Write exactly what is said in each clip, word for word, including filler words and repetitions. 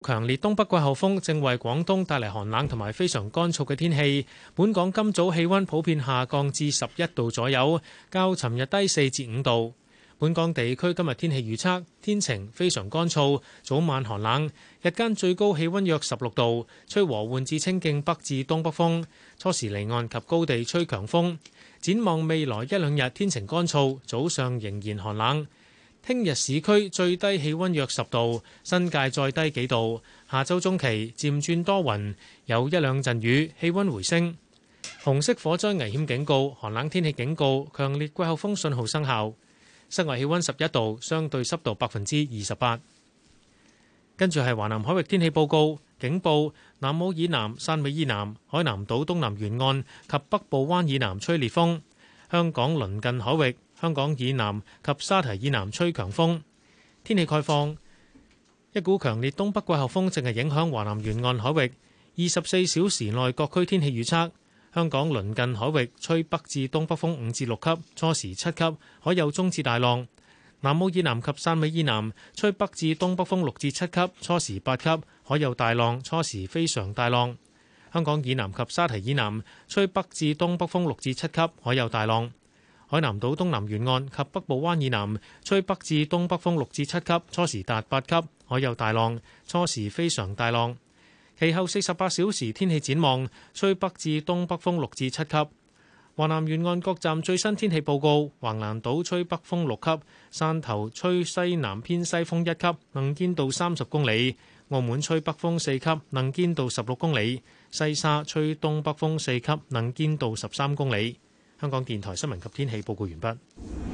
強烈東北季候風正為廣東帶嚟寒冷同埋非常乾燥嘅天氣。本港今早氣溫普遍下降至十一度左右，較尋日低四至五度。本港地區今日天氣預測：天晴，非常乾燥，早晚寒冷，日間最高氣溫約十六度，吹和緩至清勁北至東北風，初時離岸及高地吹強風。展望未來一兩日天晴乾燥，早上仍然寒冷。聽日市區最低氣溫約十度，新界再低幾度。下周中期漸轉多雲，有一兩陣雨，氣溫回升。紅色火災危險警告、寒冷天氣警告、強烈季候風信號生效。室外氣溫十一度，相對濕度百分之二十八。跟住係華南海域天氣報告，警報：南澳以南、汕尾以南、海南島東南沿岸及北部灣以南吹烈風。香港鄰近海域。香港以南及沙堤以南吹強風。天氣概況：一股強烈東北季候風正係影響華南沿岸海域。二十四小時內各區天氣預測：香港鄰近海域吹北至東北風五至六級，初時七級，海有中至大浪；南澳以南及汕尾以南吹北至東北風六至七級，初時八級，海有大浪，初時非常大浪；香港以南及沙堤以南吹北至東北風六至七級，海有大浪。海南島東南沿岸及北部灣以南吹北至東北風六至七級，初時達八級，海有大浪，初時非常大浪。其後四十八小時天氣展望，吹北至東北風六至七級。華南沿岸各站最新天氣報告：橫瀾島吹北風六級，汕頭吹西南偏西風一級，能見度三十公里；澳門吹北風四級，能見度十六公里；西沙吹東北風四級，能見度十三公里。香港電台新聞及天氣報告完畢。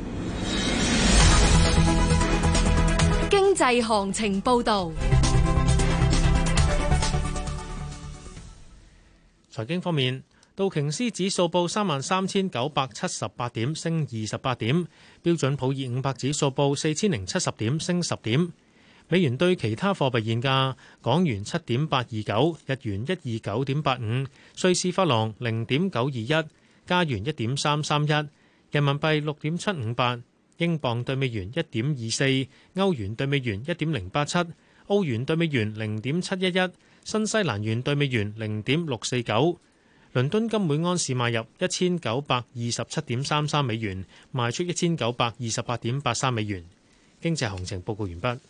經濟行情報導。 財經方面，道瓊斯指數報三萬三千九百七十八點，升二十八點；標準普爾五百指數報四千零七十點，升十點。美元對其他貨幣現價：港元七點八二九，日元一二九點八五，瑞士法郎零點九二一。加元一點三三一，人民幣六點七五八，英鎊對美元一點二四，歐元對美元一點零八七，澳元對美元零點七一一，新西蘭元對美元零點六四九。倫敦金每安士買入一千九百二十七點三三美元，賣出一千九百二十八點八三美元。經濟行情報告完畢。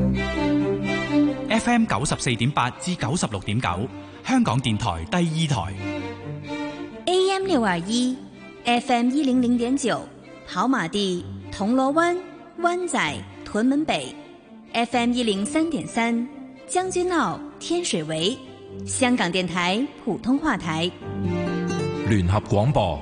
F M 九十四點八至九十六點九，香港電台第二台。 A M 六二一 ，F M 一零零點九，跑馬地、銅鑼灣、灣仔、屯門北 ，F M 一零三點三，將軍澳、天水圍，香港電台普通話台。 聯合廣播。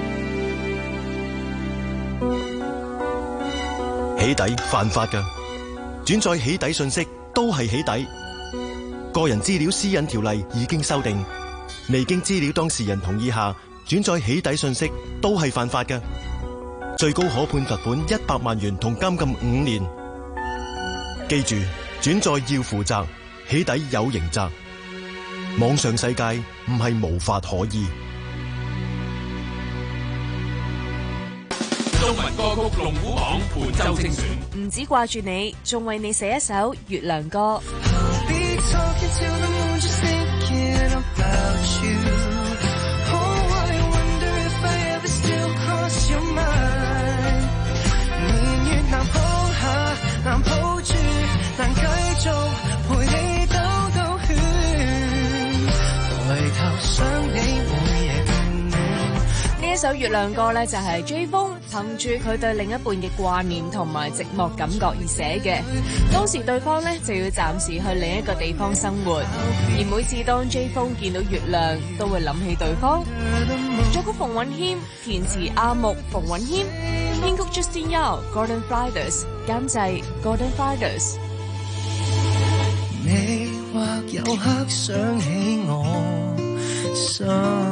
起底犯法㗎，轉載起底信息都係起底。個人資料私隱條例已經修訂。未經資料當事人同意下轉載起底信息都係犯法嘅，最高可判罰款一百萬元同監禁五年。記住，轉載要負責，起底有刑責。網上世界唔係無法可依。 中文歌曲龍虎榜本周精選， 唔止掛住你，仲為你寫一首月亮歌。呢一首月亮歌呢，就係 J 風憑住佢對另一半嘅掛念同埋寂寞感覺而寫嘅。當時對方呢，就要暫時去另一個地方生活，而每次當 J 風見到月亮，都會諗起對方。作曲馮允謙，填詞阿木、馮允謙，編曲 Justin Yao、Gordon Friders， 監製 Gordon Friders。 你或有刻想起我心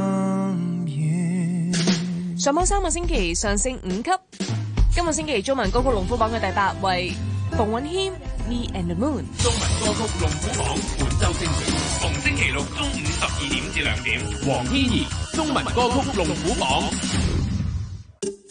願。 上榜三個星期上升五級，今個星期中文歌曲龍虎榜嘅第八位，馮允謙 Me and the Moon。 中文歌曲龍虎榜本周精選，逢星期六中午十二點至兩點。黃天怡中文歌曲龍虎榜。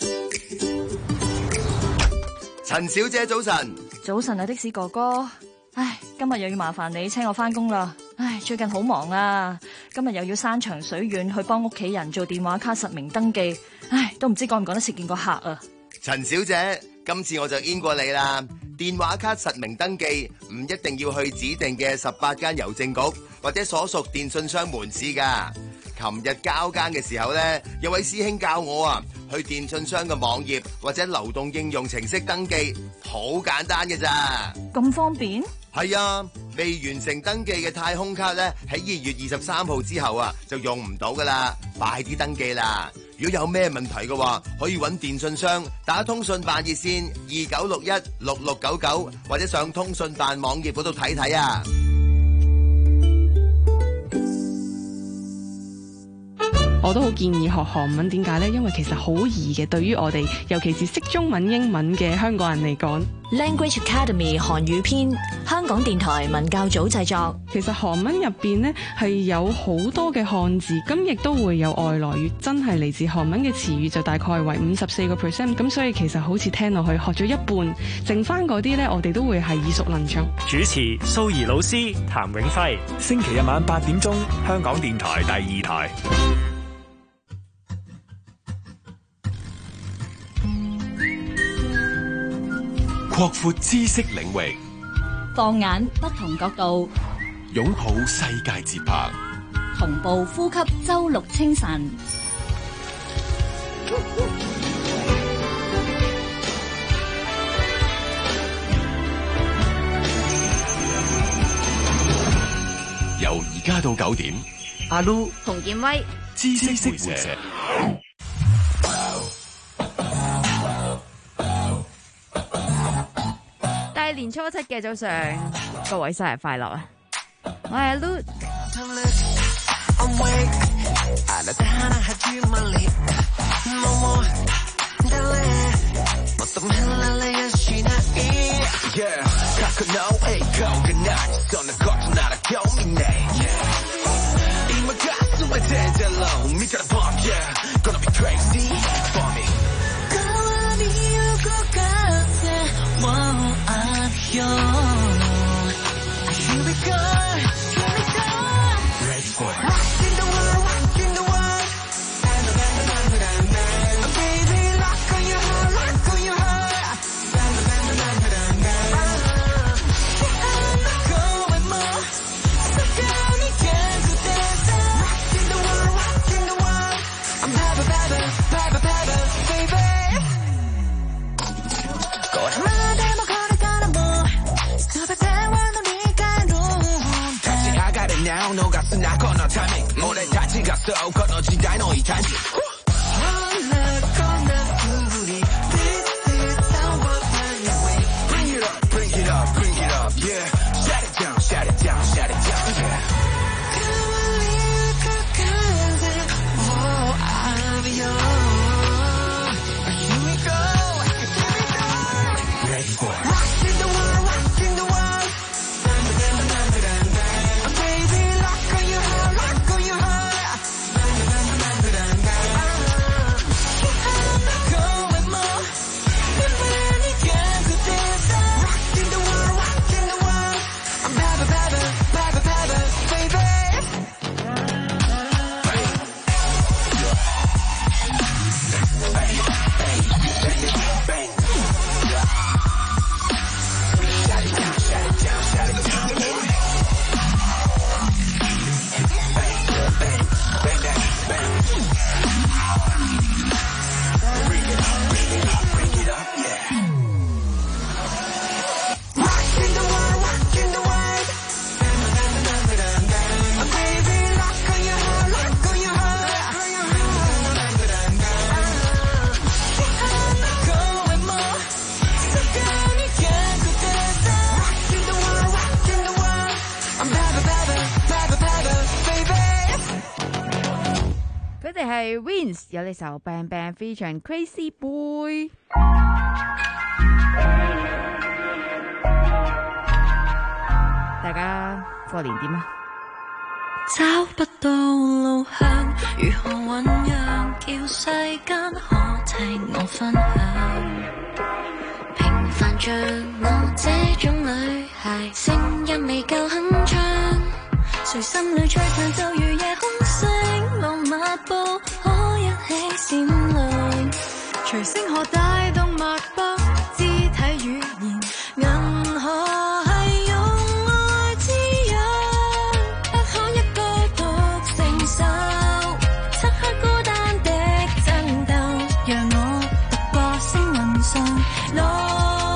陳小姐早晨。 早晨啊，的士哥哥。 唉，今日又要麻煩你請我返工啦。唉，最近好忙啊，今日又要山長水遠去幫屋企人做電話卡實名登記。唉，都唔知趕唔趕得切見個客啊。 陳小姐，今次我就 in 過你啦。電話卡實名登記唔一定要去指定嘅十八間郵政局或者所屬電信商門市噶。琴日交更嘅時候呢，有位師兄教我啊，去電信商嘅網頁或者流動應用程式登記，好簡單嘅咋。 咁方便？ 係啊，未完成登記嘅太空卡呢，喺二月二十三號之後啊，就用唔到噶啦，快啲登記啦！如果有咩問題嘅話，可以揾電信商打通訊辦熱線二九六一六六九九，或者上通訊辦網頁嗰度睇睇啊！ 我都好建議學韓文，點解呢？因為其實好易嘅，對於我哋尤其是識中文英文嘅香港人嚟講。 Language Academy 韓語篇，香港電台文教組製作。 其實韓文入邊呢係有好多嘅漢字，咁亦都會有外來語，真係嚟自韓文嘅詞語就大概為五十四個 percent。咁所以其實好似聽落去學咗一半，剩翻嗰啲呢，我哋都會係耳熟能詳。 主持蘇怡老師、譚永輝，星期日晚八點鐘，香港電台第二台。 擴闊知識領域， 放眼不同角度， 擁抱世界節拍， 同步呼吸周六清晨。 由而家到九點， 阿 Lu 洪建威， 知識會社。 年初七嘅早上，各位生日快樂啊！我係阿 Lu。 Here we go, here we go. Ready for it. Rocking the world, rocking the world. Baby, lock on your heart, lock on your heart. Going more. So come again to dance. Rocking the world, rocking the world. I'm baby, baby, baby, baby, baby. Go ahead. Now no got to knock on our timing. More than that, you got so got no dino no time. Bring it up, bring it up, bring it up, yeah. Shut it down, shut it down, shut it down, yeah. Come on, little cousin, oh, I'm yours. Here we go, here we go. Ready for it. Rocking the world, rocking the world. Wins 有呢首 Bang Bang featuring Crazy Boy。大家過年點啊？ 找不到路向，如何醞釀，叫世間可聽我分享。平凡像我這種女孩，聲音未夠鏗鏘，誰心裏最盼就如夜空星浪漫步，可一起閃亮。隨星河帶動脈搏，肢體語言，銀河係用愛滋養，不可一個獨承受，漆黑孤單的爭鬥，讓我獨個星雲上來。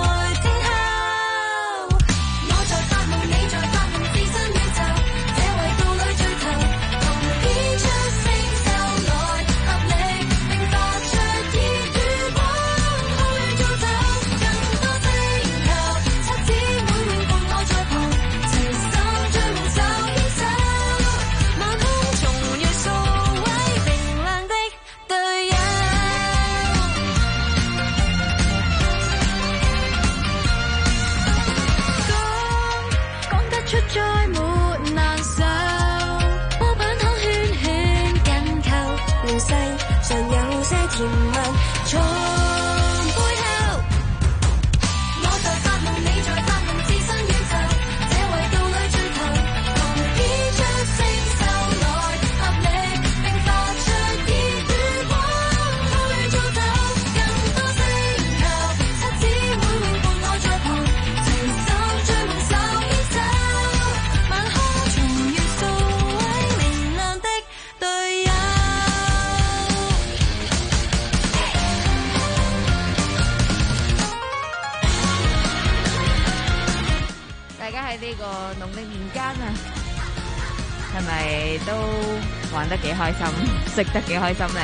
玩得幾開心，食得幾開心咧，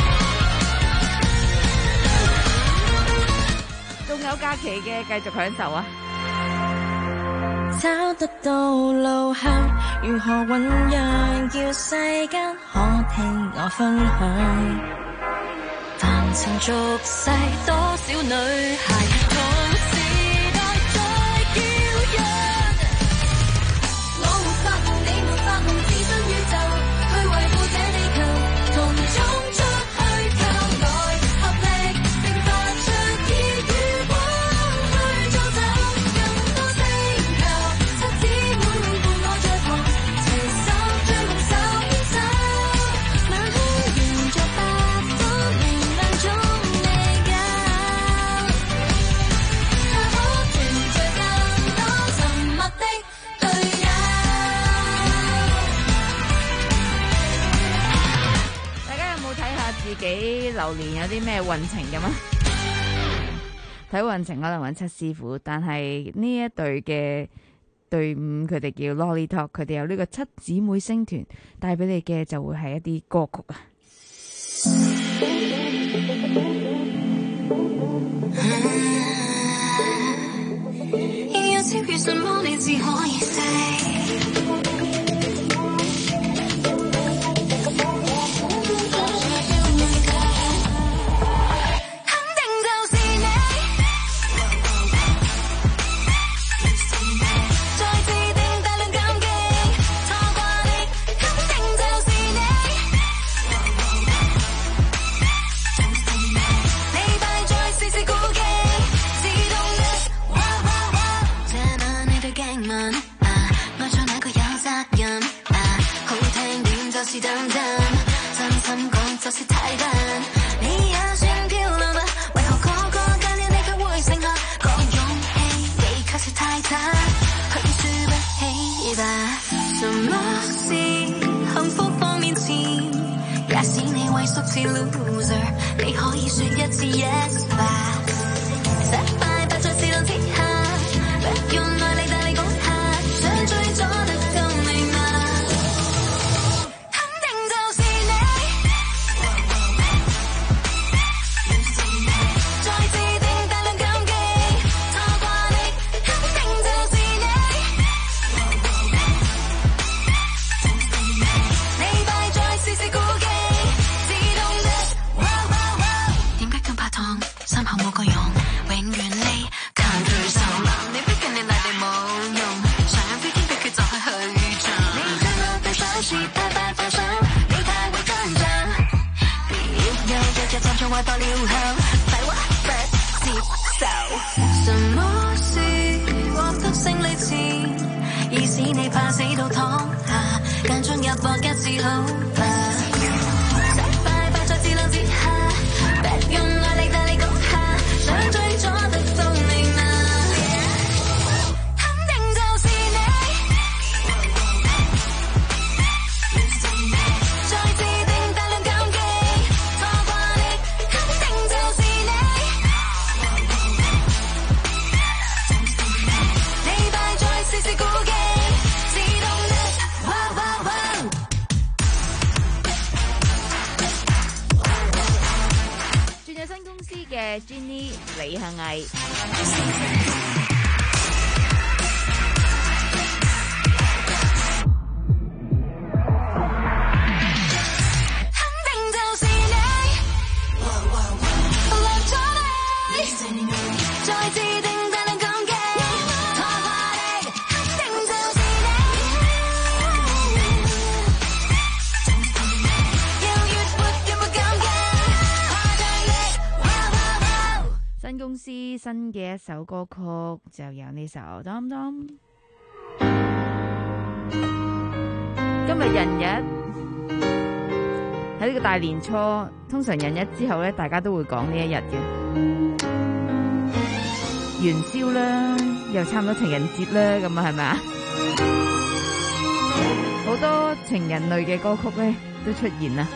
仲有假期嘅繼續享受啊！ 找得到路向，如何醞釀，叫世間可聽我分享。凡塵俗世，多少女孩同時代在叫嚷。我沒發夢，你沒發夢，置身宇宙。 自己流年有啲咩運程咁啊？睇運程可能揾七師傅，但係呢一隊嘅隊伍佢哋叫 Lolly Talk， 佢哋有呢個七姊妹星團帶俾你嘅就會係一啲歌曲啊。 要超越什麼你只可以死。你可以說一次 yes 吧，失敗不再試探之下，不用愛你但你講下，想追咗得夠未嘛？肯定就是你，再自定大量感激，錯過你，肯定就是你，你敗再試試顧忌。心口冇個用，永遠你靠對手男，你逼近你賴地冇用，想飛天飛決就係去盡。你將我對手是大大放手，你太會緊張，別又日日站在外多療效，快話不接受。什麼入搏一次好吧，快快在自浪之下，別用愛力帶你攻下，想追阻得到你嗎？肯定就是你，再次定大量感激，錯過你，肯定就是你，你敗在事事顧忌。 嘅 Jenny 李幸毅， 肯定就是你，落咗你，再次定大量攻擊，錯過你，肯定就是你，要越活越冇感激，誇張力。 新公司新嘅一首歌曲就有呢首《Dom Dom》。今日人日喺呢個大年初，通常人日之後咧，大家都會講呢一日嘅元宵啦，又差唔多情人節啦，咁啊係咪啊？好多情人類嘅歌曲咧都出現啦。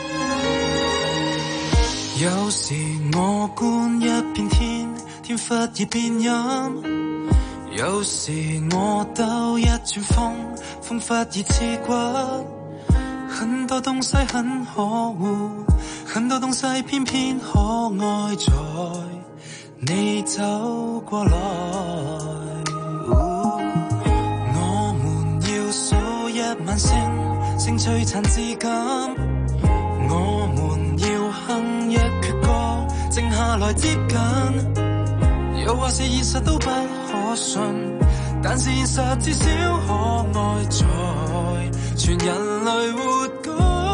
有時我觀一片天，天忽而變陰；有時我兜一轉風，風忽而刺骨。很多東西很可惡，很多東西偏偏可愛，在你走過來。哦、我們要數一晚星，星璀璨至今。我們要哼一闕歌，靜下來接近。又或是現實都不可信，但是現實至少可愛，在全人類活改。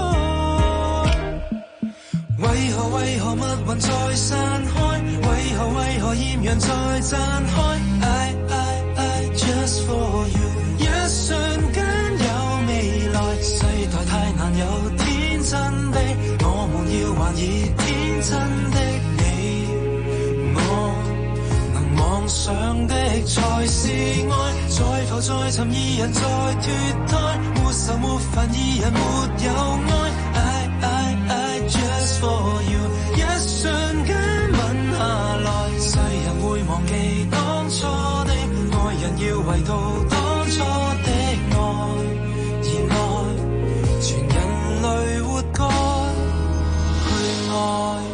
為何為何密雲再散開？為何為何豔陽再綻開 I, I, I just for you， 一瞬間有未來，世代太難有天真的，我們要還以天真的你，我能妄想的才是愛，再浮再沉二人再脫胎，沒愁沒煩二人沒有愛 I, I, I just for you， 一瞬間吻下來，世人會忘記當初的愛人，要回到當初的愛，而愛全人類活該去愛。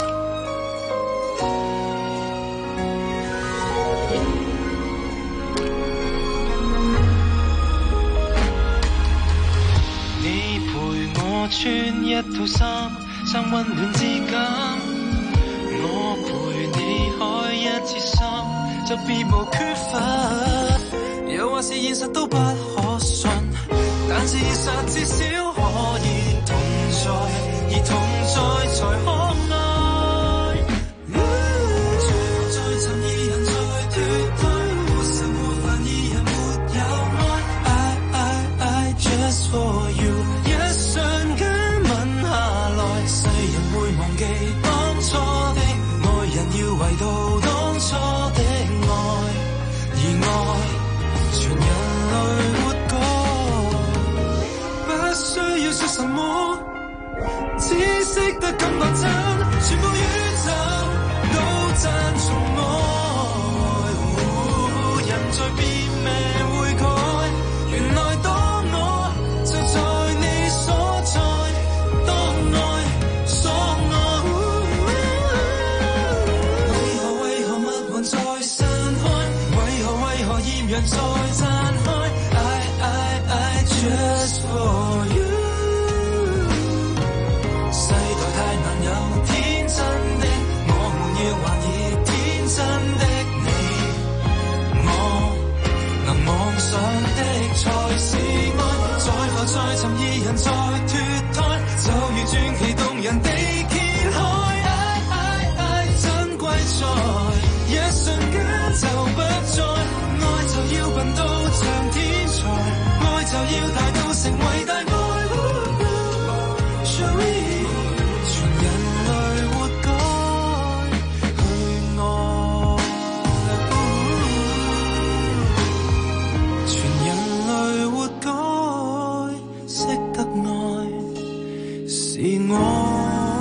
你陪我穿一套衫，衫溫暖至今。我陪你開一次心，就別無缺乏。又或是現實都不可信，但是現實至少可以同在，而同在才可愛。最後再尋二人再脫胎，沒愁沒煩二人沒有愛。I, I, I just for you， 一瞬間吻下來，世人會忘記當初的愛人，要回到當初的愛，而愛全人類活該，不需要說什麼，只識得感覺真，全部宇宙都讚頌愛。哦、人在變命會改，原來當我就在你所在，當愛所愛。為何為何密雲再散開？為何為何豔陽再綻開 I, I, I just for you， 世代太難有天真的，我們要還以天真的你，我能妄想的才是愛，再浮再沉二人再脫胎，就如傳奇動人地揭開 I, I, I 珍貴在一瞬間就不再，愛就要笨到像天才，愛就要大都成為大愛。全人類活該去愛，全人類活該識得愛是愛。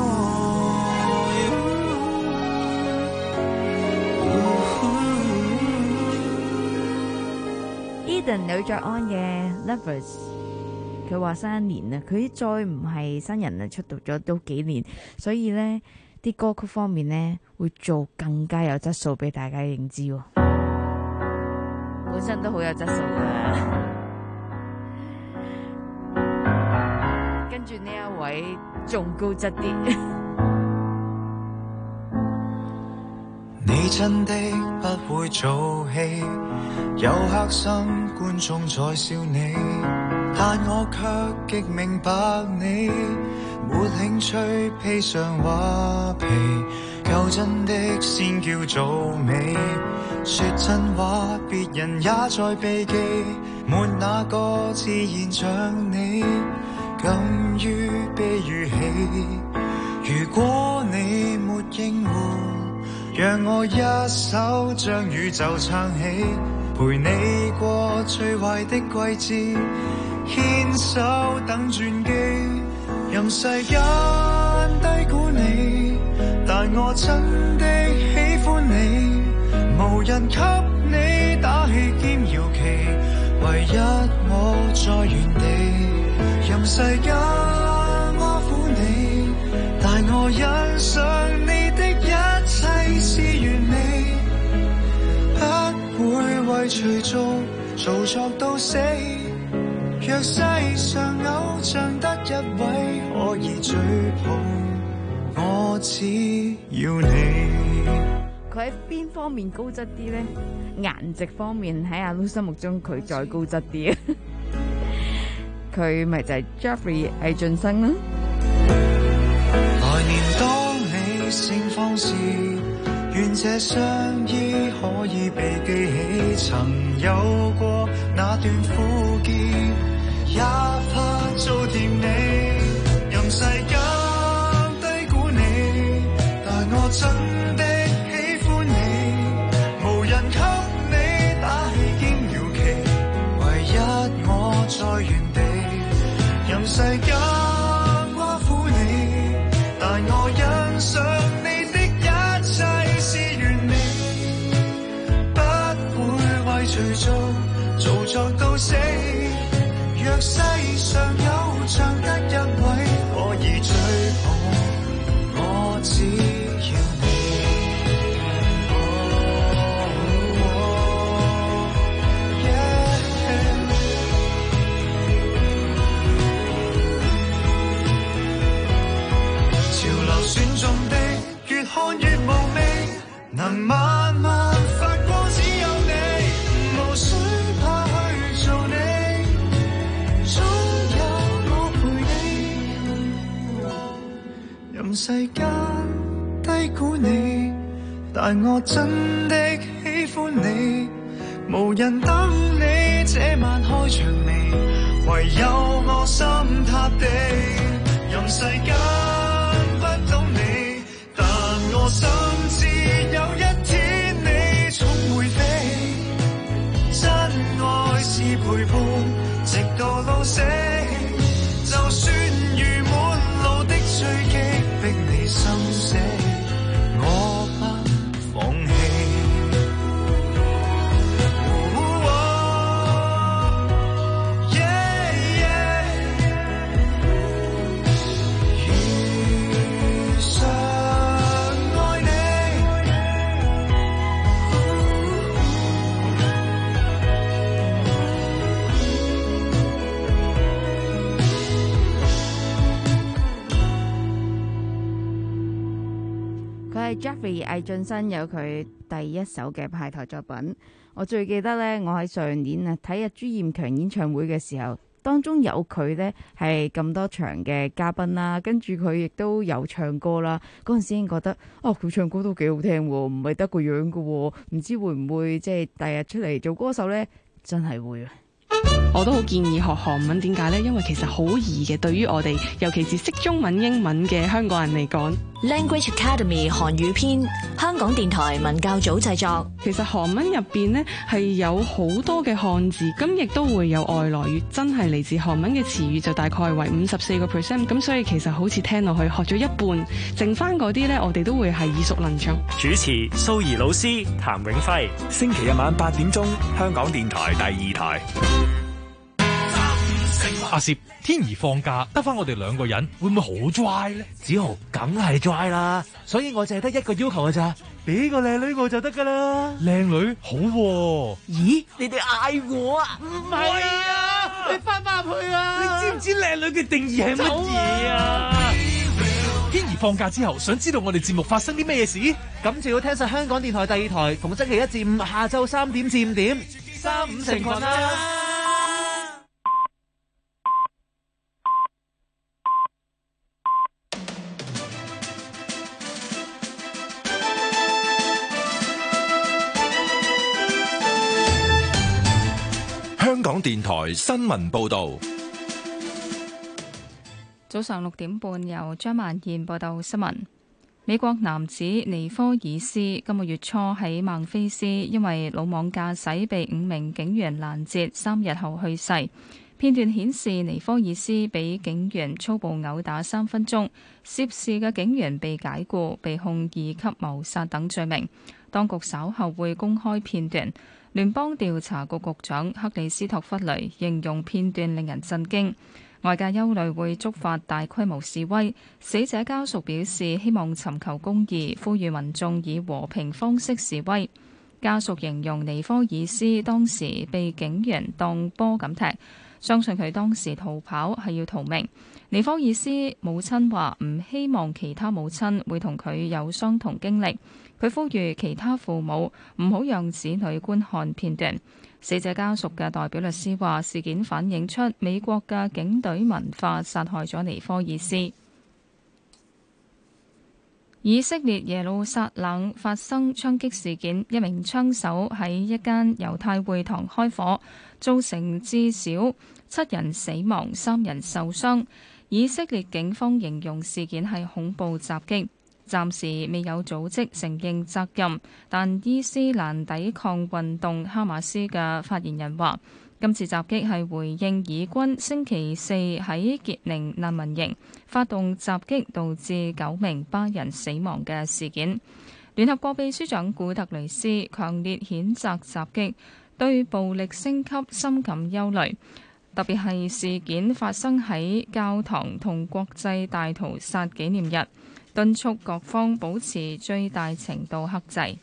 Eden 女作安嘅 Lovers， 佢話新一年啊，佢再唔係新人啊，出道咗都幾年，所以呢啲歌曲方面呢會做更加有質素俾大家認知喎。本身都好有質素噶，跟住呢一位仲高質啲。 你真的不會做戲，有黑心觀眾在笑你，但我卻極明白你沒興趣披上畫皮，夠真的先叫做美，說真話別人也在避忌，沒那個自然像你敢於悲與喜，如果你沒應付，讓我一手將宇宙撐起，陪你過最壞的季節，牽手等轉機，任世間低估你，但我真的喜歡你，無人給你打氣兼搖旗，唯一我在原地，任世間挖苦你，但我欣賞你的一切是完美，不會為隨做做作到死，若世上偶像得一位可以追捧，我只要你。 佢喺邊方面高質啲呢？顏值方面喺阿 Lu 心目中佢再高質啲，佢咪就係 Jeffrey 魏浚笙啦。 來年當你盛放時，願這相依可以被記起，曾有過那段苦澀，也怕做甜你，任世間低估你，但我真的喜歡你，無人給你打氣兼搖旗，唯一我在原地，任世間挖苦你，但我欣賞你的一切是完美，不會為隨做做作到死，若世上偶像得一位可以追捧，我只要你。潮流選中的越看越無味，能慢慢發光只有你，無需怕去做你，總有我陪你，任世間低估你，但我真的喜歡你，無人等你這晚開薔薇，唯有我心塌地，任世間不懂你，但我心知有一天你總會飛，真愛是陪伴直到老死，就算如滿路的追擊逼你心死，我不放棄。 Jeffrey 魏浚笙有佢第一首嘅派台作品，我最記得呢，我喺上年啊睇阿朱彥強演唱會嘅時候，當中有佢呢係咁多場嘅嘉賓啦，跟住佢亦都有唱歌啦。嗰陣時已經覺得，哦，佢唱歌都幾好聽，唔係得個樣噶，唔知會唔會即係第日出嚟做歌手呢？真係會啊！ 我都好建議學韓文，點解呢？因為其實好易嘅，對於我哋尤其是識中文、英文嘅香港人嚟講。 Language Academy 韓語篇，香港電台文教組製作。 其實韓文入邊呢係有好多嘅漢字，咁亦都會有外來語，真係嚟自韓文嘅詞語就大概為五十四個 percent， 咁所以其實好似聽落去學咗一半，剩翻嗰啲呢，我哋都會係耳熟能詳。 主持蘇怡老師、譚永輝，星期日晚八點鐘，香港電台第二台。 阿攝，天兒放假得翻我哋兩個人，會唔會好 dry 咧？ 子豪，梗係 dry 啦，所以我淨係得一個要求嘅咋，俾個靚女我就得噶啦。 靚女好喎。 咦？你哋嗌我啊？唔係啊！你翻返入去啊！你知唔知靚女嘅定義係乜嘢啊？ 天兒放假之後，想知道我哋節目發生啲咩事？ 咁就要聽實香港電台第二台，逢星期一至五下晝三點至五點，三五成群啦。 香港電台新聞報道。 早上六點半，由張萬燕報道新聞。美國男子尼科爾斯今個月初喺孟菲斯因為魯莽駕駛被五名警員攔截，三日後去世。片段顯示尼科爾斯被警員粗暴毆打三分鐘，涉事嘅警員被解雇，被控二級謀殺等罪名。當局稍後會公開片段。聯邦調查局局長克里斯托弗雷形容片段令人震驚，外界憂慮會觸發大規模示威。死者家屬表示希望尋求公義，呼籲民眾以和平方式示威。家屬形容尼科爾斯當時被警員當波咁踢，相信佢當時逃跑係要逃命。尼科爾斯母親話唔希望其他母親會同佢有相同經歷。佢呼籲其他父母唔好讓子女觀看片段。死者家屬嘅代表律師話，事件反映出美國嘅警隊文化殺害咗尼科爾斯。以色列耶路撒冷發生槍擊事件，一名槍手喺一間猶太會堂開火，造成至少七人死亡、三人受傷。以色列警方形容事件係恐怖襲擊。暫時未有組織承認責任，但伊斯蘭抵抗運動哈馬斯嘅發言人話，今次襲擊係回應以軍星期四喺傑寧難民營發動襲擊，導致九名巴人死亡嘅事件。聯合國秘書長古特雷斯強烈譴責襲擊，對暴力升級深感憂慮，特別係事件發生喺教堂同國際大屠殺紀念日，敦促各方保持最大程度克制。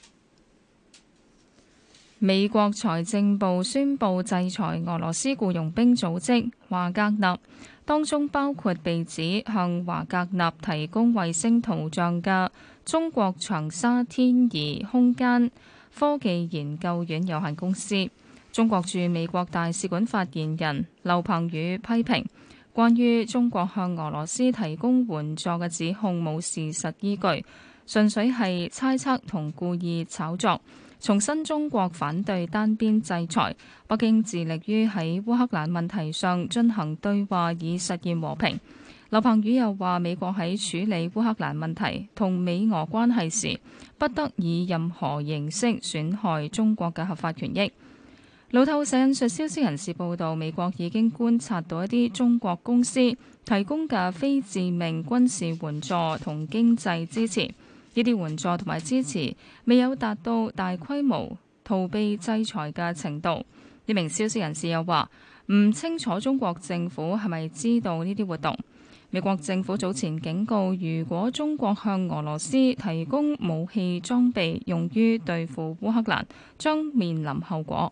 美國財政部宣布制裁俄羅斯僱傭兵組織華格納，當中包括被指向華格納提供衛星圖像嘅中國長沙天儀空間科技研究院有限公司。中國駐美國大使館發言人劉鵬宇批評，關於中國向俄羅斯提供援助嘅指控冇事實依據，純粹係猜測同故意炒作。重申中國反對單邊制裁，北京致力於喺烏克蘭問題上進行對話以實現和平。劉鵬宇又話，美國喺處理烏克蘭問題同美俄關係時，不得以任何形式損害中國嘅合法權益。路透社引述消息人士報道，美國已經觀察到一啲中國公司提供嘅非致命軍事援助同經濟支持，呢啲援助同埋支持未有達到大規模逃避制裁嘅程度。呢名消息人士又話，唔清楚中國政府係咪知道呢啲活動。美國政府早前警告，如果中國向俄羅斯提供武器裝備用於對付烏克蘭，將面臨後果。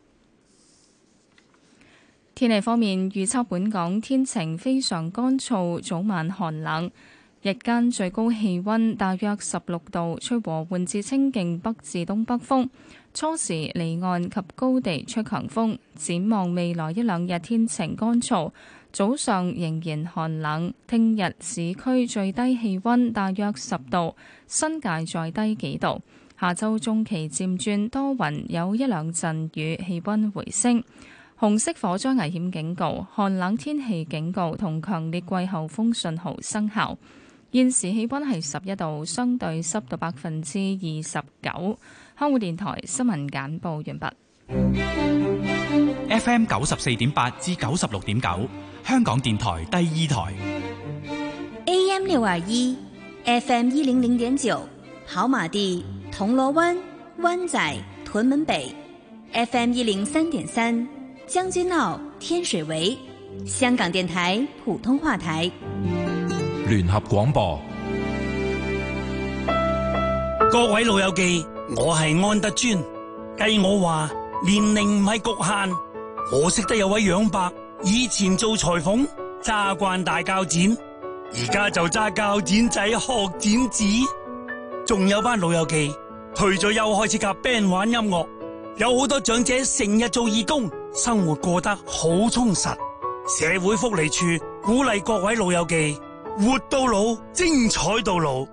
天氣方面，預測本港天晴，非常乾燥，早晚寒冷，日間最高氣溫大約十六度，吹和緩至清勁北至東北風，初時離岸及高地吹強風。展望未來一兩日天晴乾燥，早上仍然寒冷。聽日市區最低氣溫大約十度，新界再低幾度。下周中期漸轉多雲，有一兩陣雨，氣溫回升。 紅色火災危險警告、寒冷天氣警告同強烈季候風信號生效。現時氣溫係十一度，相對濕度百分之二十九。香港電台新聞簡報完畢。 F M 九十四點八至九十六點九，香港電台第二台。 A M 六二一，F M 一零零點九，跑馬地、銅鑼灣、灣仔、屯門北 ，F M 一零三點三，將軍澳、天水圍，香港電台普通話台。 聯合廣播。 各位老友記，我係安德尊。計我話年齡唔係局限，我識得有位楊伯，以前做裁縫揸慣大鉸剪，而家就揸鉸剪仔學剪紙。仲有班老友記退咗休開始夾 band 玩音樂，有好多長者成日做義工，生活過得好充實。社會福利處鼓勵各位老友記活到老，精彩到老。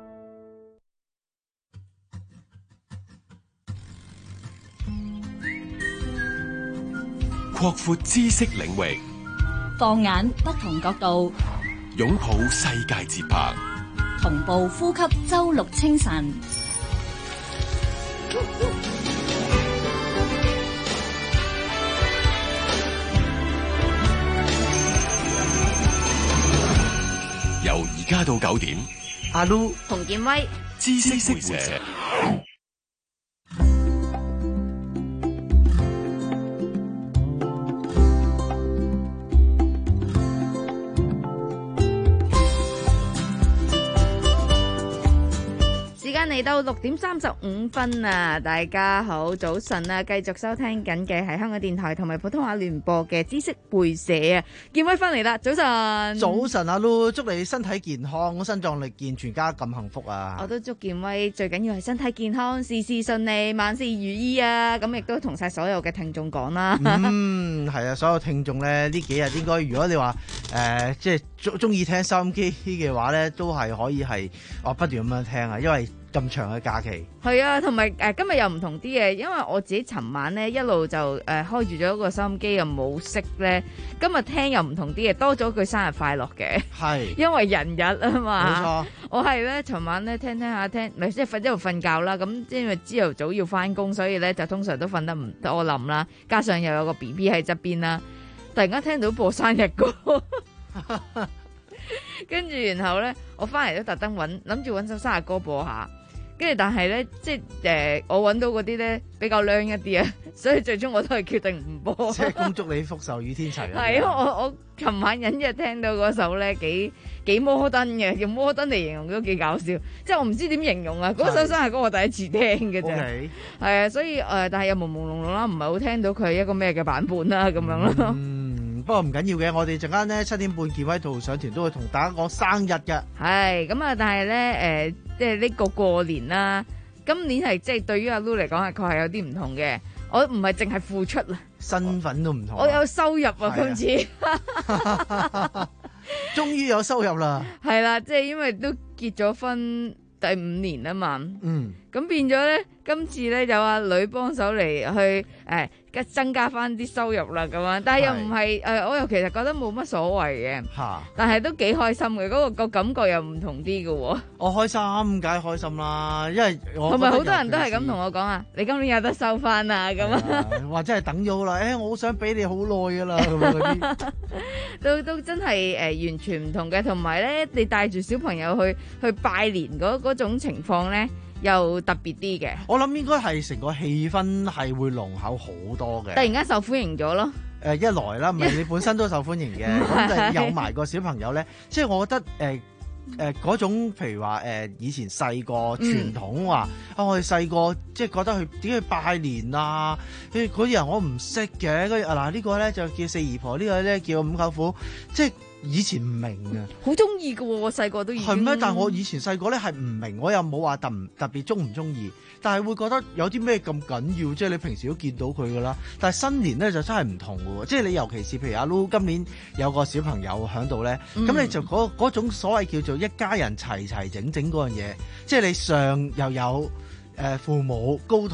擴闊知識領域， 放眼不同角度， 擁抱世界節拍， 同步呼吸周六清晨。 由而家到九點， 阿 Lu 洪建威， 知識會社。 時間嚟到六點三十五分啊！大家好，早晨啊！繼續收聽緊嘅係香港電台同埋普通話聯播嘅知識會社啊！建威翻嚟啦，早晨， 早晨阿 Lu，祝你身體健康，身壯力健，全家咁幸福啊！ 我都祝建威最緊要係身體健康，事事順利，萬事如意啊！咁亦都同晒所有嘅聽眾講啦。 嗯，係啊，所有聽眾咧呢幾日應該，如果你話誒、呃、即係中中意聽收音機嘅話咧，都係可以係哦不斷咁樣聽啊，因為咁長嘅假期係啊，同埋誒今日又唔同啲嘅，因為我自己尋晚咧一路就誒、呃、開住咗個收音機又冇熄咧，今日聽又唔同啲嘅，多咗句生日快樂嘅，係因為人日啊嘛，冇錯。我係咧尋晚咧聽聽下聽，咪即係瞓一路瞓覺啦，咁因為朝頭早要翻工，所以咧就通常都瞓得唔多冧啦，加上又有個 B B 喺側邊啦，突然間聽到播生日歌。跟住然後咧，我翻嚟都特登揾，諗住揾首生日歌播下。跟住但係咧，即係誒、呃，我揾到嗰啲咧比較靚一啲啊，所以最終我都係決定唔播。 即係恭祝你福壽與天齊。 係啊，我我琴晚隱約聽到嗰首咧幾幾摩登嘅，用摩登嚟形容都幾搞笑。即係我唔知點形容啊！嗰首生日歌我第一次聽嘅啫。係、okay. 啊，所以誒、呃，但係又朦朦朧朧啦，唔係好聽到佢係一個咩嘅版本啦，咁樣咯。 嗯，不過唔緊要嘅，我哋陣間咧七點半健威圖上團都會同大家講生日嘅。 係咁啊，但係咧誒。呃即係呢個過年啦，今年係即係對於阿 Lu 嚟講係確係有啲唔同嘅。我唔係淨係付出啦， 身份都唔同。 我有收入啊，今次終於有收入啦。 係啦，即係因為都結咗婚第五年啊嘛。嗯，咁變咗咧，今次咧有阿女幫手嚟去誒。增加翻啲收入啦咁樣，但係又唔係誒，我又其實覺得冇乜所謂嘅，但係都幾開心嘅，嗰、嗰個個感覺又唔同啲嘅喎。 我開心，梗係開心啦，因為我同埋好多人都係咁同我講啊，你今年有得收翻啊咁啊， 或者係等咗好耐，誒、欸，我好想俾你好耐㗎啦咁樣嗰啲， 都都真係誒、呃、完全唔同嘅，同埋咧你帶住小朋友去去拜年嗰嗰種情況咧。又特別啲嘅， 我諗應該係成個氣氛係會濃厚好多嘅。 突然間受歡迎咗咯。誒、 呃，一來啦，唔係你本身都受歡迎嘅，咁就有埋個小朋友咧，即係我覺得誒誒嗰種，譬如話誒、呃、以前細個傳統話、嗯、啊，我哋細個即係覺得去點去拜年啊，誒嗰啲人我唔識嘅，跟住啊嗱呢個咧就叫四姨婆，呢、呢個咧叫五舅父，即係。以前唔明嘅， 好中意嘅喎，我細個都已經係咩？ 但係我以前細個咧係唔明，我又冇話特特別中唔中意，但係會覺得有啲咩咁緊要，即係你平時都見到佢噶啦。但係新年咧就真係唔同嘅喎，即係你尤其是譬如阿 Lu 今年有個小朋友喺度咧，咁、嗯、你就嗰嗰種所謂叫做一家人齊齊整整嗰樣嘢，即係你上又有誒父母高堂。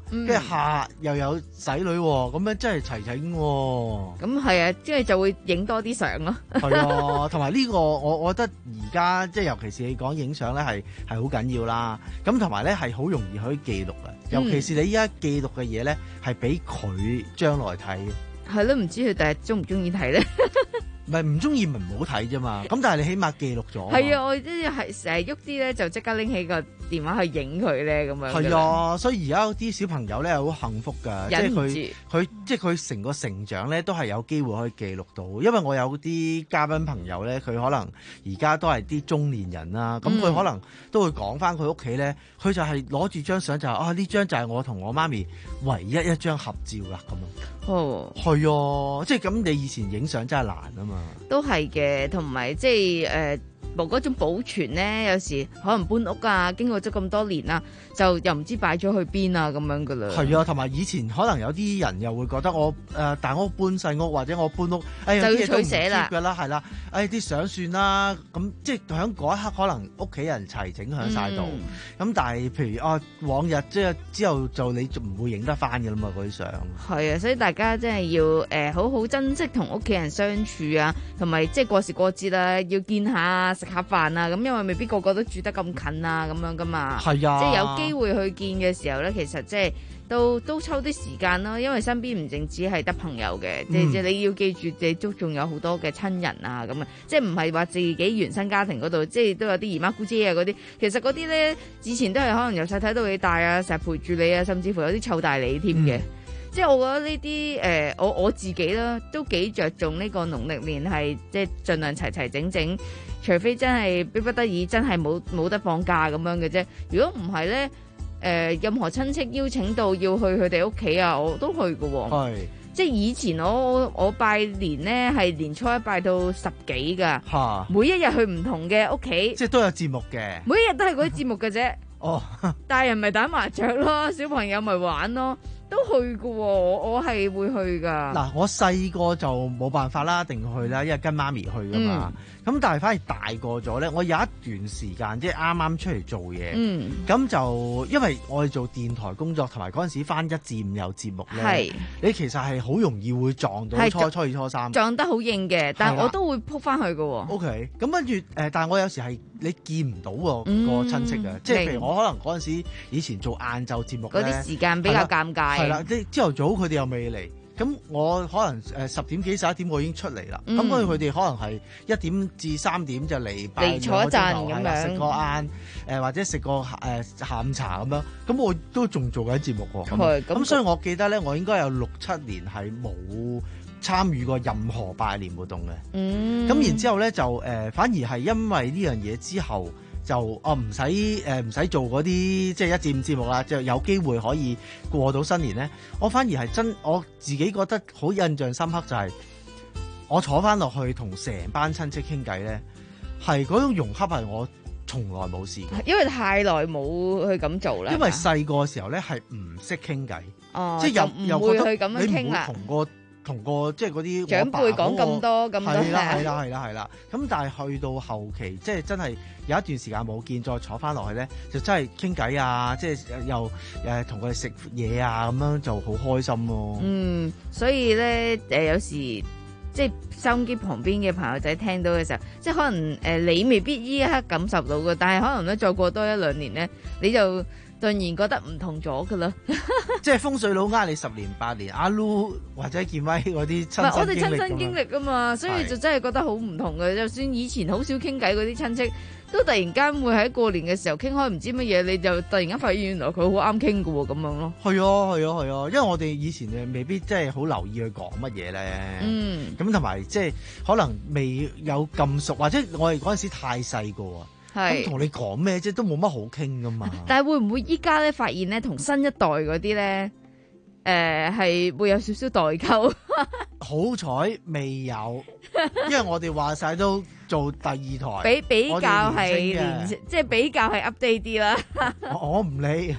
跟住、嗯、下又有仔女喎，咁樣真係齊整喎。 咁係啊，即係就會影多啲相咯。 係啊，同埋呢個我我覺得而家即係尤其是你講影相咧係係好緊要啦。咁同埋咧係好容易可以記錄啊，尤其是你依家記錄嘅嘢咧係俾佢將來睇嘅。 係咯，唔知佢第日中唔中意睇咧？ 唔係唔中意咪唔好睇啫嘛。咁但係你起碼記錄咗。 係啊，我即係成日喐啲咧，就即刻拎起個電話去影佢咧，咁樣。 係啊，所以而家啲小朋友咧係好幸福㗎，即係佢佢即係佢成個成長咧都係有機會可以記錄到。因為我有啲嘉賓朋友咧，佢可能而家都係啲中年人啦，咁佢、嗯、可能都會講翻佢屋企咧，佢就係攞住張相就係、是、啊呢張就係我同我媽咪唯一一張合照啦咁樣。 哦， 係啊，即係咁你以前影相真係難啊嘛。 都係嘅，同埋即係誒冇嗰種保存咧，有時可能搬屋啊，經過咗咁多年啦，就又唔知擺咗去邊啊咁樣噶啦。係啊，同埋以前可能有啲人又會覺得我誒、呃、大屋搬細屋或者我搬屋，哎呀就要取捨啦㗎啦，係啦，誒啲相算啦，咁即係喺嗰一刻可能屋企人齊整響晒度，咁、嗯、但係譬如啊往日即係之後就你就唔會影得翻㗎啦嘛嗰啲相。 係啊，所以大家真係要誒、呃、好好珍惜同屋企人相處啊，同埋即係過時過節啊，要見下食下飯啊，咁因為未必個個都住得咁近啊，咁樣噶嘛。係啊，即係有機會去見嘅時候咧，其實即係都都抽啲時間咯，因為身邊唔淨止係得朋友嘅，即、嗯、係你要記住，你都仲有好多嘅親人啊，咁啊，即係唔係話自己原生家庭嗰度，即係都有啲姨媽姑姐啊嗰啲，其實嗰啲咧以前都係可能由細睇到你大啊，成日陪住你啊，甚至乎有啲湊大你添嘅。嗯即係我覺得呢啲誒，我我自己啦，都幾着重呢個農曆年係即係盡量齊齊整整，除非真係逼不得已，真係冇冇得放假咁樣嘅啫。如果唔係咧，誒、呃、任何親戚邀請到要去佢哋屋企啊，我都去㗎喎。係，即係以前我我拜年咧係年初一拜到十幾㗎，嚇，每一日去唔同嘅屋企， 即係都有節目嘅， 每一日都係嗰啲節目嘅啫。 哦， 大人咪打麻雀咯，小朋友咪玩咯。都去㗎喎，我我係會去㗎。 嗱，我細個就冇辦法啦，一定去啦，因為跟媽咪去㗎嘛。咁、嗯、但係反而大個咗咧，我有一段時間即係啱啱出嚟做嘢，咁、嗯、就因為我哋做電台工作，同埋嗰陣時返一至五有節目咧，你其實係好容易會撞到初初二初三， 撞得好硬嘅，但係我都會撲返去㗎喎。 O K， 咁跟住誒，但係我有時係你見唔到個個親戚嘅，即係譬如我可能嗰陣時以前做晏晝節目咧， 嗰啲時間比較尷尬。 係啦，即係朝頭早佢哋又未嚟，咁我可能誒十點幾十一點我已經出嚟啦，咁跟住佢哋可能係一點至三點就嚟嚟坐一陣咁樣， 食個晏誒或者食個誒下午茶咁樣，咁我都仲做緊節目喎。咁咁所以我記得咧，我應該有六七年係冇參與過任何拜年活動嘅。嗯，咁然之後咧就誒、呃，反而係因為呢樣嘢之後。就哦唔使誒唔使做嗰啲即係一至五節目啦，就有機會可以過到新年咧。我反而係真我自己覺得好印象深刻就係、是、我坐翻落去同成班親戚傾偈咧，係嗰種融洽係我從來冇試過。 因為太耐冇去咁做啦。 因為細個時候咧係唔識傾偈， 哦， 即係又唔會去咁樣傾啦。 同個同個即係嗰啲長輩講咁多咁多係啦係啦係啦係啦。咁但係去到後期，即係真係有一段時間冇見，再坐翻落去咧，就真係傾偈啊！即係又誒同佢哋食嘢啊，咁樣就好開心咯。 嗯，所以咧誒、呃、有時即係收音機旁邊嘅朋友仔聽到嘅時候，即係可能誒、呃、你未必依一刻感受到嘅，但係可能咧再過多一兩年咧，你就突然覺得唔同咗噶啦， 即係風水佬呃你十年八年，阿 Lu 或者建威嗰啲親身經歷。唔係， 我哋親身經歷啊嘛，所以就真係覺得好唔同嘅。就算以前好少傾偈嗰啲親戚，都突然間會喺過年嘅時候傾開唔知乜嘢，你就突然間發現原來佢好啱傾㗎喎，咁樣咯。 係啊，係啊，係啊，因為我哋以前誒未必即係好留意佢講乜嘢咧。嗯。咁同埋即係可能未有咁熟，或者我哋嗰陣時太細個啊。咁同你講咩啫，都冇乜好傾噶嘛。 但係會唔會依家咧發現咧，同新一代嗰啲咧，誒、呃、係會有少少代溝？ 好彩未有，因為我哋話晒都做第二台， 比比較係年，即係比較係 update 啲啦。 我唔理，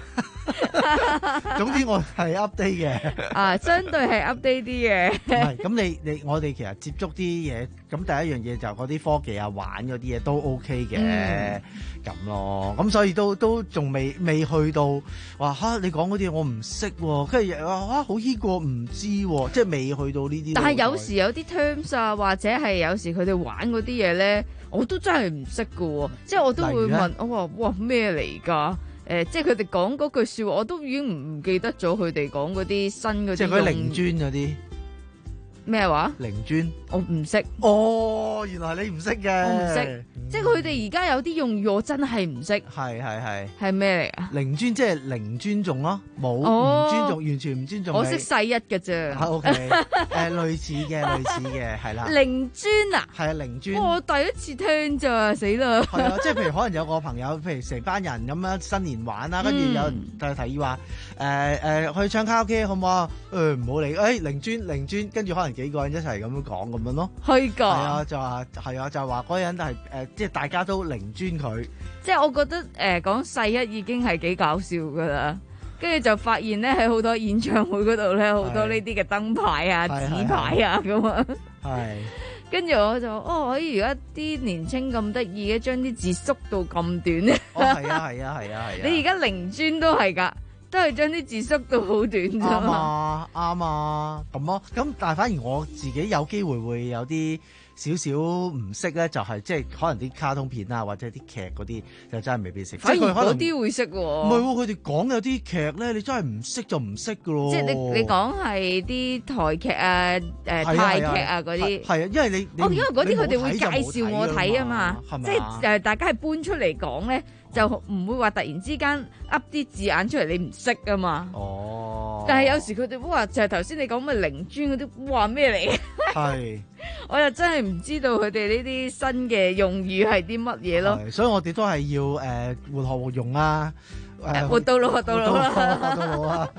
總之我係 update 嘅。 啊，相對係 update 啲嘅。 唔係，咁你你我哋其實接觸啲嘢，咁第一樣嘢就嗰啲科技啊、玩嗰啲嘢都 OK 嘅，咁、嗯、咯。咁所以都都仲未未去到話嚇你講嗰啲嘢我唔識喎，跟住話嚇好依個唔知喎，即係未去到呢啲。 但係有時有啲 terms 啊，或者係有時佢哋玩嗰啲嘢咧，我都真係唔識㗎喎，即係我都會問我話哇咩嚟㗎？誒、呃，即係佢哋講嗰句説話，我都已經唔記得咗佢哋講嗰啲新嗰啲。即係嗰啲靈磚嗰啲咩話？ 靈磚， 我唔識。 哦，原來你唔識嘅。 我唔識。即係佢哋而家有啲用語，我真係唔識。 係係係。係咩嚟啊？ 靈尊即係零尊重咯，冇唔、 哦、 尊重，完全唔尊重你。 我識細一嘅啫。 係 OK，誒、呃、類似嘅類似嘅係啦。 靈尊啊？ 係啊，靈尊。 我第一次聽咋，死啦！ 係啊，即係譬如可能有個朋友，譬如成班人咁樣新年玩啦，跟住有人就提議話誒誒去唱卡拉 OK 好唔好啊？誒唔好理，誒靈尊靈尊，跟住可能幾個人一齊咁樣講咁樣咯。 係㗎。係啊，就話係啊，就話嗰人係誒、呃，即係大家都靈尊佢。 即係我覺得誒講細一已經係幾搞笑㗎啦，跟住就發現咧喺好多演唱會嗰度咧，好多呢啲嘅燈牌啊、紙牌啊咁啊。係。跟住我就哦，而家啲年青咁得意嘅，將啲字縮到咁短咧。 哦，係啊，係啊，係啊，係啊。 你而家靈尊都係㗎，都係將啲字縮到好短啫嘛。 啱啊，啱啊，咁咯。咁但係反而我自己有機會會有啲少少唔識咧，就係即係可能啲卡通片啊，或者啲劇嗰啲就真係未必識。 反而嗰啲會識喎。唔係喎，佢哋講有啲劇咧，你真係唔識就唔識噶咯。 即係你你講係啲台劇啊、誒、呃、泰劇啊嗰啲。 係啊，因為你你哦，因為嗰啲佢哋會介紹我睇啊嘛，即係誒大家係搬出嚟講咧，就唔會話突然之間噏啲字眼出嚟，你唔識啊嘛。哦。但係有時佢哋哇，就係頭先你講嘅靈尊嗰啲，哇咩嚟？係。我又真係唔知道佢哋呢啲新嘅用語係啲乜嘢咯。 所以我哋都係要誒、呃、活學活用啊！誒、呃、 活到老學到老啦， 活到老啊！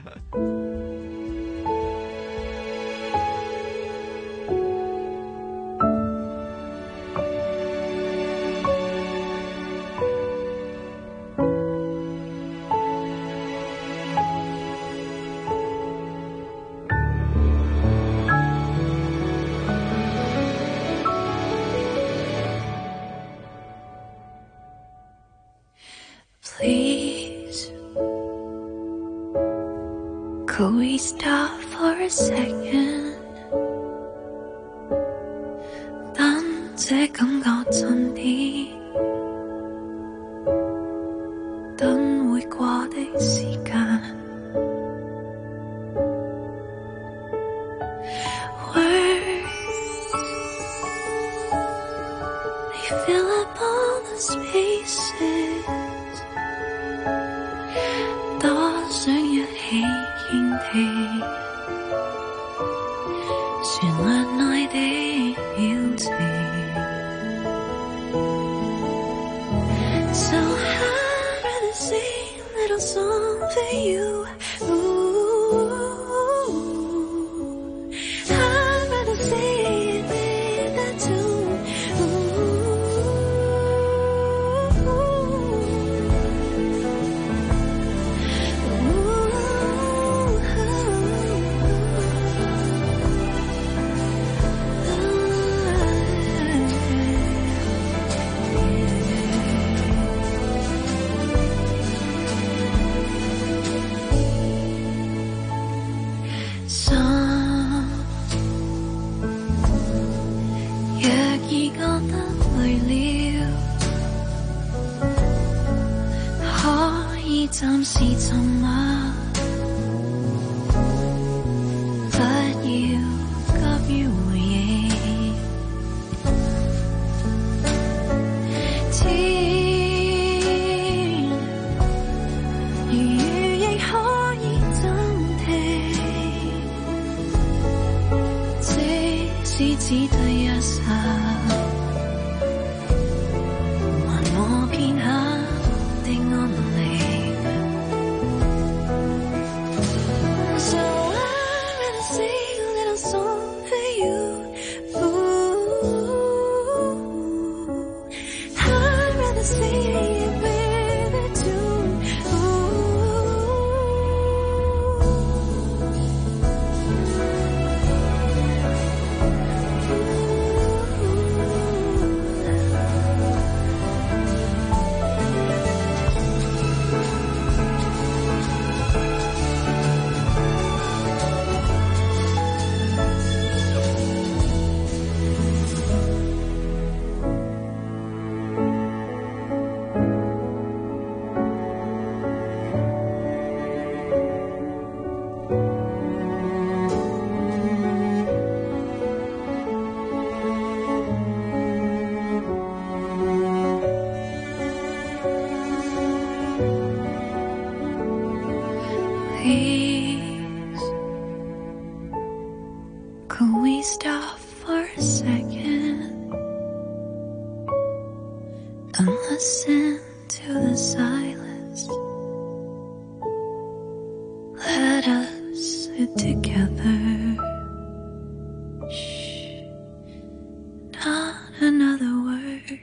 Please, could we stop for a second? 等這感覺真啲，等會過的時間。Words, they fill up all the spaces.多想一起傾聽旋律內的表情 So I'd rather sing a little song for you Ooh, I'd rather sing it with a tune暫時沉默，不要急於回應。天，如雨亦可以暫停，即使只得一剎，還我片刻的安寧。 and listen to the silence. Let us sit together. Shh, not another word.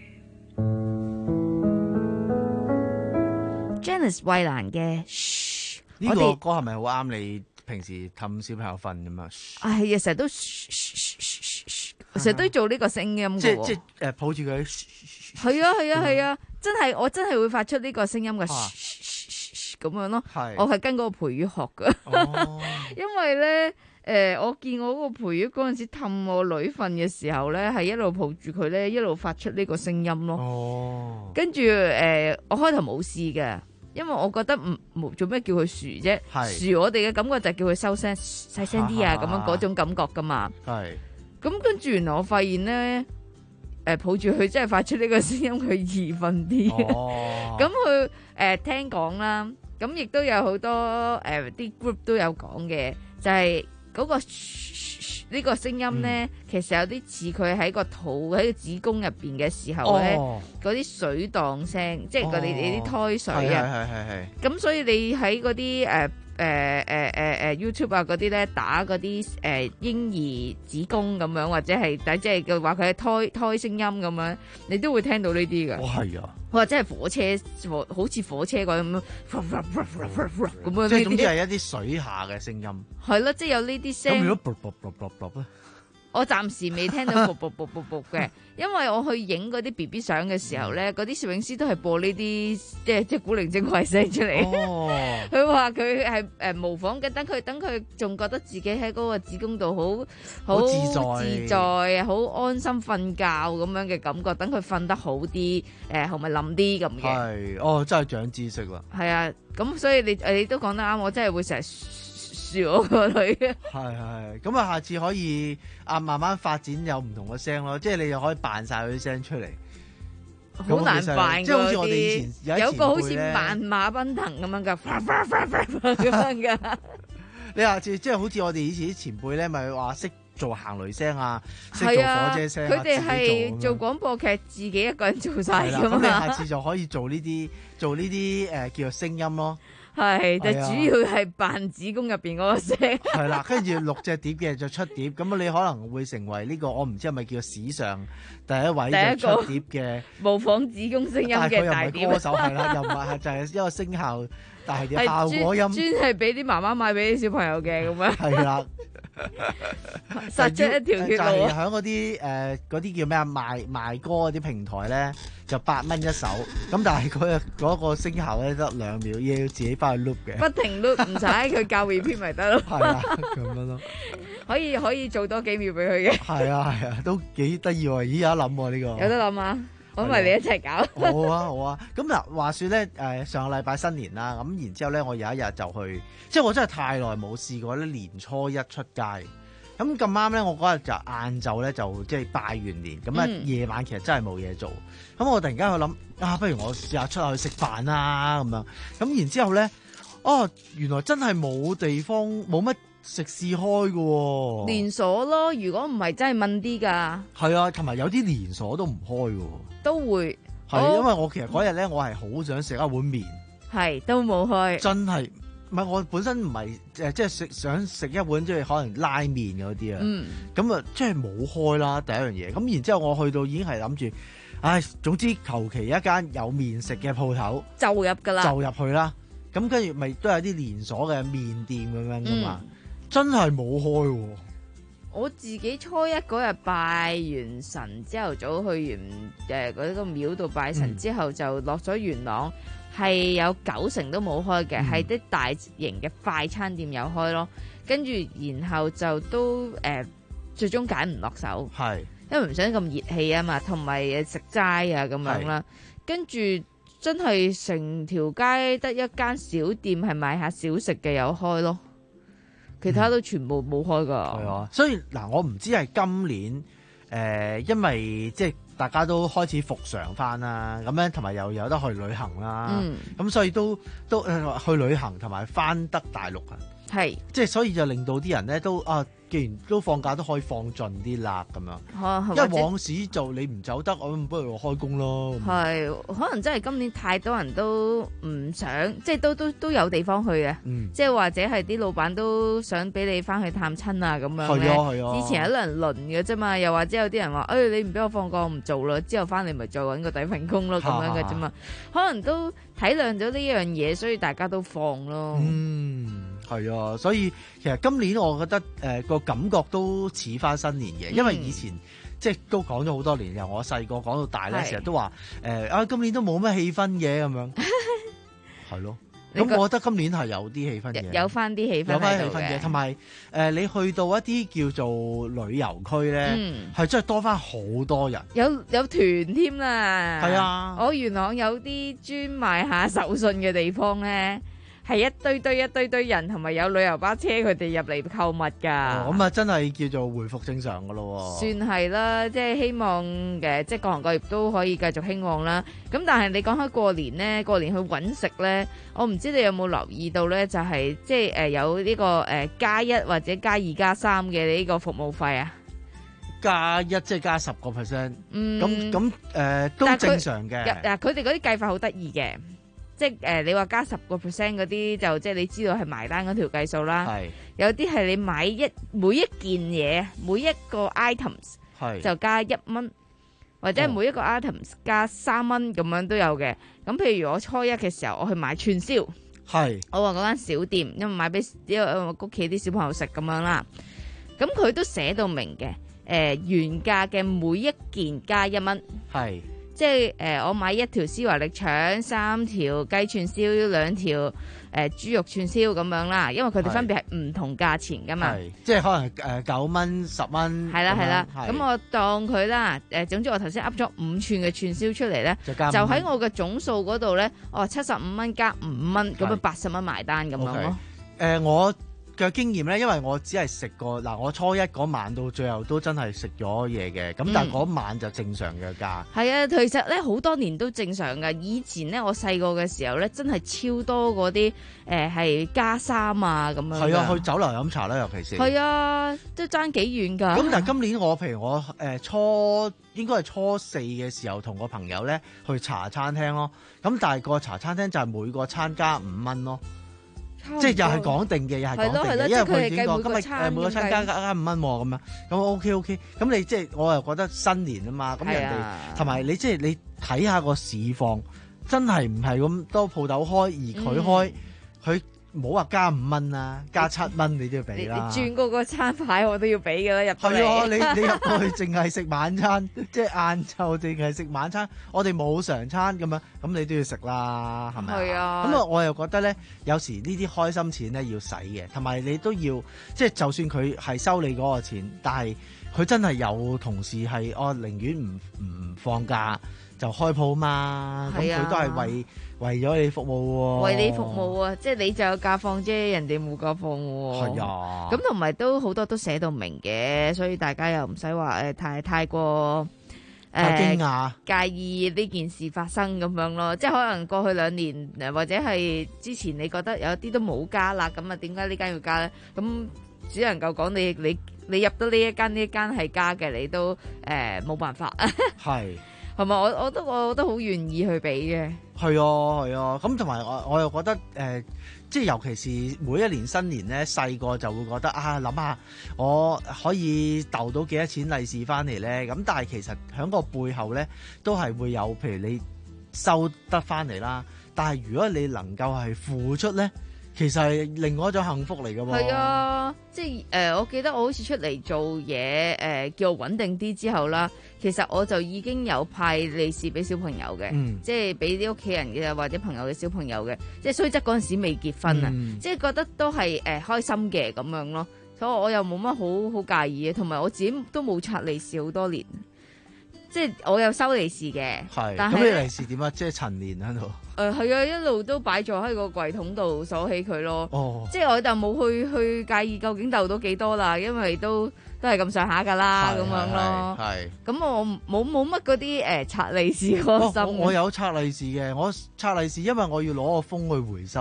Janice 衛蘭嘅噓， 呢個我哋歌係咪好啱你平時氹小朋友瞓咁啊？ 唉呀，成日都噓噓噓噓噓噓，成日都做呢個聲音即嘅喎。 即誒抱住佢， 係啊係啊係啊，真係我真係會發出呢個聲音嘅啊噓噓噓噓咁樣咯。 係我係跟嗰個培語學嘅， 哦因為咧。誒、我見我嗰個培育嗰陣時氹我女瞓嘅時候咧，係一路抱住佢咧，一路發出呢個聲音咯。 哦， 跟住誒，我開頭冇試嘅，因為我覺得唔冇做咩叫佢噓啫， 係噓我哋嘅感覺就係叫佢收聲細聲啲啊，咁樣嗰種感覺噶嘛。 係。 咁跟住原來我發現咧，誒、抱住佢真係發出呢個聲音，佢易瞓啲。 哦， 咁佢誒聽講啦，咁亦都有好多誒啲 group 都有講嘅，就係、嗰個呢個聲音咧， 嗯其實有啲似佢喺個肚喺個子宮入邊嘅時候咧， 哦嗰啲水蕩聲，即係嗰啲你啲胎水係啊。 係係係。 咁所以你喺嗰啲誒誒誒誒誒 YouTube 啊嗰啲咧打嗰啲誒嬰兒子宮咁樣，或者係但即係嘅話佢係胎胎聲音咁樣，你都會聽到呢啲嘅。 哇係啊！ 或者係火車火好似火車咁樣咁樣， 即係總之係一啲水下嘅聲音。 係咯，即係有呢啲咁聲。 如果啵啵啵啵啵咧？ 我暫時未聽到啵啵啵啵啵嘅，因為我去影嗰啲 B B 相嘅時候咧，嗰啲攝影師都係播呢啲即係即係古靈精怪聲出嚟。 哦， 佢話佢係誒模仿嘅，等佢等佢仲覺得自己喺嗰個子宮度好好自在自在，好安心瞓覺咁樣嘅感覺，等佢瞓得好啲，誒同埋冧啲咁嘅。 係，哦，真係長知識啦。 係啊，咁所以你你都講得啱，我真係會成日説我個女嘅。 係係，咁啊，下次可以啊慢慢發展有唔同嘅聲咯，即係你又可以扮晒佢啲聲出嚟。 好難扮㗎， 即係好似我哋以前有一有個好似前輩咧萬馬奔騰咁樣㗎，咁樣㗎。 你下次即係好似我哋以前啲前輩咧，咪話識做行雷聲啊，識做係啊， 火車聲啊， 佢哋係自己做廣播劇，自己一個人做晒係啦， 㗎咁你下嘛。 次就可以做呢啲做呢啲誒叫做聲音咯。 係，就係啊主要係扮子宮入邊嗰個聲。 係啦，跟住錄隻碟嘅就出碟，咁你可能會成為呢個我唔知係咪叫史上第一位第一個就出碟嘅模仿子宮聲音但係佢又唔嘅大碟。 係歌手，係啦，又唔係就係一個聲效，但係係效果音專專係俾啲媽媽買俾啲小朋友嘅咁樣。 係啦， 殺出一條血就係路啊！ 喺嗰啲誒嗰啲叫咩啊賣賣歌嗰啲平台咧，就八蚊一首，咁但係佢個嗰個聲效咧得兩秒，要自己翻去 loop 嘅。 不停都唔使佢教 repeat 咪得咯。 係啊，咁樣咯。 可以可以做多幾秒俾佢嘅。 係啊係啊，都幾得意喎！咦，有得諗喎呢個。 有得諗啊！我咪你一齊搞。 好啊好啊，咁嗱話說咧，誒上個禮拜新年啦，咁然之後咧，我有一日就去，即係我真係太耐冇試過咧，年初一出街。咁咁啱咧，我嗰日就晏晝咧就即係拜完年，咁啊嗯夜晚其實真係冇嘢做。咁我突然間去諗啊，不如我試下出下去食飯啦咁樣。咁然之後咧，哦原來真係冇地方冇乜食肆開嘅喎。 連鎖咯，如果唔係真係問啲㗎， 係啊，同埋有啲連鎖都唔開嘅喎。 都會係， 哦因為我其實嗰日咧，我係好想食一碗麵， 係都冇開。 真係唔係我本身唔係誒，即係食想食一碗即係可能拉麵嗰啲啊。 嗯， 咁啊，即係冇開啦第一樣嘢。咁然之後我去到已經係諗住，唉，總之求其一間有麵食嘅鋪頭就入㗎啦， 就入去啦。咁跟住咪都有啲連鎖嘅麵店咁樣噶嘛， 嗯真係冇開喎。 我自己初一嗰日拜完神，朝頭早去完誒嗰個廟度拜神嗯之後，就落咗元朗，係有九成都冇開嘅，係啲、大型嘅快餐店有開咯。跟住然後就都誒、呃、最終揀唔落手， 係因為唔想咁熱氣啊嘛，同埋誒食齋啊咁樣啦。跟住真係成條街得一間小店係賣下小食嘅有開咯。其他都全部冇開㗎。 係啊，所以嗱，我唔知係今年誒、呃，因為即係大家都開始復常翻啦，咁樣同埋又有得去旅行啦，咁、 嗯、 所以都都、呃、去旅行同埋翻得大陸啊， 係， 即係所以就令到啲人咧都啊既然都放假，都可以放盡啲啦咁樣。 哦因為往時就你唔走得，我不如我開工咯。 係，可能真係今年太多人都唔想，即係都都都有地方去嘅。 嗯即係或者係啲老闆都想俾你翻去探親啊咁樣咧。 係啊係啊之前有啲人輪嘅啫嘛，又或者有啲人話，誒、哎、你唔俾我放假，我唔做啦，之後翻嚟咪再揾個第份工咯咁樣嘅啫嘛。可能都體諒咗呢樣嘢，所以大家都放咯。 嗯，係啊，所以其實今年我覺得誒個、呃、感覺都似翻新年嘅，因為以前、嗯、即係都講咗好多年，由我細個講到大咧，成日都話誒啊今年都冇乜氣氛嘅咁樣，係咯。咁我覺得今年係有啲氣氛嘅， 有翻啲氣氛， 有翻氣氛嘅，同埋誒你去到一啲叫做旅遊區咧，係、嗯、真係多翻好多人， 有有團添啦。 係啊， 我元朗有啲專賣下手信嘅地方咧。係一堆堆一堆堆人，同埋有旅遊巴車佢哋入嚟購物㗎。 咁啊、哦，真係叫做回復正常㗎咯。 算係啦，即係希望嘅，即係各行各業都可以繼續興旺啦。咁但係你講開過年咧，過年去揾食咧，我唔知你有冇留意到咧，就係、是、即係誒有呢、這個誒加一或者加二加三嘅呢個服務費啊。 加一即係加十個 percent。嗯。咁咁誒都正常嘅。 嗱，佢哋嗰啲計法好得意嘅。即係誒、呃，你話加十個 percent 嗰啲，就即係你知道係埋單嗰條計數啦。係有啲係你買一每一件嘢，每一個 items 就加一蚊，或者每一個 items 加三蚊咁樣都有嘅。咁譬如我初一嘅時候，我去買串燒，係我話嗰間小店，因為買俾啲屋企啲小朋友食咁樣啦。咁佢都寫到明嘅，誒、呃、原價嘅每一件加一蚊。係。即係誒、呃，我買一條絲華力腸，三條雞串燒，兩條誒、呃、豬肉串燒咁樣啦，因為佢哋分別係唔同價錢噶嘛。 即係可能誒九蚊、十蚊。係啦係啦， 咁我當佢啦。誒、呃，總之我頭先噏咗五串嘅串燒出嚟咧，就喺我嘅總數嗰度咧，哦七十五蚊加五蚊，咁啊八十蚊埋單咁樣咯。誒、 okay. 呃，我嘅經驗咧，因為我只係食過嗱，我初一嗰晚到最後都真係食咗嘢嘅，咁、嗯、但係嗰晚就正常嘅價。 係啊，其實咧好多年都正常噶。以前咧我細個嘅時候咧，真係超多嗰啲誒係加三啊咁樣。 係啊，去酒樓飲茶啦，尤其是。 係啊，都爭幾遠㗎。 咁但係今年我譬如我誒、呃、初應該係初四嘅時候，同個朋友咧去茶餐廳咯。咁但係個茶餐廳就係每個餐加五蚊咯。即係又係講定嘅，又係講定嘅，因為佢見過今日誒每個餐加加五蚊咁樣，咁 OK OK，咁你即係我又覺得新年啊嘛，咁人哋同埋你即係你睇下個市況，真係唔係咁多鋪頭開，而佢開佢。嗯唔好話加五蚊啊，加七蚊你都要俾啦。 你轉嗰個餐牌我都要俾㗎啦，入到嚟。 係啊，你你入到去淨係食晚餐，即係晏晝淨係食晚餐，我哋冇常餐咁樣，咁你都要食啦，係咪啊？係啊。咁啊，我又覺得咧，有時呢啲開心錢咧要使嘅，同埋你都要，即係就算佢係收你嗰個錢，但係佢真係有同事係哦，寧願唔唔放假就開鋪嘛，咁佢都係為。為咗你服務喎、啊， 為你服務啊！即係你就有假放啫，人哋冇假放喎。 係啊， 咁同埋都好多都寫到明嘅，所以大家又唔使話誒太太過誒驚訝介意呢件事發生咁樣咯。即係可能過去兩年或者係之前你覺得有啲都冇加啦，咁啊點解呢間要加咧？咁只能夠講你你你入到呢一間呢一間係加嘅，你都誒冇、呃、辦法。係。係咪？我我都我都好願意去俾嘅。 係啊，係啊。咁同埋我我又覺得誒、呃，即係尤其是每一年新年咧，細個就會覺得啊，諗下我可以逗到幾多錢利是翻嚟咧。咁但係其實喺個背後咧，都係會有譬如你收得翻嚟啦。但係如果你能夠係付出咧，其實係另外一種幸福嚟㗎喎。 係啊，即係誒、呃，我記得我好似出嚟做嘢誒、呃，叫穩定啲之後啦。其實我就已經有派利是俾小朋友嘅、嗯，即係俾啲屋企人嘅或者朋友嘅小朋友嘅，即係雖則嗰陣時未結婚啊、嗯，即係覺得都係誒、呃、開心嘅咁樣咯。所以我又冇乜好好介意嘅，同埋我自己都冇拆利是好多年，即係我有收利是嘅。係，但係咁你利是點啊？即係陳年喺度。 誒係啊，一路都擺咗喺個櫃桶度鎖起佢咯。哦，即係我就冇去去介意究竟鬥到幾多啦，因為都都係咁上下噶啦，咁樣咯。係。咁我冇冇乜嗰啲誒拆利是嗰個心、哦。我我有拆利是嘅，我拆利是因為我要攞個封去回收啊。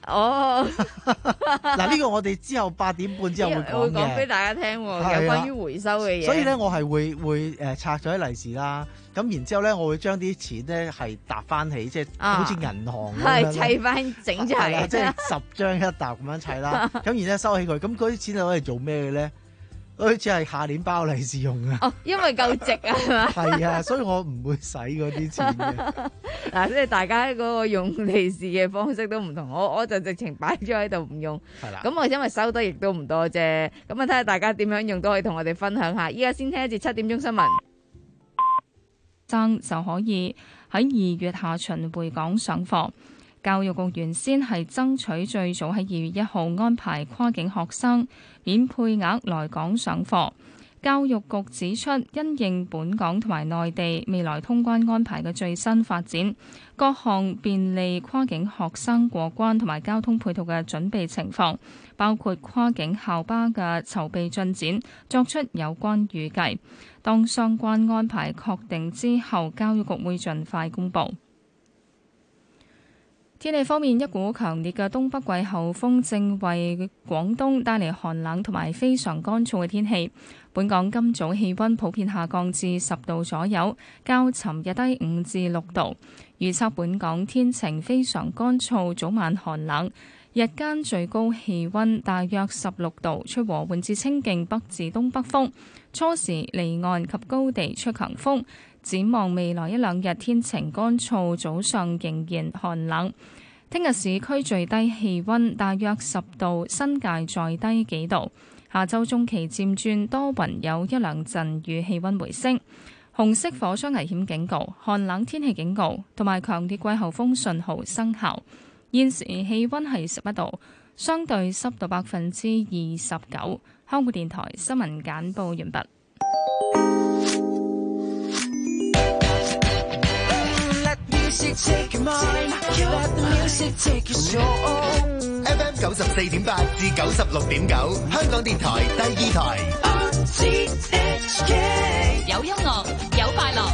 哦， 嗱呢個我哋之後八點半之後會講嘅， 會講俾大家聽喎，有關於回收嘅嘢。 所以咧，我係會會誒拆咗啲利是啦，咁然之後咧，我會將啲錢咧係搭翻起，即係好似銀行咁樣， 係砌翻整齊， 即係十張一沓咁樣砌啦。咁然之後收起佢，咁嗰啲錢係攞嚟做咩嘅咧？嗰啲錢係下年包利是用啊！ 哦，因為夠值啊，係嘛？ 係啊，所以我唔會使嗰啲錢嘅。 嗱，即係大家嗰個用利是嘅方式都唔同，我我就直情擺咗喺度唔用。 係啦。 咁我因為收得亦都唔多啫，咁啊睇下大家點樣用都可以同我哋分享下。依家先聽一節七點鐘新聞。 生就可以喺二月下旬回港上課。教育局原先係爭取最早喺二月一號安排跨境學生免配額來港上課。教育局指出，因應本港同埋內地未來通關安排嘅最新發展，各項便利跨境學生過關同埋交通配套嘅準備情況，包括跨境校巴嘅籌備進展，作出有關預計。當相關安排確定之後，教育局會盡快公佈。天氣方面，一股強烈嘅東北季候風正為廣東帶嚟寒冷同埋非常乾燥嘅天氣。本港今早氣溫普遍下降至十度左右，較尋日低五至六度。預測本港天晴非常乾燥，早晚寒冷，日間最高氣溫大約十六度，吹和緩至清勁北至東北風。初時離岸及高地吹強風。展望未來一兩日天晴乾燥，早上仍然寒冷。聽日市區最低氣溫大約十度，新界再低幾度。下週中期漸轉多雲，有一兩陣雨，氣溫回升。紅色火災危險警告、寒冷天氣警告同埋強烈季候風信號生效。現時氣溫係十一度，相對濕度百分之二十九。香港電台新聞簡報完畢。 F M 九十四點八至九十六點九，香港電台第二台。 有音樂，有快樂。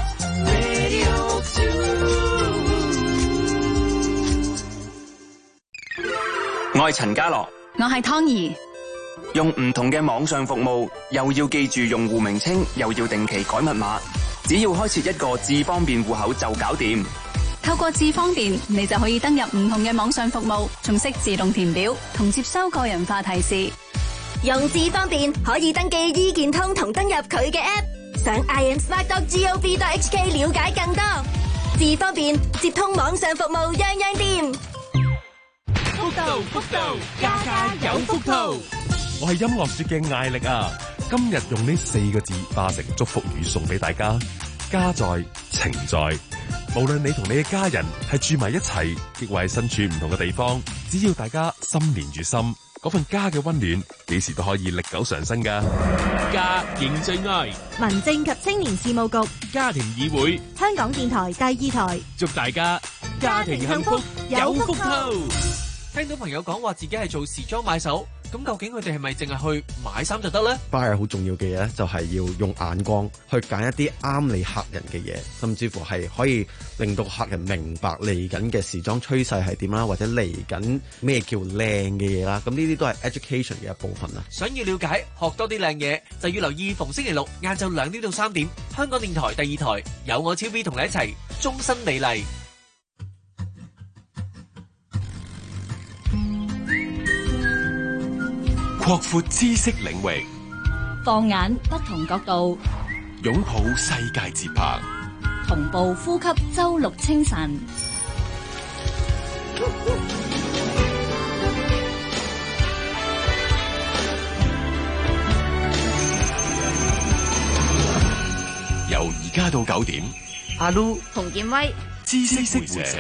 我係陳家樂， 我係湯兒。 用唔同嘅網上服務，又要記住用戶名稱，又要定期改密碼，只要開設一個智方便戶口就搞掂。 透過智方便，你就可以登入唔同嘅網上服務，仲識自動填表同接收個人化提示。 用智方便可以登記醫健通同登入佢嘅 app， 上 i am smart dot gov dot h k 了解更多。智方便接通網上服務，樣樣掂。 福到福到，家家有福到。 我係音樂節嘅艾力啊！今日用呢四個字化成祝福語送俾大家：家在情在。無論你同你嘅家人係住埋一齊，亦或係身處唔同嘅地方，只要大家心連住心，嗰份家嘅溫暖，幾時都可以歷久常新噶。 家敬最愛， 民政及青年事務局， 家庭議會， 香港電台第二台， 祝大家家庭幸福有福透。 聽到朋友講話自己係做時裝買手，咁究竟佢哋係咪淨係去買衫就得呢？ buyer 好重要嘅嘢咧，就係要用眼光去揀一啲啱你客人嘅嘢，甚至乎係可以令到客人明白嚟緊嘅時裝趨勢係點啦，或者嚟緊咩叫靚嘅嘢啦。咁呢啲都係 education 嘅一部分啦。 想要了解學多啲靚嘢，就要留意逢星期六晏晝兩點到三點，香港電台第二台有我超 B 同你一齊終身美麗。 擴闊知識領域， 放眼不同角度， 擁抱世界節拍， 同步呼吸周六清晨。 由而家到九點， 阿 Lu 洪建威， 知識會社。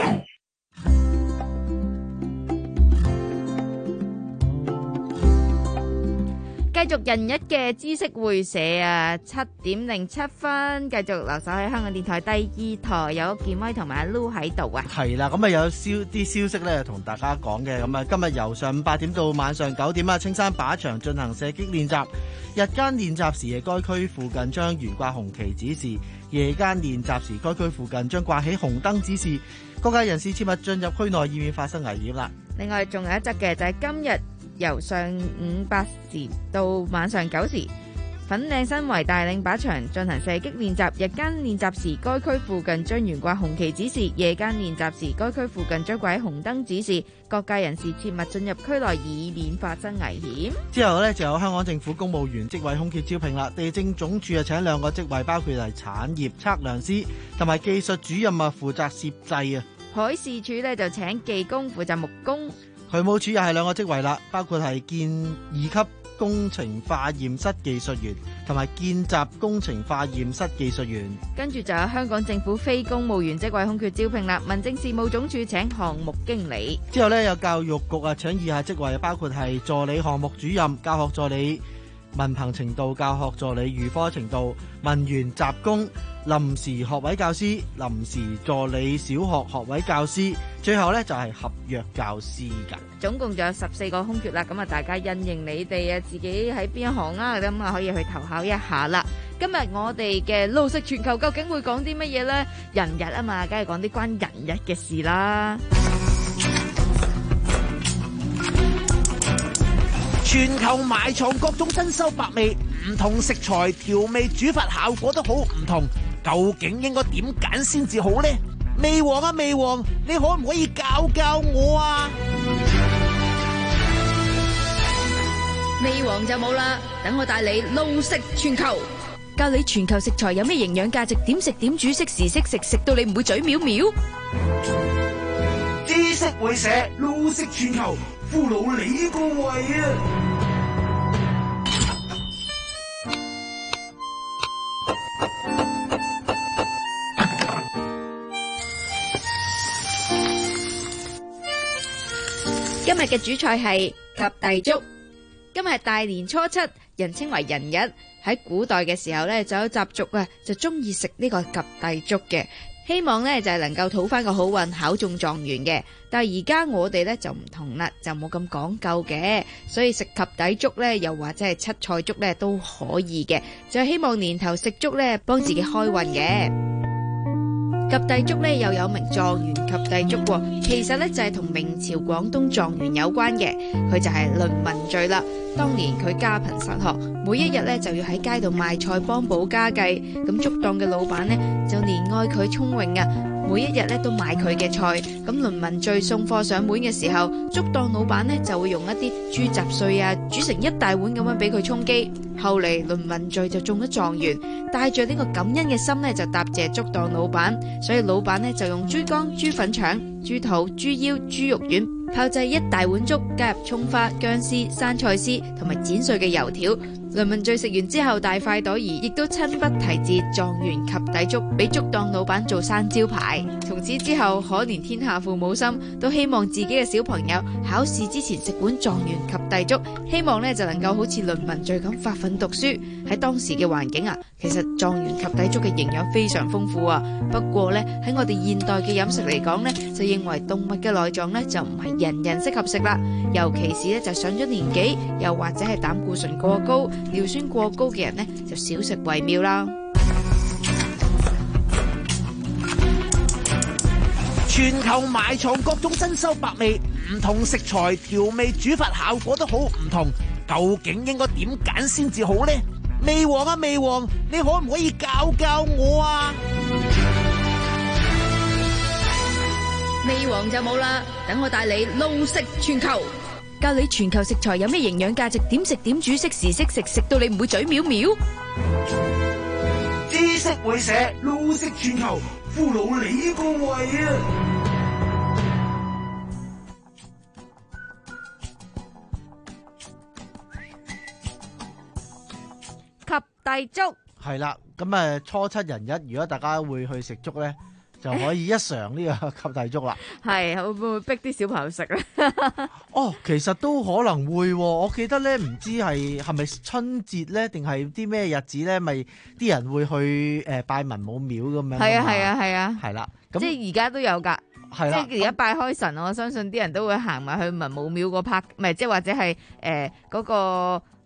繼續人一嘅知識會社啊，七點零七分，繼續留守喺香港電台第二台，有建威同埋阿 Lu 喺度啊。 係啦，咁啊有消啲消息咧，同大家講嘅。咁啊，今日由上午八點到晚上九點啊，青山靶場進行射擊練習。日間練習時，該區附近將懸掛紅旗指示， 夜間練習時，該區附近將掛起紅燈指示，各界人士切勿進入區內，以免發生危險啦。 另外仲有一則嘅就係今日由上午八時到晚上九時，粉嶺新圍大嶺靶場進行射擊練習，日間練習時該區附近將懸掛紅旗指示，夜間練習時該區附近將掛起紅燈指示，各界人士切勿進入區內，以免發生危險。 之後呢，就有香港政府公務員職位空缺招聘啦，地政總署啊請兩個職位，包括係產業測量師同埋技術主任啊，負責攝製啊。 海事處呢，就請技工負責木工。 渠務署又係兩個職位啦，包括係建二級工程化驗室技術員同埋見習工程化驗室技術員。 跟住就有香港政府非公務員職位空缺招聘啦，民政事務總署請項目經理。 之後呢，有教育局啊請以下職位，包括係助理項目主任、教學助理、文憑程度教學助理、預科程度、文員雜工、臨時學位教師、臨時助理小學學位教師，最後呢，就係合約教師㗎。 總共就有十四個空缺啦，咁啊大家因應你哋啊自己喺邊一行啊，咁啊可以去投考一下啦。今日我哋嘅路食全球究竟會講啲乜嘢呢？人日啊嘛，梗係講啲關人日嘅事啦。 全球埋藏各種珍饈百味，唔同食材調味煮法效果都好唔同，究竟應該點揀先至好呢？味王啊味王，你可唔可以教教我啊？ 味王就冇啦，等我帶你路食全球，教你全球食材有咩營養價值，點食點煮，適時適食，食到你唔會嘴藐藐。 知識會社路食全球，俘虜你個胃啊！ 今日嘅主菜係及第粥。今日係大年初七，人稱為人日。喺古代嘅時候呢，就有習俗啊，就中意食呢個及第粥嘅，希望呢就係能夠討翻個好運，考中狀元嘅。但係而家我哋呢就唔同啦，就冇咁講究嘅，所以食及第粥呢，又或者係七菜粥呢都可以嘅，就希望年頭食粥呢幫自己開運嘅。及第粥咧又有名狀元及第粥喎，其實咧就係同明朝廣東狀元有關嘅，佢就係倫文敘啦。當年佢家貧失學，每一日咧就要喺街度賣菜幫補家計，咁粥檔嘅老闆呢，就憐愛佢聰穎啊，每一日咧都買佢嘅菜。咁倫文敘送貨上門嘅時候，粥檔老闆呢就會用一啲豬雜碎啊煮成一大碗咁樣俾佢充飢。後嚟倫文敘就中咗狀元，帶着呢個感恩嘅心呢，就答謝粥檔老闆，所以老闆呢就用豬肝、豬粉腸、豬肚、豬腰、豬肉丸炮製一大碗粥，加入蔥花、薑絲、生菜絲同埋剪碎嘅油條。倫文敘食完之後大快朵頤，亦都親筆題字狀元及第粥俾粥檔老闆做生招牌。從此之後，可憐天下父母心，都希望自己嘅小朋友考試之前食碗狀元及第粥，希望呢就能夠好似倫文敘咁發奮讀書。喺當時嘅環境啊，其實狀元及第粥嘅營養非常豐富啊。不過呢，喺我哋現代嘅飲食嚟講呢，就認為動物嘅內臟呢就唔係人人適合食啦，尤其是呢就上咗年紀，又或者係膽固醇過高、尿酸過高嘅人呢，就少食為妙啦。 全球埋藏各種珍饈百味，唔同食材調味煮法效果都好唔同，究竟應該點揀先至好呢？味王啊味王，你可唔可以教教我啊？ 味王就冇啦，等我帶你路食全球，教你全球食材有咩營養價值，點食點煮，適時適食，食到你唔會嘴藐藐。 知識會社路食全球，俘虜你個胃啊！ 及第粥係啦，咁誒初七人日，如果大家會去食粥咧，就可以一嘗呢個及第粥啦。 係會唔會逼啲小朋友食咧？ 哦，其實都可能會，我記得咧，唔知係係咪春節咧，定係啲咩日子咧，咪啲人會去誒拜文武廟咁樣。 係啊係啊係啊， 係啦， 即係而家都有㗎。 係啦， 即係而家拜開神，我相信啲人都會行埋去文武廟嗰 part，唔係即係或者係誒嗰個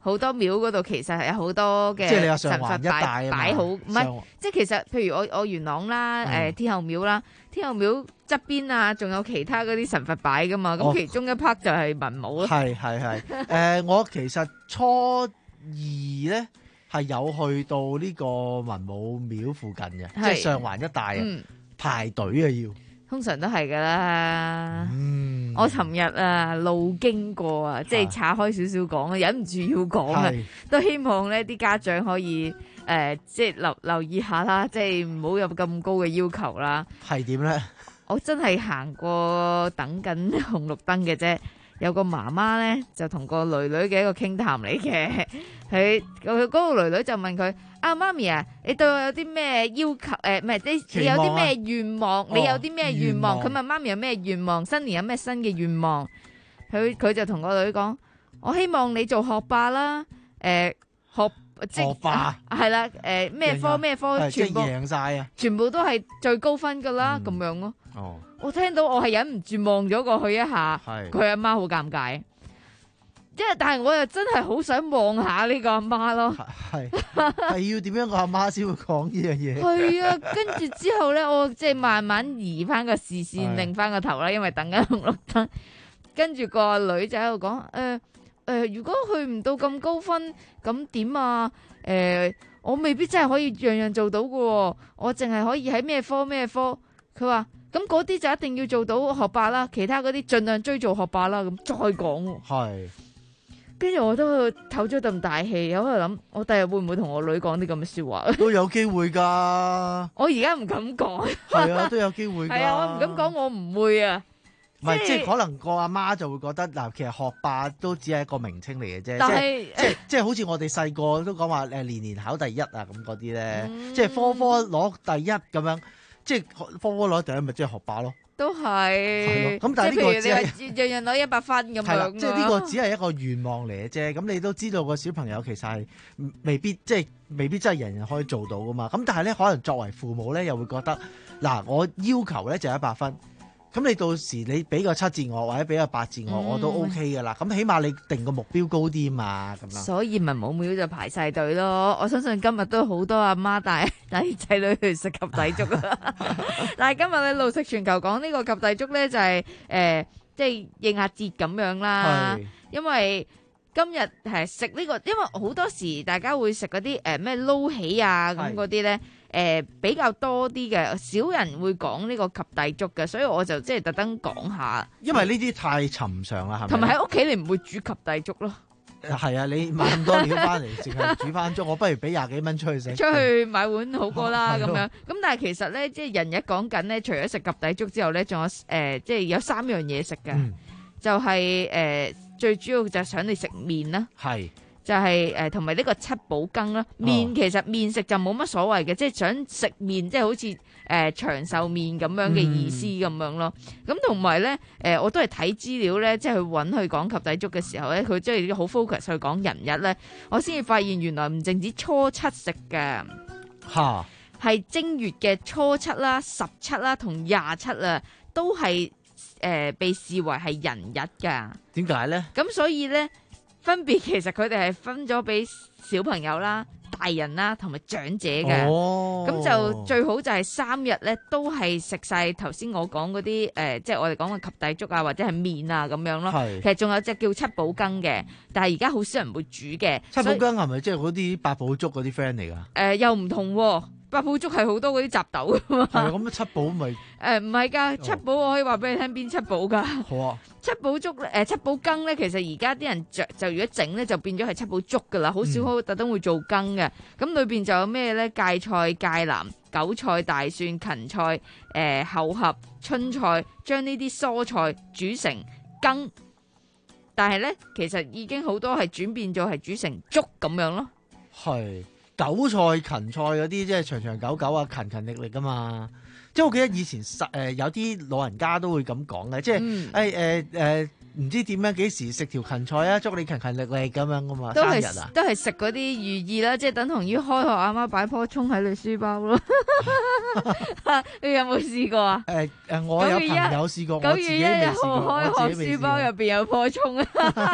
好多廟嗰度其實係有好多嘅即係你話上神佛環一帶啊嘛擺擺好，唔係上即係其實譬如我我元朗啦，誒、 嗯天后廟啦，天后廟側邊啊，仲有其他嗰啲神佛擺噶嘛，咁、 哦其中一 part 就係文武咯。 係係係誒，我其實初二咧係有去到呢個文武廟附近嘅，即係上環一帶啊， 嗯排隊啊要。 通常都係噶啦。 嗯， 我尋日啊路經過啊，即係岔開少少講啊，忍唔住要講啊係， 都希望呢啲家長可以誒、呃，即係留留意下啦，即係唔好有咁高嘅要求啦。 係點咧？ 我真係行過等緊紅綠燈嘅啫，有個媽媽咧就同個女女嘅一個傾談嚟嘅，佢佢嗰個女女就問佢：啊媽咪啊，你對我有啲咩要求？誒唔係你你有啲咩願望？你有啲咩願望？佢問媽咪有咩願望？新年有咩新嘅願望？佢佢就同個女講：我希望你做學霸啦，誒學即學霸係啦，誒咩科咩科係即係全部贏晒啊！ 全部都係最高分噶啦，咁樣咯。 哦， 我聽到我係忍唔住望咗過去一下， 係佢阿媽好尷尬，即係但係我又真係好想望下呢個阿媽咯。 係係要點樣個阿媽先會講呢樣嘢？ 係啊，跟住之後咧，我即係慢慢移翻個視線，擰翻個頭啦，因為等緊紅綠燈。跟住個女就喺度講：誒誒，如果去唔到咁高分，咁點啊？誒，我未必真係可以樣樣做到噶，我淨係可以喺咩科咩科。佢話：咁嗰啲就一定要做到學霸啦，其他嗰啲盡量追做學霸啦。咁再講， 係。 跟住我都唞咗啖大氣，喺度諗，我第日會唔會同我女講啲咁嘅説話？ 都有機會㗎。 我而家唔敢講。 係啊，都有機會㗎。 係啊，我唔敢講，我唔會啊。 唔係，即係可能個阿媽就會覺得嗱，其實學霸都只係一個名稱嚟嘅啫。 但係即係即係好似我哋細個都講話誒年年考第一啊咁嗰啲咧，即係科科攞第一咁樣，即係科科攞第一咪即係學霸咯。 都係。 咁但係呢個只係樣樣攞一百分咁樣。 係啦，即係呢個只係一個願望嚟嘅啫。咁你都知道個小朋友其實係未必即係未必真係人人可以做到噶嘛。咁但係咧，可能作為父母咧，又會覺得嗱，我要求咧就係一百分。咁你到時你俾個七字我，或者俾個八字我，嗯、我都 O K 噶啦。咁起碼你定個目標高啲嘛，咁樣。 所以文武廟就排晒隊咯。我相信今日都好多阿媽帶帶仔女去食及第粥啦。但係今日咧，路食全球講呢個及第粥咧，就係、是、誒、呃，即係應下節咁樣啦。因為今日係食呢個，因為好多時大家會食嗰啲誒咩撈起啊咁嗰啲咧。誒、呃、比較多啲嘅，少人會講呢個及第粥嘅，所以我就即係特登講下。 因為呢啲太尋常啦，係咪？ 同埋喺屋企你唔會煮及第粥咯。 係啊，你買咁多料翻嚟，淨係煮翻粥，我不如俾廿幾蚊出去食。 出去買碗好過啦咁樣。咁但係其實咧，即係人日講緊咧，除咗食及第粥之後咧，仲有誒、呃，即係有三樣嘢食嘅，嗯、就係、是、誒、呃、最主要就係想你食麵啦。係。就係誒同埋呢個七寶羹啦，麵其實麵食就冇乜所謂嘅，即係想食麵，即係好似誒、呃、長壽麵咁樣嘅意思咁樣咯。咁同埋咧誒，我都係睇資料咧，即係去揾去講及第粥嘅時候咧，佢即係好 focus 去講人日咧，我先至發現原來唔淨止初七食嘅，嚇係正月嘅初七啦、十七啦同廿七啊，都係誒、呃、被視為係人日㗎。 點解咧？ 咁所以咧。分別其實佢哋係分咗俾小朋友啦、大人啦同埋長者嘅，咁、哦、就最好就係三日咧都係食晒頭先我講嗰啲誒，即係我哋講嘅及第粥啊或者係麵啊咁樣咯。其實仲有隻叫七寶羹嘅，但係而家好少人會煮嘅。 七寶羹係咪即係嗰啲八寶粥嗰啲 friend 嚟㗎？誒、 呃、又唔同喎、啊。八寶粥係好多嗰啲雜豆㗎嘛， 係咁七寶咪誒唔係㗎，七寶我可以話俾你聽邊七寶㗎。好啊，七寶粥誒、呃、七寶羹咧，其實而家啲人就就如果整咧就變咗係七寶粥㗎啦，好少好特登會做羹嘅。咁裏邊就有咩咧？芥菜、芥藍、韭菜、大蒜、芹菜、誒、呃、厚合、春菜，將呢啲蔬菜煮成羹，但係咧其實已經好多係轉變咗係煮成粥咁樣咯。 係。韭菜、芹菜嗰啲即係長長久久啊，勤勤力力噶嘛。即係我記得以前實誒、呃、有啲老人家都會咁講嘅，即係誒誒誒唔知點樣幾時食條芹菜啊，祝你勤勤力力咁樣噶嘛。 都係生日啊， 都係食嗰啲寓意啦，即係等同於開學阿媽擺棵葱喺你書包咯。你有冇試過啊？誒、呃、誒， 我有朋友試過，我自己未試過。 九月一號開學書包入邊有棵葱啊！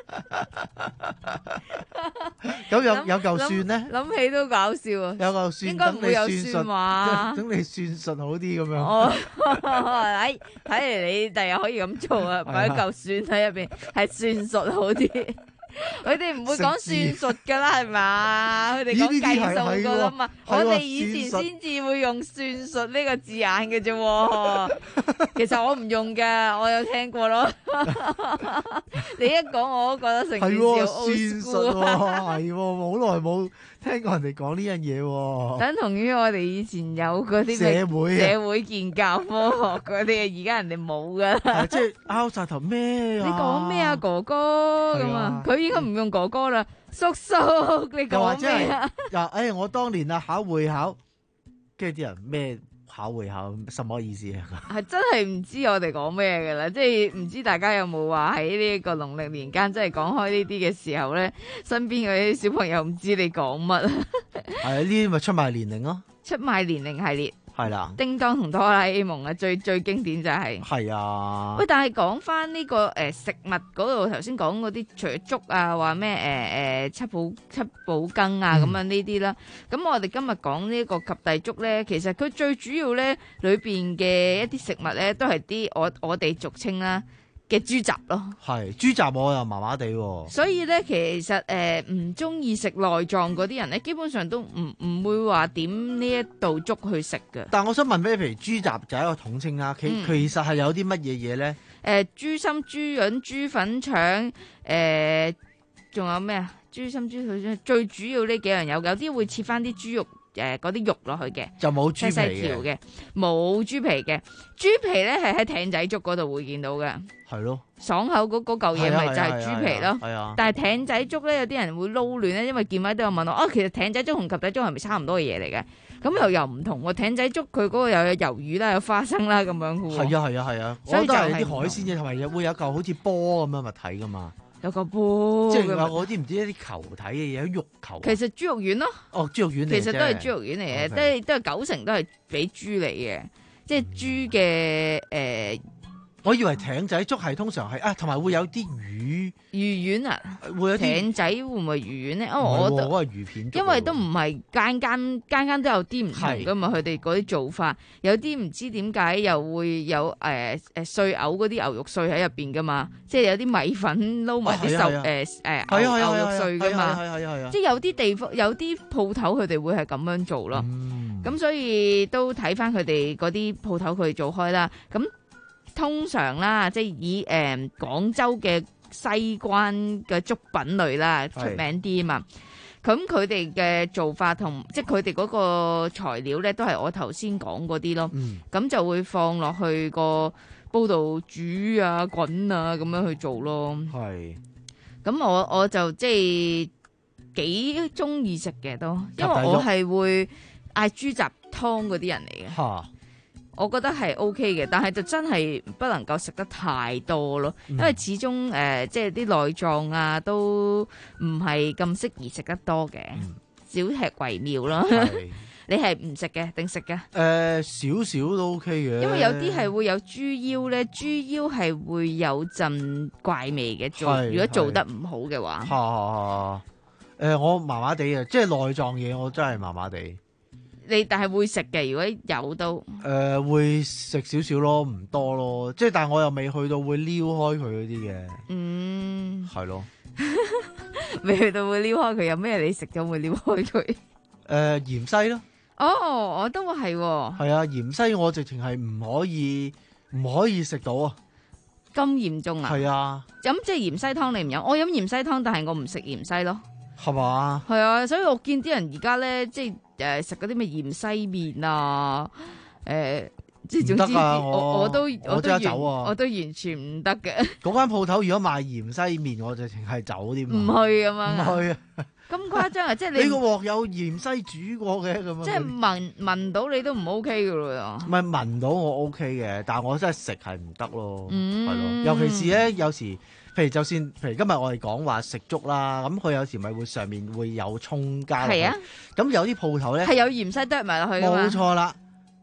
咁有有嚿蒜咧？ 諗起都搞笑啊！ 有嚿蒜， 應該唔會有蒜話， 等你算術好啲咁樣。 哦，睇睇嚟你第日可以咁做啊！擺一嚿蒜喺入邊，係算術好啲。佢哋唔會講算術噶啦，係嘛？佢哋講計數噶啦嘛。我哋以前先至會用算術呢個字眼嘅啫。其實我唔用噶，我有聽過咯。你一講我都覺得成件事好 old school。 係喎，好耐冇聽過人哋講呢樣嘢。 等同於我哋以前有嗰啲社會社會建教科學嗰啲，而家人哋冇噶。 即係拗晒頭咩？ 你講咩啊，哥哥咁啊？佢應該唔用哥哥啦，叔叔，你講咩啊？ 又誒，我當年啊考會考，跟住啲人咩考會考，什麼意思啊？ 係真係唔知我哋講咩噶啦，即係唔知大家有冇話喺呢個農曆年間，即係講開呢啲嘅時候咧，身邊嗰啲小朋友唔知你講乜啊？ 係啊，呢啲咪出賣年齡咯， 出賣年齡系列。 係啦， 叮當同哆啦 A 夢啊，最最經典就係、 是。係啊。 喂，但係講翻呢個誒、呃、食物嗰度，頭先講嗰啲除咗粥啊，話咩誒誒七寶七寶羹啊咁樣呢啲啦。咁、嗯、我哋今日講呢個及第粥咧，其實佢最主要咧裏邊嘅一啲食物咧，都係啲我我哋俗稱啦嘅豬雜咯。 係豬雜我又麻麻地喎。 所以咧，其實誒唔中意食內臟嗰啲人咧，基本上都唔唔會話點呢一道粥去食嘅。 但係我想問咩？譬如豬雜就係一個統稱啦，其、嗯、其實係有啲乜嘢嘢咧？誒、 呃，豬心、豬潤、豬粉腸，誒、呃，仲有咩啊？豬心、豬腿，最主要呢幾樣有，有啲會切翻啲豬肉。誒嗰啲肉落去嘅， 就冇豬皮嘅，冇豬皮嘅。豬皮咧係喺艇仔粥嗰度會見到嘅。係咯， 爽口嗰嗰嚿嘢咪就係豬皮咯。 係啊。 但係艇仔粥咧，有啲人會撈亂咧，因為見位都有問我，哦，其實艇仔粥同及第粥係咪差唔多嘅嘢嚟嘅？咁又又唔同喎。艇仔粥佢嗰個又有魷魚啦，有花生啦咁樣嘅喎。 係啊係啊係啊，所以就係啲海鮮嘅，同埋會有嚿好似波咁樣物體噶嘛。 有個波， 即係話嗰啲唔知一啲球體嘅嘢，肉球。 其實豬肉丸咯。 哦，豬肉丸嚟嘅。 其實都係豬肉丸嚟嘅，都係都係九成都係俾豬嚟嘅，即係豬嘅誒。呃我以為艇仔粥係通常係啊，同埋會有啲魚魚丸啊， 會有艇仔會唔會魚丸咧？哦， 我覺得嗰係魚片， 因為都唔係間間間間都有啲唔同噶嘛，佢哋嗰啲做法有啲唔知點解又會有誒誒、呃、碎藕嗰啲牛肉碎喺入邊噶嘛，即係有啲米粉撈埋啲瘦誒誒牛牛肉碎噶嘛，即係有啲地方有啲鋪頭佢哋會係咁樣做咯，咁、嗯、所以都睇翻佢哋嗰啲鋪頭佢做開啦，咁。通常啦，即係以誒、呃、廣州嘅西關嘅粥品類啦出名啲啊嘛，咁佢哋嘅做法同即係佢哋嗰個材料咧，都係我頭先講嗰啲咯，咁、嗯、就會放落去個煲度煮啊、滾啊咁樣去做咯。係，咁我我就即係幾中意食嘅都，因為我係會嗌豬雜湯嗰啲人嚟嘅。我覺得係 O K 嘅，但係就真係不能夠食得太多咯，嗯、因為始終誒、呃、即係啲內臟啊都唔係咁適宜食得多嘅，嗯、少吃為妙咯。你係唔食嘅定食嘅？誒少少都 O K 嘅，因為有啲係會有豬腰咧，豬腰係會有陣怪味嘅，做如果做得唔好嘅話。嚇嚇嚇！誒我麻麻地啊，即係內臟嘢我真係麻麻地。你但係會食嘅，如果有都誒、呃、會食少少咯，唔多咯，即係但係我又未去到會撩開佢嗰啲嘅，嗯，係咯，未去到會撩開佢，有咩你食咗會撩開佢？誒、呃、芫茜咯，哦，我都係喎，係啊，芫茜我直情係唔可以唔可以食到啊，咁嚴重啊？係啊，咁即係芫茜湯你唔飲，我飲芫茜湯，但係我唔食芫茜咯，係嘛？係啊，所以我見啲人而家咧即係。誒，食嗰啲咩芫茜麵啊，誒，即係總之我我都我都完我都完全唔得嘅。嗰間鋪頭如果賣芫茜麵，我就淨係走添。唔去啊嘛，唔去啊，咁誇張啊！即係你個鑊有芫茜煮過嘅咁樣。即係聞聞到你都唔 OK 噶咯。唔係聞到我 OK 嘅，但係我真係食係唔得咯，係咯。尤其是咧，有時。譬如就算，譬如今日我哋講話食粥啦，咁佢有時咪會上面會有葱加落去，咁、啊、有啲鋪頭咧係有芫茜剁埋落去㗎嘛，冇錯啦。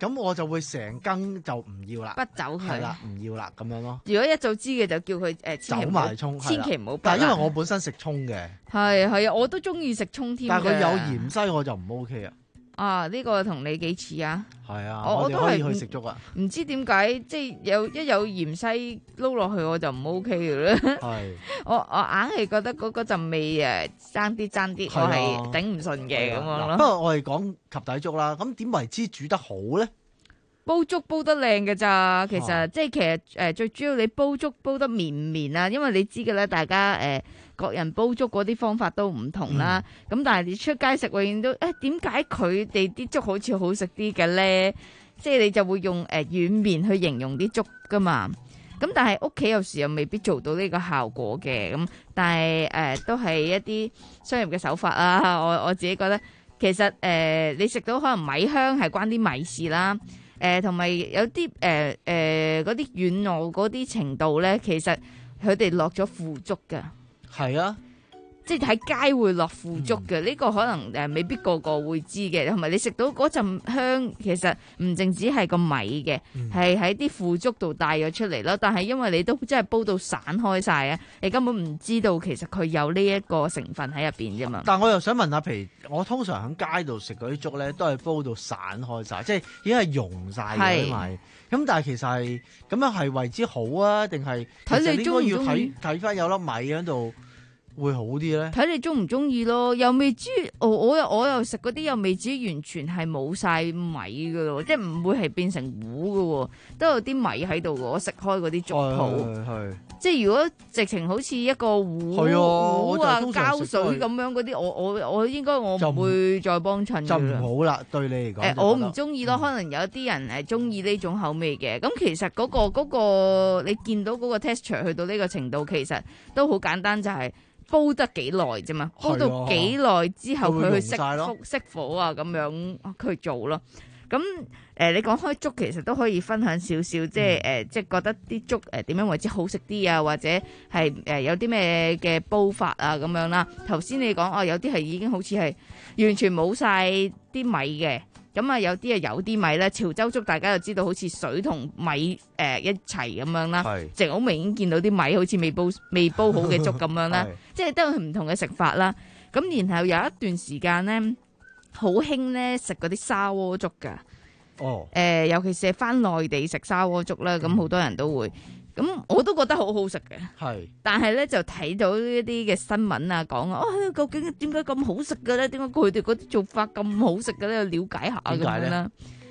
咁我就會成羹就唔要啦， 不走佢係啦，唔要啦咁樣咯。 如果一早知嘅就叫佢誒走埋葱， 千祈唔好。 但係因為我本身食葱嘅， 係係啊，我都中意食葱添。 但係佢有芫荽我就唔 OK 啊。 啊！呢、這個同你幾似啊？ 係啊， 我我哋可以去食粥啊。 唔知點解，即係有一有芫荽撈落去我就唔 OK 嘅啦。係我我硬係覺得嗰嗰陣味誒爭啲爭啲，我係頂唔順嘅咁樣咯。 不過我哋講及第粥啦，咁點為之煮得好咧？ 煲粥煲得靚嘅咋，其實、 啊、 即係其實誒、呃、最主要你煲粥煲得綿唔綿啊，因為你知嘅咧，大家誒。呃各人煲粥嗰啲方法都唔同啦，咁、嗯、但係你出街食永遠都誒點解佢哋啲粥好似好食啲嘅咧？即係你就會用誒、呃、軟綿去形容啲粥噶嘛。咁但係屋企有時又未必做到呢個效果嘅，咁但係誒、呃、都係一啲商業嘅手法啦。我我自己覺得其實誒、呃、你食到可能米香係關啲米事啦，誒同埋有啲誒誒嗰啲軟糯嗰啲程度咧，其實佢哋落咗腐竹㗎。 係啊， 即係喺街會落腐竹嘅，呢、嗯、個可能誒未必個個會知嘅，同埋你食到嗰陣香，其實唔淨止係個米嘅，係喺啲腐竹度帶咗出嚟咯。但係因為你都真係煲到散開晒啊，你根本唔知道其實佢有呢一個成分喺入邊啫嘛。 但我又想問下，譬如我通常喺街度食嗰啲粥咧，都係煲到散開晒，即係已經係溶晒嘅米。咁但係其實係咁樣係為之好啊，定係其實應該要睇睇翻有粒米喺度會好啲咧？ 睇你中唔中意咯，又未知我我又我又食嗰啲又未至於完全係冇晒米噶咯，即係唔會係變成糊噶，都有啲米喺度。我食開嗰啲粥鋪，即係如果直情好似一個糊糊啊膠水咁樣嗰啲，我我我應該我唔會再幫襯就唔好啦。對你嚟講， 誒、呃、我唔中意咯。可能有啲人誒中意呢種口味嘅。咁其實嗰、嗰個嗰、嗰個你見到嗰個 texture 去到呢個程度，其實都好簡單，就係、是。煲得幾耐啫嘛？煲到幾耐之後佢去熄熄火啊，咁樣去做咯。咁誒、呃，你講開粥，其實都可以分享少少，即係誒、呃，即係覺得啲粥誒點樣為之好食啲啊，或者係誒、呃、有啲咩嘅煲法啊咁樣啦。頭先你講哦，有啲係已經好似係完全冇晒啲米嘅。咁啊，有啲啊有啲米咧，潮州粥大家就知道好似水同米誒、呃、一齊咁樣啦，淨好明顯見到啲米好似未煲未煲好嘅粥咁樣啦，即係都係唔同嘅食法啦。咁然後有一段時間咧，好興咧食嗰啲砂鍋粥㗎， 哦， 誒、呃、尤其是係返內地食砂鍋粥啦，咁好多人都會。咁我都覺得好好食嘅，係，但係咧就睇到一啲嘅新聞啊，講啊，究竟點解咁好食嘅咧？點解佢哋嗰啲做法咁好食嘅咧？了解下咁樣啦。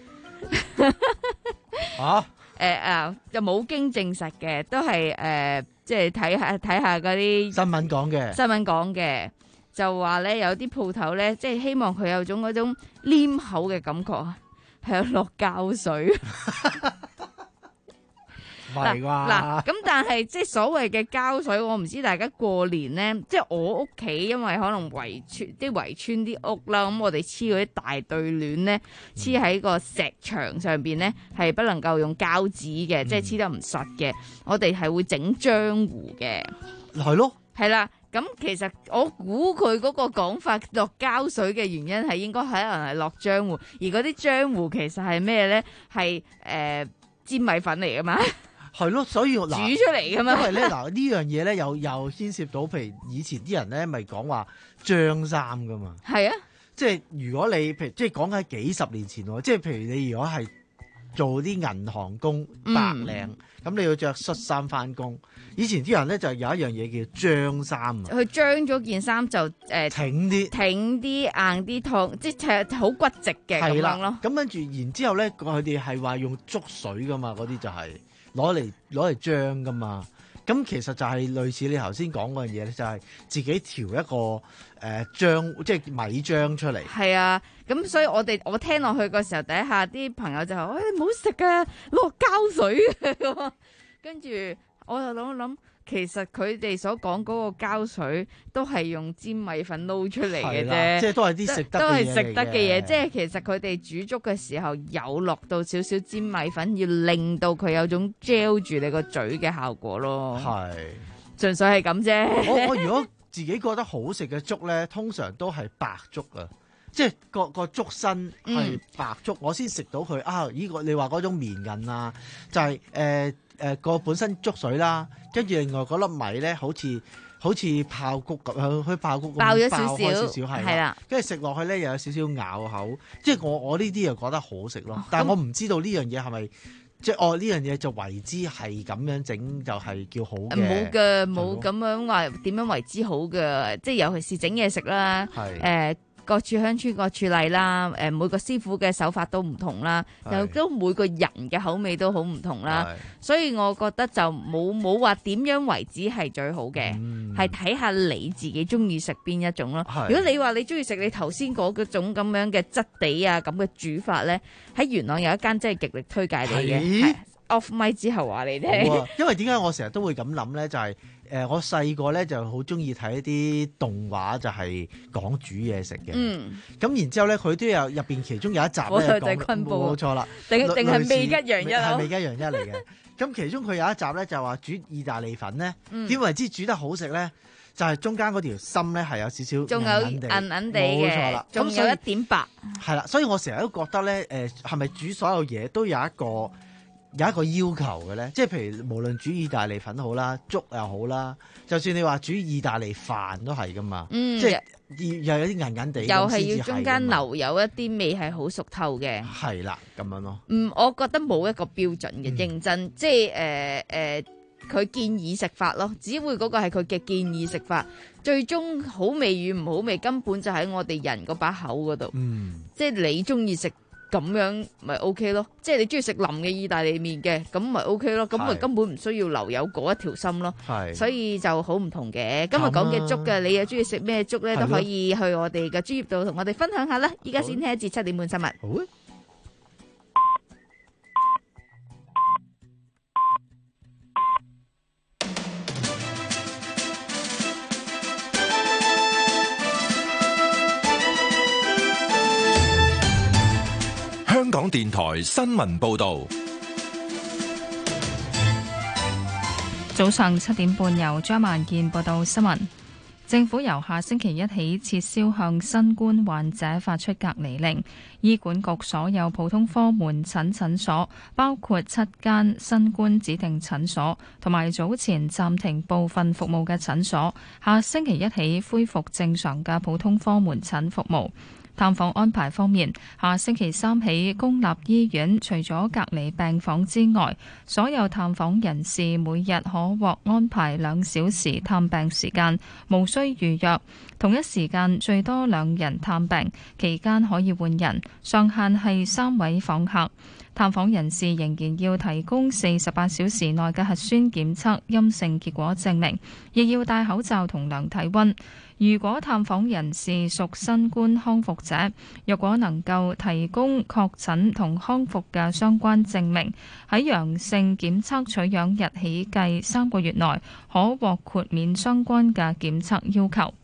啊？誒啊，就冇經證實嘅，都係誒，即係睇下睇下嗰啲新聞講嘅。 新聞講嘅就話咧，有啲鋪頭咧，即係希望佢有種嗰種黏口嘅感覺，係有落膠水。嗱嗱，咁但係即係所謂嘅膠水，我唔知大家過年咧，即係我屋企，因為可能圍村啲圍村啲屋啦，咁我哋黐嗰啲大對聯咧，黐喺個石牆上邊咧，係不能夠用膠紙嘅，嗯、即係黐得唔實嘅，我哋係會整漿糊嘅， 係咯， 係啦。咁其實我估佢嗰個講法落膠水嘅原因係應該可能係落漿糊，而嗰啲漿糊其實係咩咧？係誒、呃、粘米粉嚟噶嘛？ 係咯，所以煮出嚟噶嘛？ 因為咧嗱呢樣嘢咧，又又牽涉到，譬如以前啲人咧，咪講話張衫噶嘛？係啊，即係如果你譬如即係講緊幾十年前喎，即係譬如你如果係做啲銀行工白領，咁、嗯、你要着恤衫翻工。以前啲人咧就有一樣嘢叫張衫啊， 佢張咗件衫就誒、呃、 挺啲、 挺啲、硬啲、燙，即係好骨直嘅咁樣咯。 咁跟住然之後咧，佢哋係話用竹水噶嘛，嗰啲就係、是。攞嚟攞嚟漿噶嘛，咁其實就係類似你頭先講嗰樣嘢咧，就係、是、自己調一個誒漿、呃，即係米漿出嚟。係啊，咁所以我哋我聽落去嘅時候，第一下啲朋友就話：喂、哎，唔好食啊，落膠水嘅。跟住我就諗一諗。其實佢哋所講嗰個膠水都係用粘米粉撈出嚟嘅啫，即係都係啲食得都係食得嘅嘢。即係其實佢哋煮粥嘅時候有落到少少粘米粉，要令到佢有種 gel 住你個嘴嘅效果咯。係，純粹係咁啫。我我如果自己覺得好食嘅粥咧，通常都係白粥啊。 即係個個竹身係白竹，嗯、我先食到佢啊！依、這個你話嗰種綿韌啊，就係誒誒個本身竹水啦，跟住另外嗰粒米咧，好似好似爆谷咁樣，去爆谷咁爆咗少少少少係啦， 跟住食落去咧又有少少咬口，即係我我呢啲又覺得好食咯。但係我唔知道呢樣嘢係咪即係哦呢樣嘢就為之係咁樣整就係叫好嘅？ 冇嘅，冇咁樣話點樣為之好嘅，即係尤其是整嘢食啦，誒。各處鄉村各處例啦，誒每個師傅嘅手法都唔同啦，又都每個人嘅口味都好唔同啦，所以我覺得就冇冇話點樣為止係最好嘅，係睇下你自己中意食邊一種咯。如果你話你中意食你頭先嗰種咁樣嘅質地啊咁嘅煮法咧，喺元朗有一間真係極力推介你嘅。off mic 之後話你聽， 啊，因為點解我成日都會咁諗咧？就係、是、誒、呃，我細個咧就好中意睇一啲動畫，就係講煮嘢食嘅。嗯，咁然之後咧，佢都有入邊其中有一集咧講，冇錯啦，定定係味吉洋一，係味吉洋一嚟嘅。咁其中佢有一集咧就話煮意大利粉咧，點為之煮得好食咧？就係、是、中間嗰條心咧係有少少仲有韌韌地嘅，冇錯啦，仲有一點白。係啦，所以我成日都覺得咧，誒係咪煮所有嘢都有一個？有一個要求嘅咧，即係譬如無論煮意大利粉好啦，粥又好啦，就算你話煮意大利飯都係噶嘛，嗯、即係又有啲韌韌地， 又係要中間留有一啲味係好熟透嘅。 係啦，咁樣咯。 嗯，我覺得冇一個標準嘅、嗯、認真，即係誒誒，佢、呃呃、建議食法咯，只會嗰個係佢嘅建議食法，最終好味與唔好味根本就喺我哋人嗰把口嗰度。嗯，即係你中意食。咁樣咪 OK 咯，即係你中意食腍嘅意大利麵嘅，咁咪 OK 咯，咁咪根本唔需要留有嗰一條心咯，所以就好唔同嘅。今日講嘅粥嘅，你又中意食咩粥咧，都可以去我哋嘅專業度同我哋分享下啦。依家先聽一節七點半新聞。好。 香港電台新聞報道， 早上七點半由張萬健報道新聞。政府由下星期一起撤銷向新冠患者發出隔離令，醫管局所有普通科門診診所，包括七間新冠指定診所，同埋早前暫停部分服務嘅診所，下星期一起恢復正常嘅普通科門診服務。探訪安排方面，下星期三起，公立醫院除咗隔離病房之外，所有探訪人士每日可獲安排兩小時探病時間，無需預約。同一時間最多兩人探病，期間可以換人，上限係三位訪客。探訪人士仍然要提供四十八小時內嘅核酸檢測陰性結果證明，亦要戴口罩同量體溫。如果探訪人士屬新冠康復者，若果能夠提供確診同康復嘅相關證明，喺陽性檢測取樣日起計三個月內可獲豁免相關嘅檢測要求。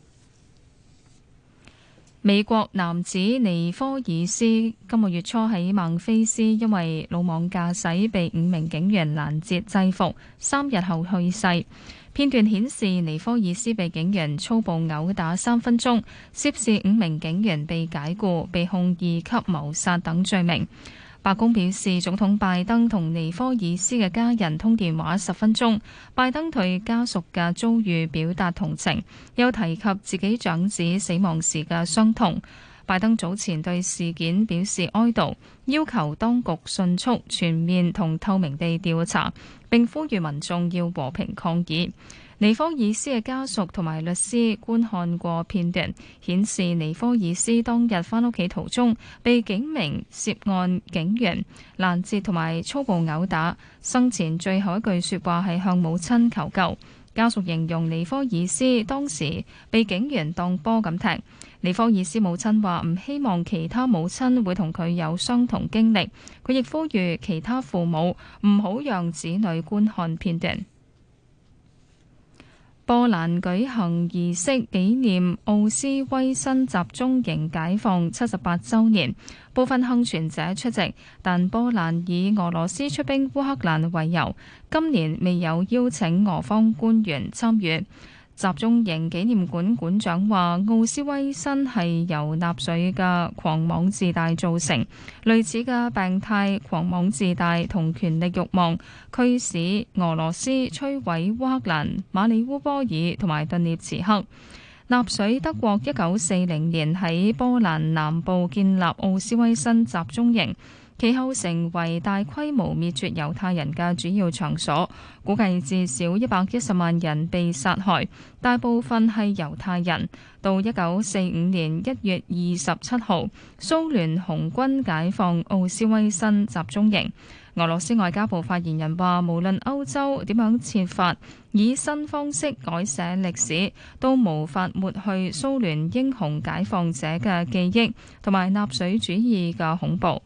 美國男子尼科爾斯今個月初喺孟菲斯因為魯莽駕駛被五名警員攔截制服，三日後去世。片段顯示尼科爾斯被警員粗暴毆打三分鐘，涉事五名警員被解僱，被控二級謀殺等罪名。白宮表示，總統拜登同尼科爾斯嘅家人通電話十分鐘，拜登對家屬嘅遭遇表達同情，又提及自己長子死亡時嘅傷痛。拜登早前對事件表示哀悼，要求當局迅速、全面同透明地調查，並呼籲民眾要和平抗議。尼科爾斯嘅家屬同埋律師觀看過片段，顯示尼科爾斯當日返屋企途中被幾名涉案警員攔截同埋粗暴毆打，生前最後一句說話係向母親求救。家屬形容尼科爾斯當時被警員當波咁踢。尼科爾斯母親話唔希望其他母親會同佢有相同經歷，佢亦呼籲其他父母唔好讓子女觀看片段。波蘭舉行儀式紀念奧斯威辛集中營解放七十八週年，部分幸存者出席，但波蘭以俄羅斯出兵烏克蘭為由，今年未有邀請俄方官員參與。 集中營紀念館館長話：奧斯威辛係由納粹嘅狂妄自大造成，類似嘅病態、狂妄自大同權力慾望，驅使俄羅斯摧毀烏克蘭、馬里烏波爾同埋頓涅茨克。納粹德國一九四零年喺波蘭南部建立奧斯威辛集中營，其後成為大規模滅絕猶太人嘅主要場所，估計至少一百一十萬人被殺害，大部分係猶太人。到一九四五年一月二十七號，蘇聯紅軍解放奧斯威辛集中營。俄羅斯外交部發言人話：無論歐洲點樣設法以新方式改寫歷史，都無法抹去蘇聯英雄解放者嘅記憶同埋納粹主義嘅恐怖。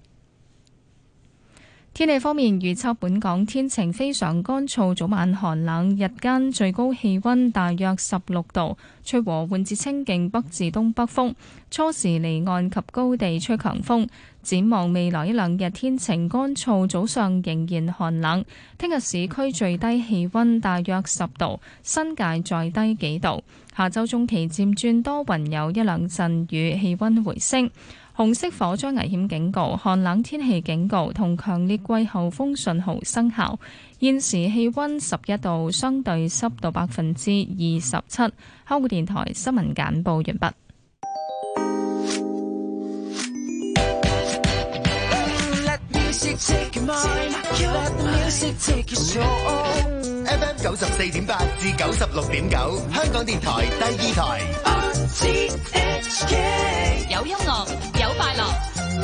天氣方面預測，本港天晴非常乾燥，早晚寒冷，日間最高氣溫大約十六度，吹和緩至清勁北至東北風，初時離岸及高地吹強風。展望未來一兩日天晴乾燥，早上仍然寒冷。聽日市區最低氣溫大約十度，新界再低幾度。下周中期漸轉多雲，有一兩陣雨，氣溫回升。紅色火災危險警告、寒冷天氣警告同強烈季候風信號生效。現時氣溫十一度，相對濕度百分之二十七。香港電台新聞簡報完畢。 F M 九十四點八至九十六點九，香港電台第二台。 有音樂，有快樂。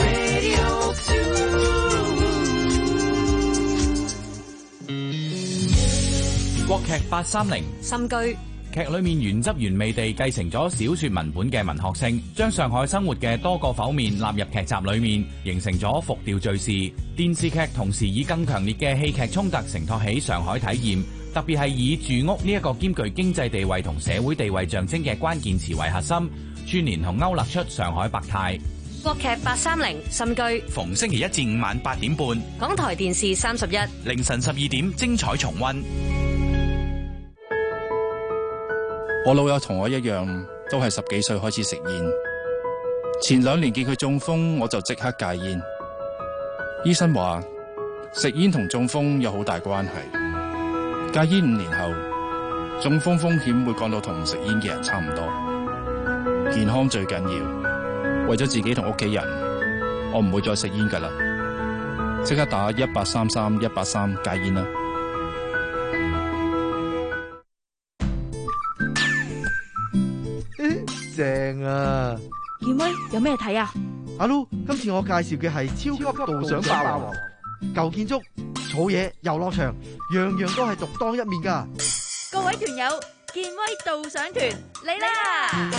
國劇八三零心居。 劇裏面原汁原味地繼承咗小說文本嘅文學性，將上海生活嘅多個剖面納入劇集裏面，形成咗複調敘事。電視劇同時以更強烈嘅戲劇衝突承托起上海體驗，特別係以住屋呢一個兼具經濟地位同社會地位象徵嘅關鍵詞為核心，串聯同勾勒出上海百態。 國劇八三零心居， 逢星期一至五晚八點半， 港台電視三十一， 凌晨十二點精彩重溫。 我老友同我一樣，都係十幾歲開始食煙。前兩年見佢中風，我就即刻戒煙。醫生話食煙同中風有好大關係。戒煙五年後，中風風險會降到同唔食煙嘅人差唔多。健康最緊要，為咗自己同屋企人，我唔會再食煙㗎喇。即刻打一八三三一八三戒煙啦！ 正啊！ 健威有咩睇啊？ 阿 Lu，今次我介紹嘅係超級導賞霸王，舊建築、草野、遊樂場，樣樣都係獨當一面噶。 各位團友，健威導賞團嚟啦！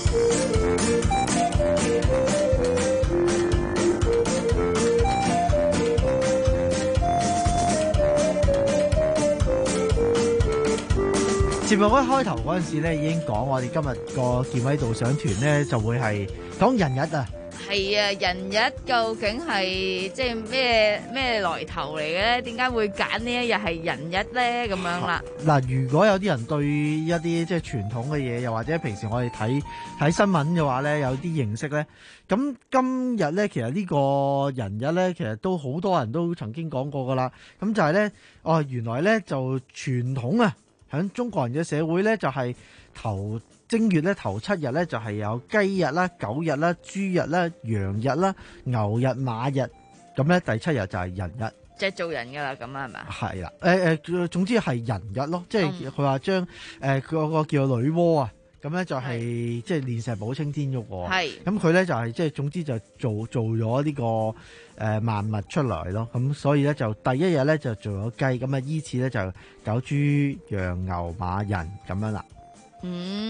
節目一開頭嗰陣時咧，已經講我哋今日個健威導賞團咧就會係講人日啊。 係啊，人日究竟係即係咩咩來頭嚟嘅咧？點解會揀呢一日係人日咧？咁樣啦。 嗱，如果有啲人對一啲即係傳統嘅嘢，又或者平時我哋睇睇新聞嘅話咧，有啲認識咧，咁今日咧其實呢個人日咧，其實都好多人都曾經講過噶啦。咁就係咧，哦，原來咧就傳統啊。喺中國人嘅社會咧，就係頭正月咧頭七日咧，就係有雞日啦、狗日啦、豬日啦、羊日啦、牛日、馬日，咁咧第七日就係人日， 即係做人噶啦，咁啊係咪？係啦，誒誒，總之係人日咯，即係佢話將誒嗰個叫女媧啊，咁咧就係即係煉石補青天嗰個，係咁佢咧就係即係總之就做做咗呢個。誒萬物出來咯，咁所以咧就第一日咧就做咗雞，咁啊依次咧就狗豬羊牛馬人咁樣啦。 嗯，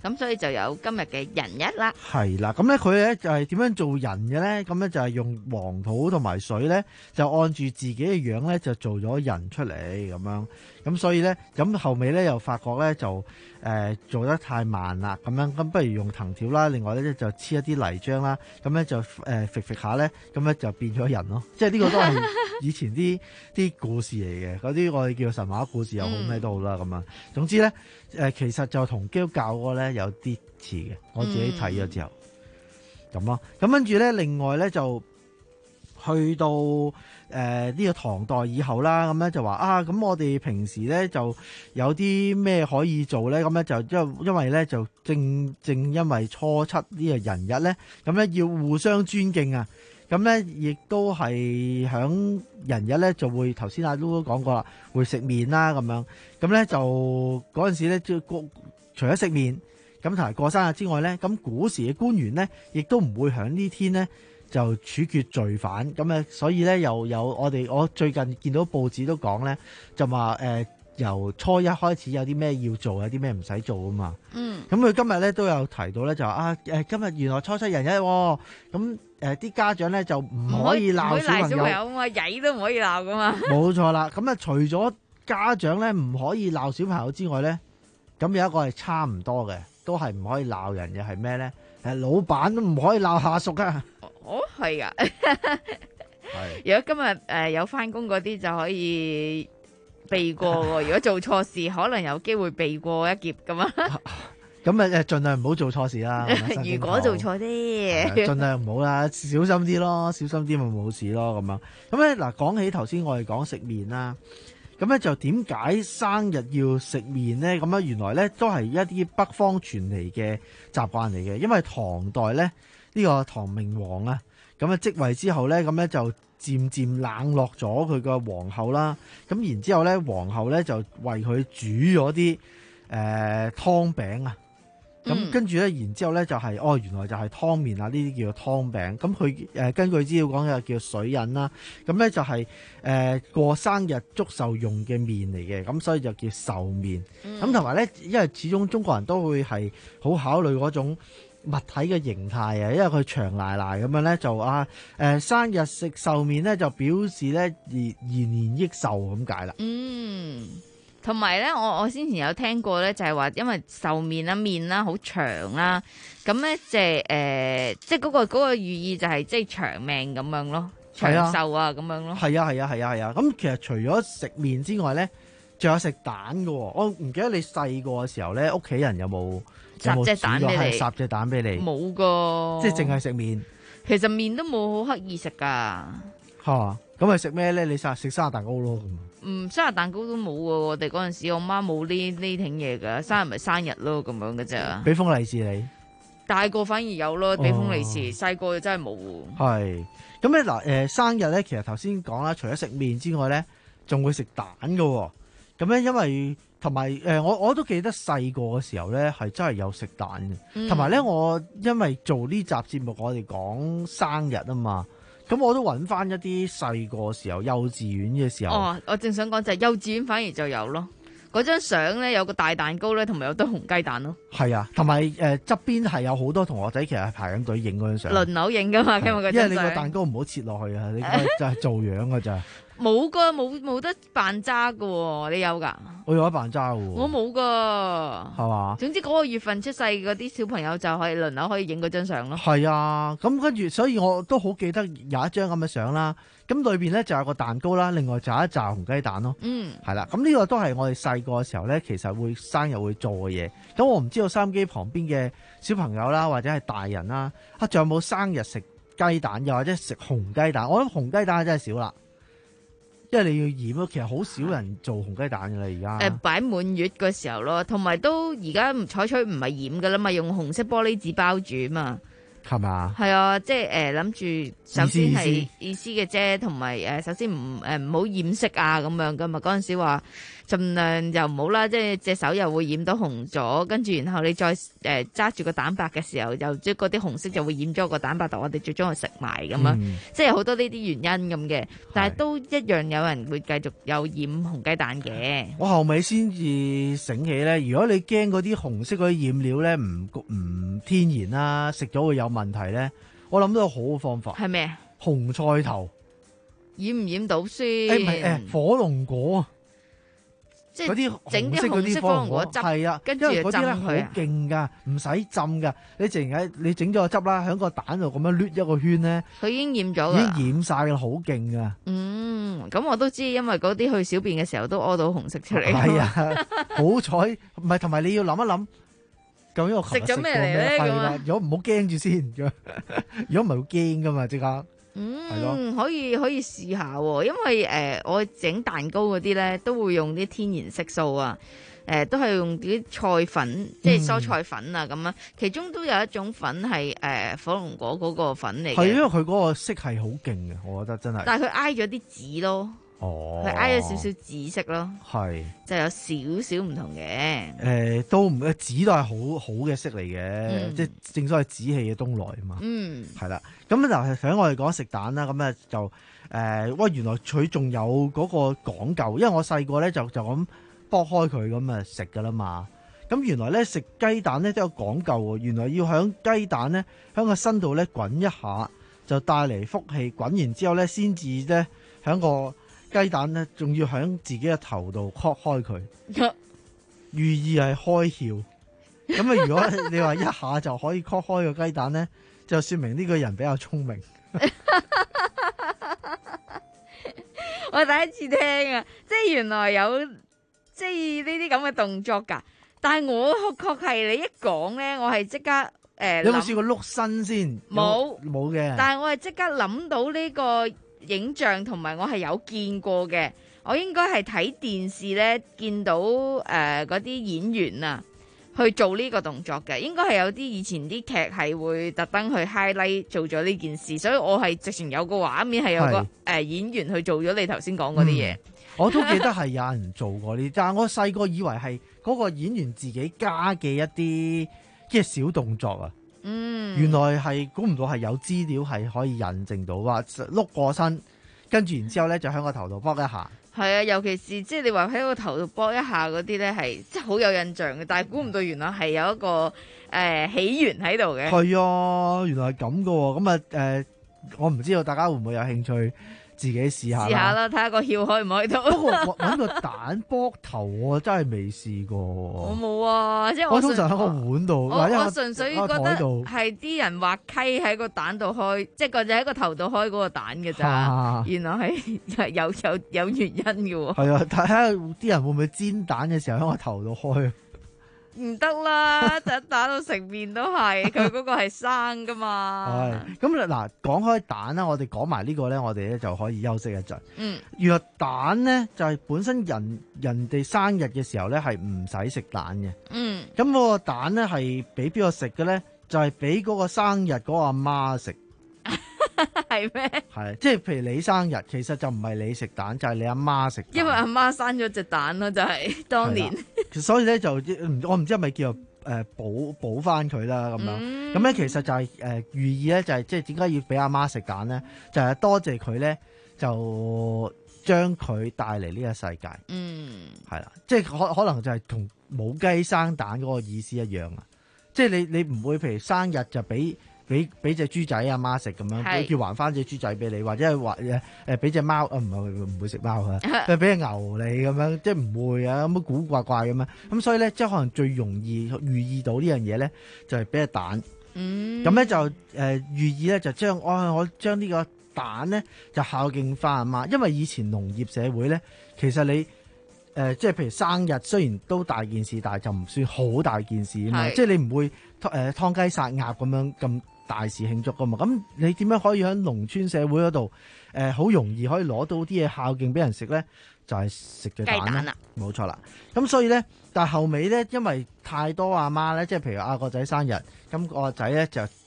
咁所以就有今日嘅人日啦。 係啦，咁咧佢咧就係點樣做人嘅咧？咁咧就係用黃土同埋水咧，就按住自己嘅樣咧就做咗人出嚟咁樣。咁所以咧，咁後尾咧又發覺咧就誒、呃、做得太慢啦，咁樣咁不如用藤條啦，另外咧就黐一啲泥漿啦，咁咧就誒揈揈下咧，咁咧就變咗人咯。即係呢個都係以前啲啲故事嚟嘅，嗰啲我哋叫神話故事又好咩都好啦咁啊。總之咧誒、呃、其實就同基督教嗰個咧有啲似嘅，我自己睇咗之後咁咯。咁跟住咧，另外咧就去到誒呢、呃這個唐代以後啦，咁咧就話啊，咁我哋平時咧就有啲咩可以做咧？咁咧就因因為咧就正正因為初七呢個人日咧，咁咧要互相尊敬啊。咁咧亦都係響人日咧就會頭先阿 Lulu 都講過啦，會食麵啦咁樣。咁咧就嗰陣時咧，即係除咗食麵咁同埋過生日之外咧，咁古時嘅官員咧亦都唔會響呢天咧就處決罪犯，咁誒，所以咧又有我哋我最近見到報紙都講咧，就話誒、呃、由初一開始有啲咩要做，有啲咩唔使做啊嘛。嗯，咁佢今日咧都有提到咧，就話啊誒今日原來初七人日，咁誒啲家長咧就唔可以鬧小朋友， 小朋友啊嘛，曳都唔可以鬧噶嘛。冇錯啦，咁啊除咗家長咧唔可以鬧小朋友之外咧，咁有一個係差唔多嘅，都係唔可以鬧人嘅係咩咧？誒老闆都唔可以鬧下屬噶。 哦，係噶。如果今日誒、呃、有翻工嗰啲就可以避過喎，如果做錯事可能有機會避過一劫咁啊。 咁誒誒，盡量唔好做錯事啦。 如果做錯啲， 盡量唔好啦，小心啲咯，小心啲咪冇事咯咁樣。咁咧嗱，講起頭先我哋講食麵啦，咁咧就點解生日要食麵咧？咁啊原來咧都係一啲北方傳嚟嘅習慣嚟嘅，因為唐代咧。呢、這個唐明皇啊，咁啊即位之後咧，咁咧就漸漸冷落咗佢個皇后啦。咁然之後咧，皇后咧就為佢煮咗啲誒湯餅啊。咁、嗯、跟住咧，然之後咧就係、是、哦，原來就係湯麵啊！呢啲叫做湯餅。咁佢誒根據資料講嘅叫水印啦。咁咧就係、是、誒、呃、過生日祝壽用嘅麵嚟嘅，咁所以就叫壽麵。咁同埋咧，因為始終中國人都會係好考慮嗰種物體嘅形態啊，因為佢長賴賴咁樣咧，就啊誒、呃、生日食壽麵咧，就表示咧延延年益壽咁解啦。 嗯，同埋咧，我我先前有聽過咧，就係話因為壽麵啦麵啦好長啦，咁咧即係誒即係嗰個嗰個寓意就係即係長命咁樣咯，長壽啊咁樣咯。係啊係啊係啊係啊！咁其實除咗食麵之外咧，仲有食蛋㗎喎。我唔記得你細個嘅時候咧，屋企人有冇？烚隻蛋俾你，烚隻蛋俾你，冇噶，即係淨係食麵。其實麵都冇好刻意食噶。吓，咁係食咩咧？你生食生日蛋糕咯。嗯，生日蛋糕都冇喎。我哋嗰陣時，我媽冇呢呢挺嘢噶。生日咪生日咯，咁樣嘅啫。俾封利是你。大個反而有咯，俾封利是。細個真係冇。係。咁咧嗱，誒，生日咧，其實頭先講啦，除咗食麵之外咧，仲會食蛋噶。咁咧，因為同埋誒，我我都記得細個嘅時候咧，係真係有食蛋嘅。同埋咧，我因為做呢集節目，我哋講生日啊嘛，咁我都揾翻一啲細個時候幼稚園嘅時候。哦，我正想講就係幼稚園反而就有咯。嗰張相咧有個大蛋糕咧，同埋有堆紅雞蛋咯。係啊，同埋誒側邊係有好多同學仔其實係排緊隊影嗰張相。輪流影噶嘛，因為嗰張相。因為你個蛋糕唔好切落去啊，你就係做樣噶咋。冇噶，冇冇得扮揸噶，你有噶？我有得扮揸喎。我冇噶，係嘛？總之嗰個月份出世嗰啲小朋友就可以輪流可以影嗰張相咯。係啊，咁跟住，所以我都好記得有一張咁嘅相啦。咁裏邊咧就有個蛋糕啦，另外就有一紮紅雞蛋咯。嗯，係啦。咁呢個都係我哋細個嘅時候咧，其實會生日會做嘅嘢。咁我唔知道收音機旁邊嘅小朋友啦，或者係大人啦，啊，仲有冇生日食雞蛋，又或者食紅雞蛋？我諗紅雞蛋真係少啦。因為你要染咯，其實好少人做紅雞蛋㗎啦，而家。誒，擺滿月嘅時候咯，同埋都而家唔採取唔係染㗎啦嘛，用紅色玻璃紙包住嘛。 係嘛？ 係啊，即係誒諗住首先係意思意思嘅啫，同埋誒首先唔誒唔好染色啊咁樣噶嘛。嗰陣時話盡量就唔好啦，即係隻手又會染到紅咗，跟住然後你再誒揸住個蛋白嘅時候，又即係嗰啲紅色就會染咗個蛋白度，我哋最終係食埋咁樣， 嗯即係好多呢啲原因咁嘅。但係都一樣有人會繼續有染紅雞蛋嘅。 我後尾先至醒起咧，如果你驚嗰啲紅色嗰啲染料咧唔唔天然啦，食咗會有問題咧，我諗到有好嘅方法。 係咩？ 紅菜頭染唔染到先？ 誒唔係誒火龍果啊！ 即係嗰啲整啲紅色嗰啲紅色火龍果汁， 係啊， 跟住就浸因為嗰啲咧佢啊好勁㗎，唔使浸㗎。你淨係你整咗個汁啦，喺個蛋度咁樣攣一個圈咧， 佢已經染咗已㗎。 經染晒㗎，好勁㗎。 嗯，咁我都知，因為嗰啲去小便嘅時候都屙到紅色出嚟。 係啊，好彩唔係，同埋你要諗一諗，究竟我琴日食咗咩嚟咧係咁啊啦，如果唔好驚住先，如果唔係會驚㗎嘛，即刻。 嗯，可以可以試下喎，因為誒、呃、我整蛋糕嗰啲咧都會用啲天然色素啊，誒、呃、都係用啲菜粉，即係蔬菜粉啊咁樣，其中都有一種粉係誒、呃、火龍果嗰個粉嚟嘅。 係因為佢嗰個色係好勁嘅，我覺得真係。 但係佢挨咗啲紫咯。 哦， 佢挨咗少少紫色咯， 係就有少少唔同嘅。 誒、呃，都唔嘅紫都係好好嘅色嚟嘅， 嗯、 即係正所謂紫氣嘅東來啊嘛。 嗯， 係啦。咁嗱，喺我哋講食蛋啦，咁咧就誒，喂、呃，原來佢仲有嗰個講究，因為我細個咧就就咁剝開佢咁啊食噶啦嘛。咁原來咧食雞蛋咧都有講究喎，原來要響雞蛋咧響個身度咧滾一下，就帶嚟福氣。滾完之後咧，先至咧響個雞蛋咧，仲要喺自己嘅頭度剝開佢，寓意係開竅。咁啊，如果你話一下就可以剝開個雞蛋咧，就說明呢個人比較聰明。 我第一次聽啊，即係原來有即係呢啲咁嘅動作㗎。但係我確係你一講咧，我係即刻誒。呃、 你有冇試過碌身先？ 冇冇嘅。 但係我係即刻諗到呢個影像，同埋我係有見過嘅。我應該係睇電視咧，見到誒嗰啲演員啊去做呢個動作嘅。應該係有啲以前啲劇係會特登去 highlight 做咗呢件事，所以我係直情有個畫面係有個誒、呃、演員去做咗你頭先講嗰啲嘢。 我都記得係有人做過呢，但係我細個以為係嗰個演員自己加嘅一啲即係小動作啊。嗯，原來係估唔到係有資料係可以印證到話碌過身，跟住然之後咧就喺個頭度剝一下。 係啊，尤其是即係你話喺個頭度剝一下嗰啲咧，係即係好有印象嘅。但係估唔到原來係有一個誒、呃、起源喺度嘅。 係啊，原來係咁噶喎。咁啊誒，我唔知道大家會唔會有興趣自己試下啦。 試下啦，睇下個竅開唔開到。 不過揾個蛋剝頭我真係未試過。 我冇啊，即係我， 我通常喺個碗度， 我我純粹覺得係啲人畫溪喺個蛋度開，即係個就喺個頭度開嗰個蛋嘅咋。啊、原來係有有有原因嘅喎。 係啊，睇下啲人會唔會煎蛋嘅時候喺個頭度開。 唔得啦，就打到成面都係，佢嗰個係生噶嘛。 係咁嗱，講開蛋啦，我哋講埋呢個咧，我哋咧就可以休息一陣。 嗯， 原來蛋咧就係、是、本身人人哋生日嘅時候咧係唔使食蛋嘅。嗯，咁嗰個蛋咧係俾邊個食嘅咧？就係俾嗰個生日嗰個阿媽食。 係咩？ 係，即係譬如你生日，其實就唔係你食蛋，就係、是、你阿媽食蛋。 因為阿媽生咗隻蛋咯，就係、是、當年。 所以咧就我唔知係咪叫做誒補補翻佢啦咁樣。咁、嗯、咧其實就係、是、誒、呃、寓意咧就係即係點解要俾阿媽食蛋咧？就係、是、多謝佢咧，就將佢帶嚟呢個世界。嗯，係啦，即係可可能就係同母雞生蛋嗰個意思一樣啊！即係你你唔會譬如生日就俾。俾俾隻豬仔阿媽食咁樣，叫還翻隻豬仔俾你，或者係話誒誒俾隻貓啊，唔係唔會食貓啊，誒俾隻牛你咁樣，即係唔會啊，咁古怪怪咁樣。咁所以咧，即係可能最容易寓意到呢樣嘢咧，就係俾隻蛋。嗯，咁咧就誒、呃、寓意咧就將我、哦、我將呢個蛋咧就孝敬翻阿媽，因為以前農業社會咧，其實你誒、呃、即係譬如生日雖然都大件事，但係就唔算好大件事啊嘛，即係你唔會誒劏雞殺鴨咁樣咁大事慶祝噶嘛，咁你點樣可以喺農村社會嗰度誒好容易可以攞到啲嘢孝敬俾人食咧？就係食嘅蛋啦，冇錯啦。咁所以咧，但係後尾咧，因為太多阿媽咧，即係譬如阿個仔生日，咁個仔咧就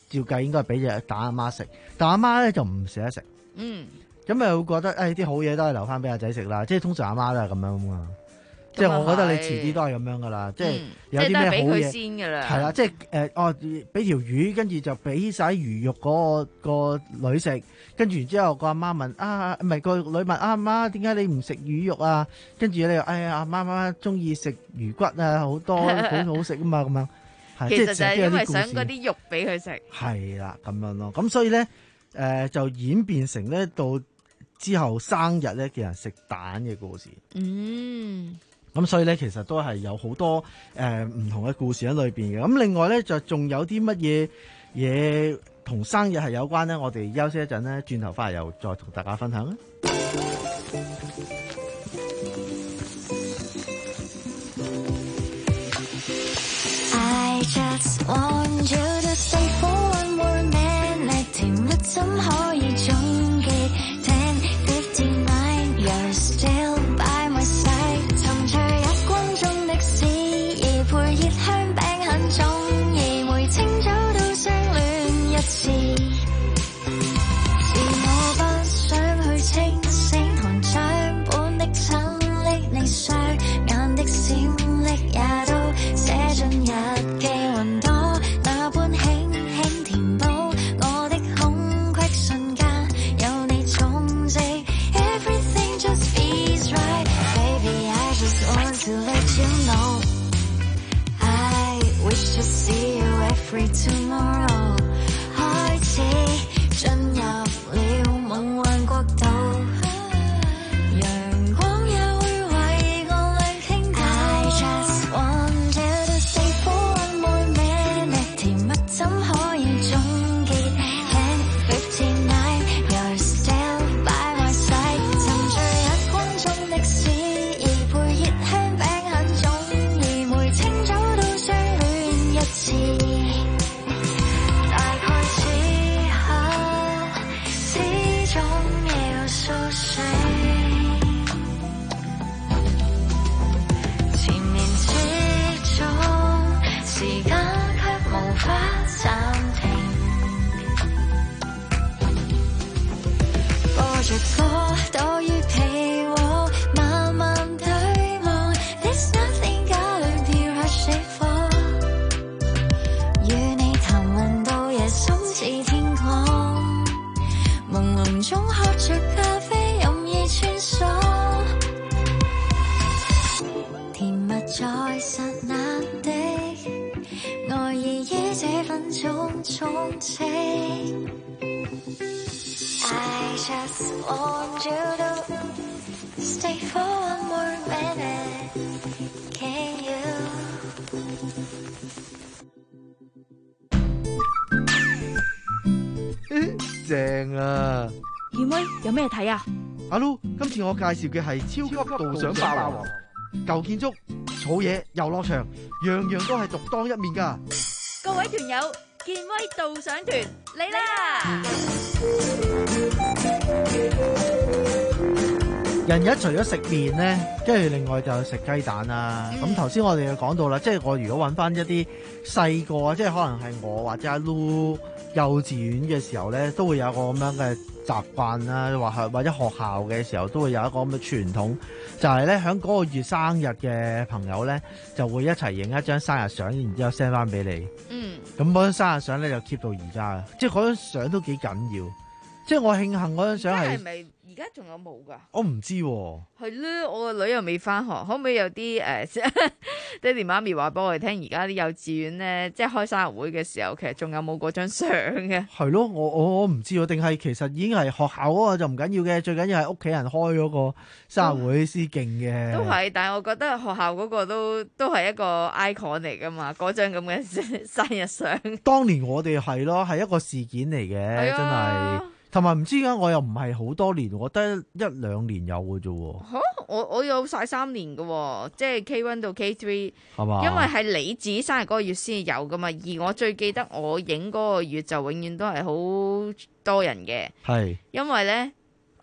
照計應該係俾隻蛋阿媽食，但阿媽咧就唔捨得食。 嗯， 咁咪會覺得誒啲、哎、好嘢都係留翻俾阿仔食啦。即係通常阿媽都係咁樣啊。即係我覺得你遲啲都係咁樣噶啦，即係有啲咩好嘢，係啦，即係誒哦，俾條魚，跟住就俾晒魚肉嗰個個女食，跟住然之後個阿媽問啊，唔係個女問啊媽，點解你唔食魚肉啊？跟住你又哎呀，阿媽媽中意食魚骨啊，好多好好食啊嘛，咁樣。 其實就係因為想嗰啲肉俾佢食。係啦，咁樣咯，咁所以咧誒、呃、就演變成咧到之後生日咧叫人食蛋嘅故事。嗯。咁所以咧，其實都係有好多誒唔同嘅故事喺裏邊嘅。咁另外咧，就仲有啲乜嘢嘢同生日係有關咧？我哋休息一陣咧，轉頭翻嚟又再同大家分享啊！I just want you to stay for one more minute， 甜蜜怎可以終結 ？Ten fifty nine you're still by my side， 沉醉日光中的詩意，配熱香餅很中意，每清早都相戀一次。是我不想去清醒，同將本的親歷，你雙眼的閃爍也都寫進日記。Free tomorrow， 開始進入了夢幻國度，陽光也會為我亮聽到。I just want you to stay for one more minute， 甜蜜怎可以終結 ？Ten fifty nine you're still by my side， 沉醉日光中的詩意，配熱香餅很中意，每清早都相戀一次。多於被窩，慢慢對望 ，There's nothing gotta be rushing for。與你談論到夜深似天光，朦朧中喝着咖啡，任意穿梭，甜蜜在剎那的愛意，於這分鐘充斥。I just want you to stay for one more minute, can you？ 正啊！ 健威有咩睇啊？ 阿 Lu， 今次我介紹嘅係超級導賞霸王，舊建築、草野、遊樂場，樣樣都係獨當一面㗎。 各位團友，健威導賞團嚟啦！ 人日除咗食麵咧，跟住另外就食雞蛋啦。咁頭先我哋就講到啦，即係我如果揾翻一啲細個啊，即係可能係我或者阿 Lu 幼稚園嘅時候咧，都會有個咁樣嘅習慣啦，或係或者學校嘅時候都會有一個咁嘅傳統，就係咧喺嗰個月生日嘅朋友咧，就會一齊影一張生日相，然之後 send 翻俾你。嗯，咁嗰張生日相咧就 keep 到而家，即係嗰張相都幾緊要。即係我慶幸嗰張相係。 係咪而家仲有冇㗎？ 我唔知喎。 係咧，我個女又未翻學，可唔可以有啲誒、呃、爹哋媽咪話俾我哋聽？而家啲幼稚園咧，即係開生日會嘅時候，其實仲有冇嗰張相嘅？ 係咯，我我我唔知喎，定係其實已經係學校嗰個就唔緊要嘅，最緊要係屋企人開嗰個生日會先勁嘅。 都係，但係我覺得學校嗰個都都係一個 icon 嚟㗎嘛，嗰張咁嘅生日相。 當年我哋係咯，係一個事件嚟嘅，真係。同埋唔知點解我又唔係好多年，我得一兩年有嘅啫喎。 嚇！我我有晒三年嘅喎，即係 K 一 到 K 三， 係嘛？ 因為係你自己生日嗰個月先有㗎嘛。而我最記得我影嗰個月就永遠都係好多人嘅。係。因為咧，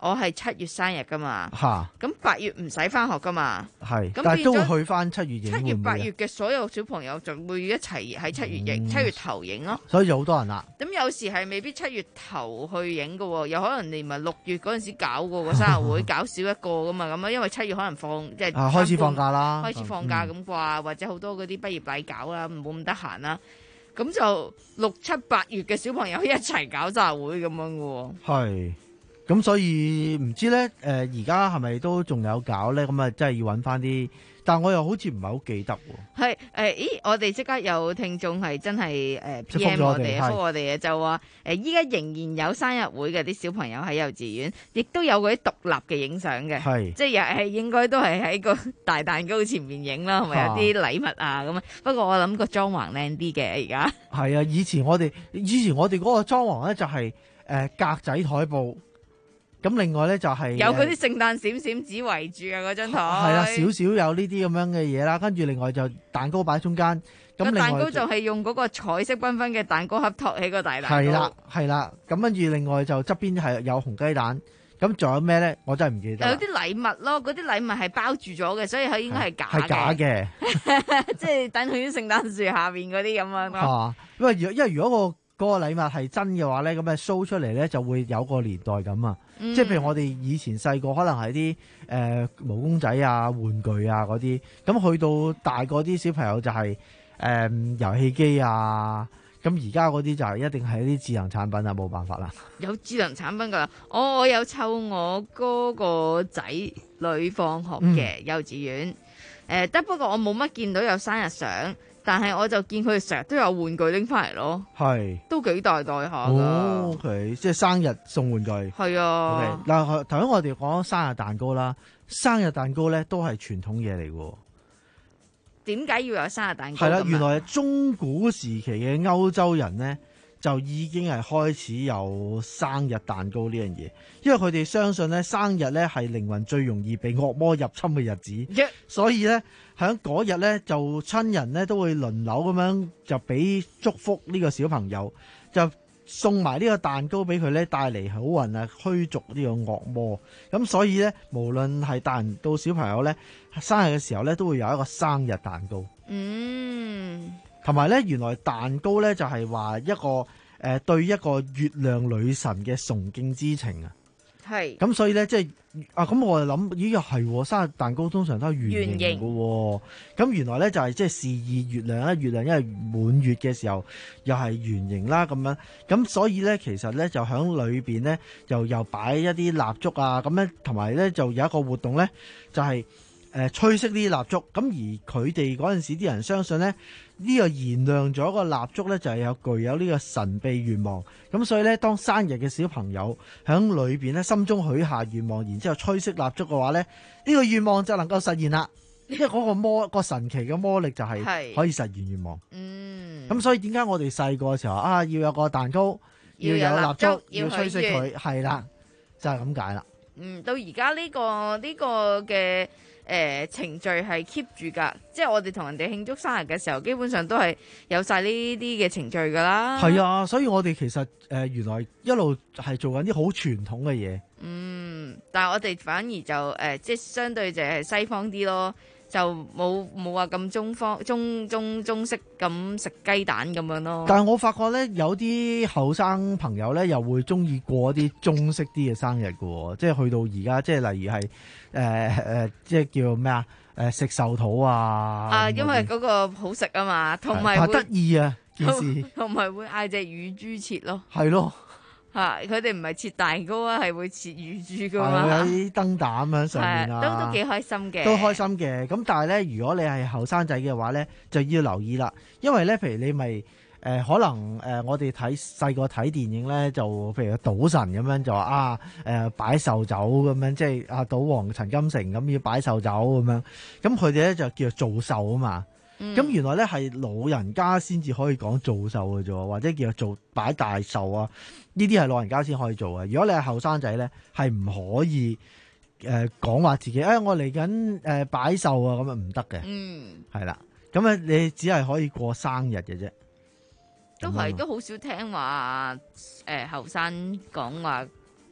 我係七月生日噶嘛， 嚇， 咁八月唔使翻學噶嘛， 係， 咁但係都變咗會去翻七月影會唔會啊， 七月八月嘅所有小朋友就會一齊喺七月影，七、 嗯月頭影咯。 所以就好多人啦。 咁有時係未必七月頭去影嘅喎，有可能你咪六月嗰陣時搞過個生日會，搞少一個噶嘛，咁啊，因為七月可能放即係啊開始放假啦， 開始放假咁啩， 嗯、 或者好多嗰啲畢業禮搞啦，冇咁得閒啦。咁就六七八月嘅小朋友一齊搞生日會咁樣嘅喎。 係，咁所以唔知咧，誒而家係咪都仲有搞咧？咁啊，真係要揾翻啲，但我又好似唔係好記得喎。 係誒、呃，咦？我哋即刻有聽眾係真係誒 P M 我哋，覆我哋嘅就話誒，依家仍然有生日會嘅啲小朋友喺幼稚園，亦都有嗰啲獨立嘅影相嘅，係即係又係應該都係喺個大蛋糕前面影啦，係咪有啲禮物啊咁啊？不過我諗個裝潢靚啲嘅而家。係啊，以前我哋以前我哋嗰個裝潢咧就係、是、誒、呃、格仔台布。咁另外咧就係、是、 有嗰啲聖誕閃閃紙圍住啊嗰張台， 係啦，少少有呢啲咁樣嘅嘢啦，跟住另外就蛋糕擺中間，咁蛋糕就係用嗰個彩色繽紛嘅蛋糕盒托起個大蛋糕， 係啦係啦，咁跟住另外就側邊係有紅雞蛋，咁仲有咩咧？我真係唔記得。 有啲禮物咯，嗰啲禮物係包住咗嘅，所以佢應該係假嘅， 係假嘅， 即係等佢啲聖誕樹下邊嗰啲咁樣咯。 啊，因為如因為如果個嗰個禮物係真嘅話咧，咁啊 show 出嚟咧就會有個年代感啊！嗯、即係譬如我哋以前細個可能係啲誒毛公仔啊、玩具啊嗰啲，咁去到大個啲小朋友就係誒遊戲機啊，咁而家嗰啲就係一定係啲智能產品啊，冇辦法啦。 有智能產品㗎啦，我我有湊我哥個仔女放學嘅幼稚園，誒、嗯、得、呃、不過我冇乜見到有生日相。但係我就見佢哋成日都有玩具拎翻嚟咯，係都幾大袋下㗎。 哦，OK，即係生日送玩具。係啊。嗱、okay，頭先我哋講生日蛋糕啦，生日蛋糕咧都係傳統嘢嚟㗎。 點解要有生日蛋糕？ 係啦，原來中古時期嘅歐洲人咧就已經係開始有生日蛋糕呢樣嘢，因為佢哋相信咧生日咧係靈魂最容易被惡魔入侵嘅日子，yeah. 所以咧喺嗰日咧就親人咧都會輪流咁樣就俾祝福呢個小朋友，就送埋呢個蛋糕俾佢咧，帶嚟好運啊，驅逐呢個惡魔。咁所以咧，無論係大人到小朋友咧，生日嘅時候咧都會有一個生日蛋糕。嗯。同埋咧，原來蛋糕咧就係話一個誒、呃、對一個月亮女神嘅崇敬之情啊。係。咁所以咧，即係啊，咁我就諗，咦又係生日蛋糕通常都係圓形嘅喎。咁原來咧就係即係示意月亮啦，月亮因為滿月嘅時候又係圓形啦咁樣。咁所以咧，其實咧就喺裏邊咧又又擺一啲蠟燭啊，咁咧同埋咧就有一個活動咧就係、是。誒吹熄呢啲蠟燭，咁而佢哋嗰陣時啲人相信咧，呢、這個燃亮咗個蠟燭咧，就係有具有呢個神秘願望。咁所以咧，當生日嘅小朋友喺裏邊咧，心中許下願望，然之後吹熄蠟燭嘅話咧，呢、這個願望就能夠實現啦。因為嗰個魔個神奇嘅魔力就係可以實現願望。嗯。咁所以點解我哋細個嘅時候啊，要有個蛋糕，要有蠟燭，要吹熄佢，係啦，就係咁解啦。 嗯，到而家呢個呢、這個嘅。誒、呃、程序係 keep 住㗎，即係我哋同人哋慶祝生日嘅時候，基本上都係有晒呢啲嘅程序㗎啦。 係啊，所以我哋其實誒、呃、原來一路係做緊啲好傳統嘅嘢。 嗯，但係我哋反而就誒、呃、即係相對就係西方啲咯，就冇冇話咁中方中中中式咁食雞蛋咁樣咯。 但係我發覺咧，有啲後生朋友咧又會中意過一啲中式啲嘅生日㗎喎，即係去到而家，即係例如係。誒、呃、誒、呃，即係叫咩啊？誒食壽桃啊！ 啊，因為嗰個好食啊嘛，同埋得意啊件事， 同埋會嗌隻乳豬切咯。 係咯， 嚇佢哋唔係切蛋糕啊，係會切乳豬噶嘛。 有啲燈膽喺上面啊， 都都幾開心嘅。 都開心嘅，咁但係咧，如果你係後生仔嘅話咧，就要留意啦，因為咧，譬如你咪。誒、呃、可能誒、呃、我哋睇細個睇電影咧，就譬如賭神咁樣就話啊誒擺壽酒咁樣，即係啊賭王陳金城咁要擺壽酒咁樣，咁佢哋咧就叫做做壽啊嘛。咁、嗯、原來咧係老人家先至可以講做壽嘅啫，或者叫做擺大壽啊，呢啲係老人家先可以做嘅。如果你係後生仔咧，係唔可以誒講話自己誒、哎、我嚟緊誒擺壽啊，咁啊唔得嘅。嗯，係啦，咁啊你只係可以過生日嘅啫。 都係都好少聽話誒後生講話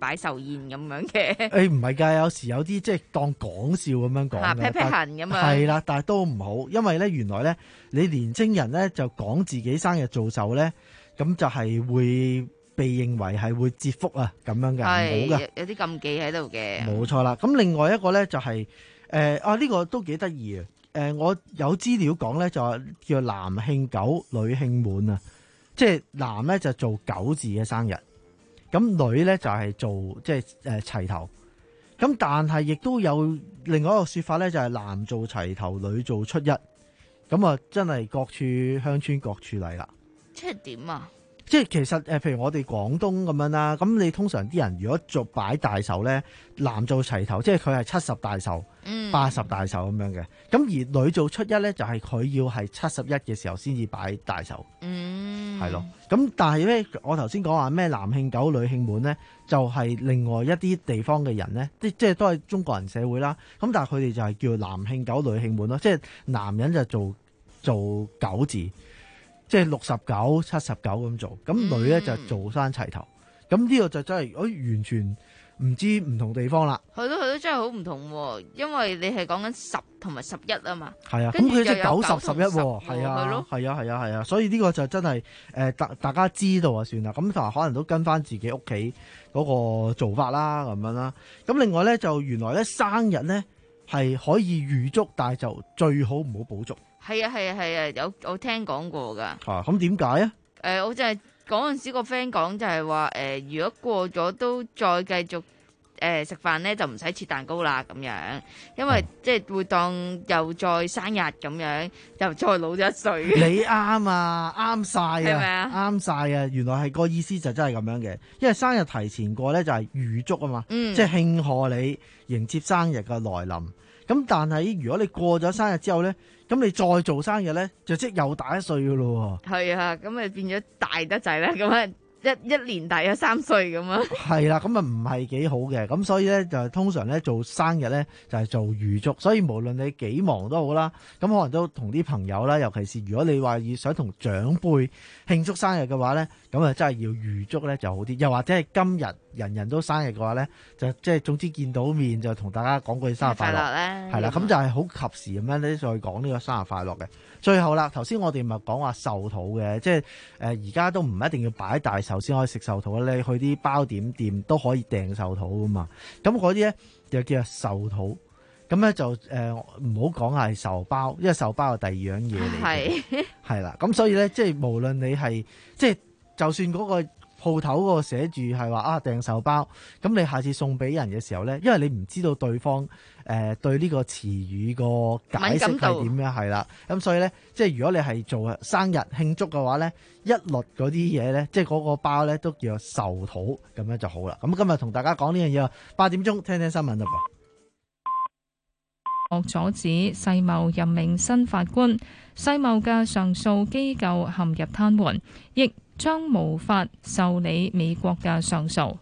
擺壽宴咁樣嘅。 誒唔係㗎，有時有啲即係當講笑咁樣講嚇嘅， 劈劈痕咁樣係啦，但係都唔好，因為咧原來咧你年青人咧就講自己生日做壽咧，咁就係會被認為係會折福啊咁樣嘅，唔好係㗎。 有有啲禁忌喺度嘅。 冇錯啦，咁另外一個咧就係、誒、啊呢、呢個都幾得意啊！誒、我有資料講咧就係叫男慶九，女慶滿啊，即係男咧就做九字嘅生日，咁女咧就係做即係誒齊頭。咁但係亦都有另外一個說法咧，就係男做齊頭，女做出一。咁啊，真係各處鄉村各處例啦。 即係點啊？ 即係其實誒，譬如我哋廣東咁樣啦，咁你通常啲人如果做擺大壽咧，男做齊頭，即係佢係七十大壽、八十大壽咁樣嘅。咁而女做出一咧，就係佢要係七十一嘅時候先至擺大壽。 嗯， 係咯。咁但係咧，我頭先講話咩男慶九、女慶滿咧，就係另外一啲地方嘅人咧，即即係都係中國人社會啦。咁但係佢哋就係叫男慶九、女慶滿咯，即係男人就做做九字。即係六十九、七十九咁做，咁女咧就做翻齊頭，咁呢個就真係，我完全唔知唔同地方啦。 係咯係咯，真係好唔同喎，因為你係講緊十同埋十一啊嘛。 係啊，咁跟住佢就又有九十十一喎，係啊， 係咯， 係啊，係啊，係啊，所以呢個就真係誒大大家知道啊算啦，咁同埋可能都跟翻自己屋企嗰個做法啦咁樣啦。咁另外咧就原來咧生日咧係可以預祝，但係就最好唔好補祝。 係啊係啊係啊，有我聽講過㗎。 啊，咁點解啊？ 誒，我就係嗰陣時個 friend 講就係話誒，如果過咗都再繼續誒食飯咧，就唔使切蛋糕啦咁樣，因為即係會當又再生日咁樣，又再老咗一歲。 你啱啊，啱晒係咪啊， 啊啱晒啊！原來係個意思就真係咁樣嘅，因為生日提前過咧就係預祝啊嘛， 嗯即係慶賀你迎接生日嘅來臨。咁但係如果你過咗生日之後咧，咁你再做生日咧，就即係又大一歲噶咯喎。 係啊，咁咪變咗大得滯啦，咁啊一一年大咗三歲咁啊。 係啦，咁啊唔係幾好嘅，咁所以咧就通常咧做生日咧就係做預祝，所以無論你幾忙都好啦，咁可能都同啲朋友啦，尤其是如果你話要想同長輩慶祝生日嘅話咧，咁啊真係要預祝咧就好啲，又或者係今日人人都生日嘅話咧，就即係總之見到面就同大家講句生日快樂咧， 係啦，咁就係好及時咁樣咧再講呢個生日快樂嘅。最後啦，頭先我哋咪講話壽肚嘅，即係誒而家都唔一定要擺大壽先可以食壽肚咧，你去啲包點店都可以訂壽肚噶嘛。咁嗰啲咧就叫做壽肚，咁咧就誒唔好講係壽包，因為壽包係第二樣嘢嚟嘅， 係係啦。咁所以咧，即係無論你係即係就算嗰個鋪頭嗰個寫住係話啊訂壽包，咁你下次送俾人嘅時候咧，因為你唔知道對方誒、呃、對呢個詞語個解釋係點樣係啦，咁所以咧即係如果你係做生日慶祝嘅話咧，一律嗰啲嘢咧，即係嗰個包咧都叫做壽肚咁樣就好啦。咁今日同大家講呢樣嘢，八點鐘聽聽新聞啦噃。 獲阻止世貿任命新法官，世貿嘅上訴機構陷入癱瘓，亦將無法受理美國嘅上訴。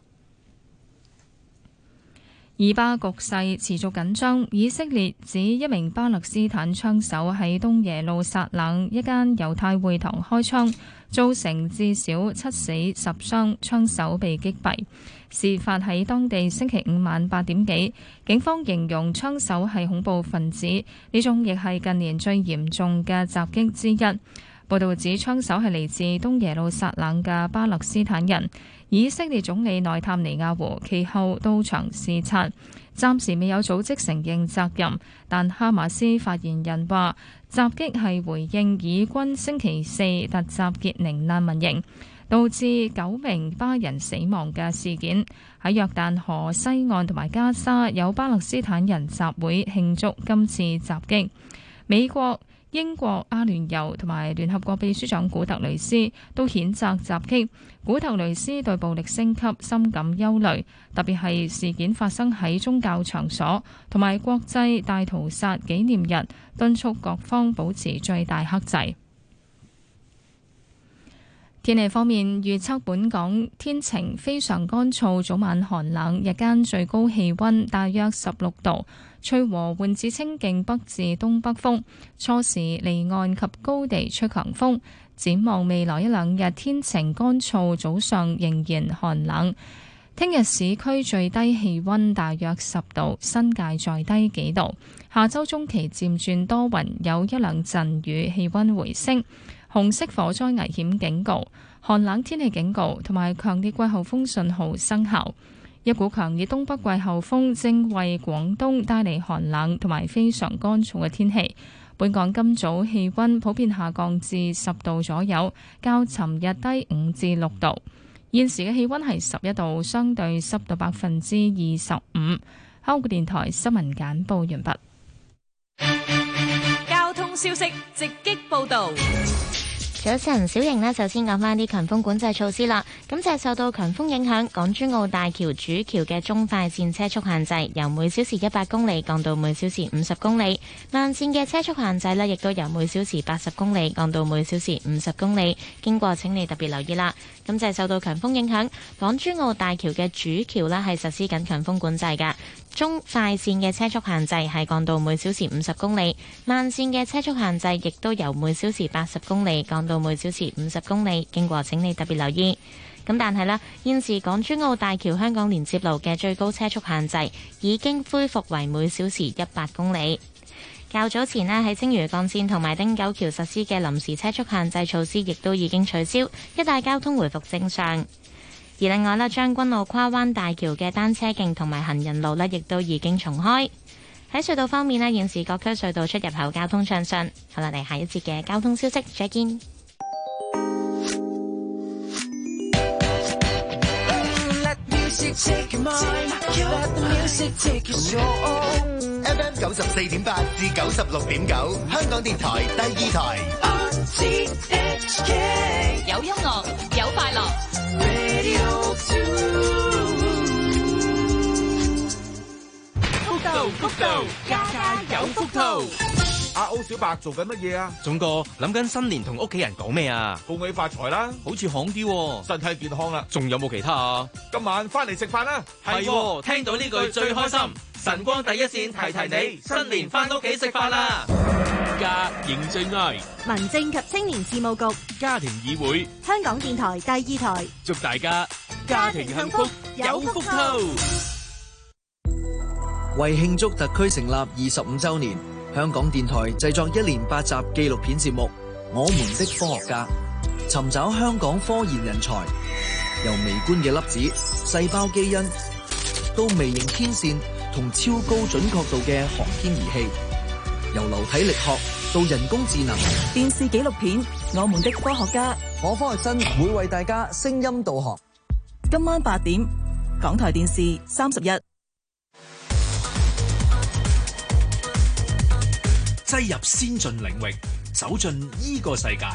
以巴局勢持續緊張，以色列指一名巴勒斯坦槍手喺東耶路撒冷一間猶太會堂開槍，造成至少七死十傷，槍手被擊斃。事發喺當地星期五晚八點幾，警方形容槍手係恐怖分子，呢種亦係近年最嚴重嘅襲擊之一。報道指槍手係嚟自東耶路撒冷嘅巴勒斯坦人。以色列總理內塔尼亞胡其後到場視察，暫時未有組織承認責任，但哈馬斯發言人話襲擊係回應以軍星期四突襲傑寧難民營，導致九名巴人死亡嘅事件。喺約旦河西岸同埋加沙有巴勒斯坦人集會慶祝今次襲擊。美國、英國、阿聯酋同埋聯合國秘書長古特雷斯都譴責襲擊。古特雷斯對暴力升級深感憂慮，特別係事件發生喺宗教場所同埋國際大屠殺紀念日，敦促各方保持最大克制。天氣方面，預測本港天晴，非常乾燥，早晚寒冷，日間最高氣溫大約十六度，吹和緩至清勁北至東北風，初時離岸及高地吹強風。展望未來一兩日天晴乾燥，早上仍然寒冷。 聽日市區最低氣溫大約十度，新界再低幾度。下周中期漸轉多雲，有一兩陣雨，氣溫回升。紅色火災危險警告、寒冷天氣警告同埋強烈季候風信號生效。一股強烈東北季候風正為廣東帶嚟寒冷同埋非常乾燥嘅天氣。本港今早氣溫普遍下降至十度左右，較尋日低五至六度。現時嘅氣溫係十一度，相對濕度百分之二十五。香港電台新聞簡報完畢。 交通消息直擊報道。 早晨，小瑩呢，首先講返啲強風管制措施啦。咁就係受到強風影響，港珠澳大橋主橋嘅中快線車速限制由每小時一百公里降到每小時五十公里，慢線嘅車速限制呢亦都由每小時八十公里降到每小時五十公里。經過請你特別留意啦。咁就係受到強風影響，港珠澳大橋嘅主橋呢係實施緊強風管制㗎。中快線嘅車速限制係降到每小時五十公里，慢線嘅車速限制亦都由每小時八十公里降到每小時五十公里。經過請你特別留意。咁但係啦，現時港珠澳大橋香港連接路嘅最高車速限制已經恢復為每小時一百公里。較早前呢，喺青嶼幹線同埋汀九橋實施嘅臨時車速限制措施亦都已經取消，一帶交通回復正常。而另外咧，將軍澳跨灣大橋嘅單車徑同埋行人路呢，亦都已經重開。喺隧道方面呢，現時各區隧道出入口交通暢順。好啦，嚟下一節嘅交通消息，再見。 F M 九十四點八至九十六點九，香港電台第二台。 有音樂，有快樂。 福到福到，家家有福到。 阿歐小白做緊乜嘢啊？ 總哥諗緊新年同屋企人講咩啊？ 恭喜發財啦！ 好似行啲喎， 身體健康啦。 仲有冇其他啊？ 今晚翻嚟食飯啦！ 係喎，聽到呢句最開心。晨光第一線提提你，新年翻屋企食飯啦！ 家認最愛， 民政及青年事務局， 家庭議會， 香港電台第二台， 祝大家家庭幸福有福透。 為慶祝特區成立二十五週年，香港電台製作一連八集紀錄片節目《我們的科學家》，尋找香港科研人才，由微觀嘅粒子、細胞基因到微型天線同超高準確度嘅航天儀器，由流體力學到人工智能。 電視紀錄片《我們的科學家》， 我科學生會為大家聲音導航。 今晚八點，港台電視三十一。 擠入先進領域，走進依個世界。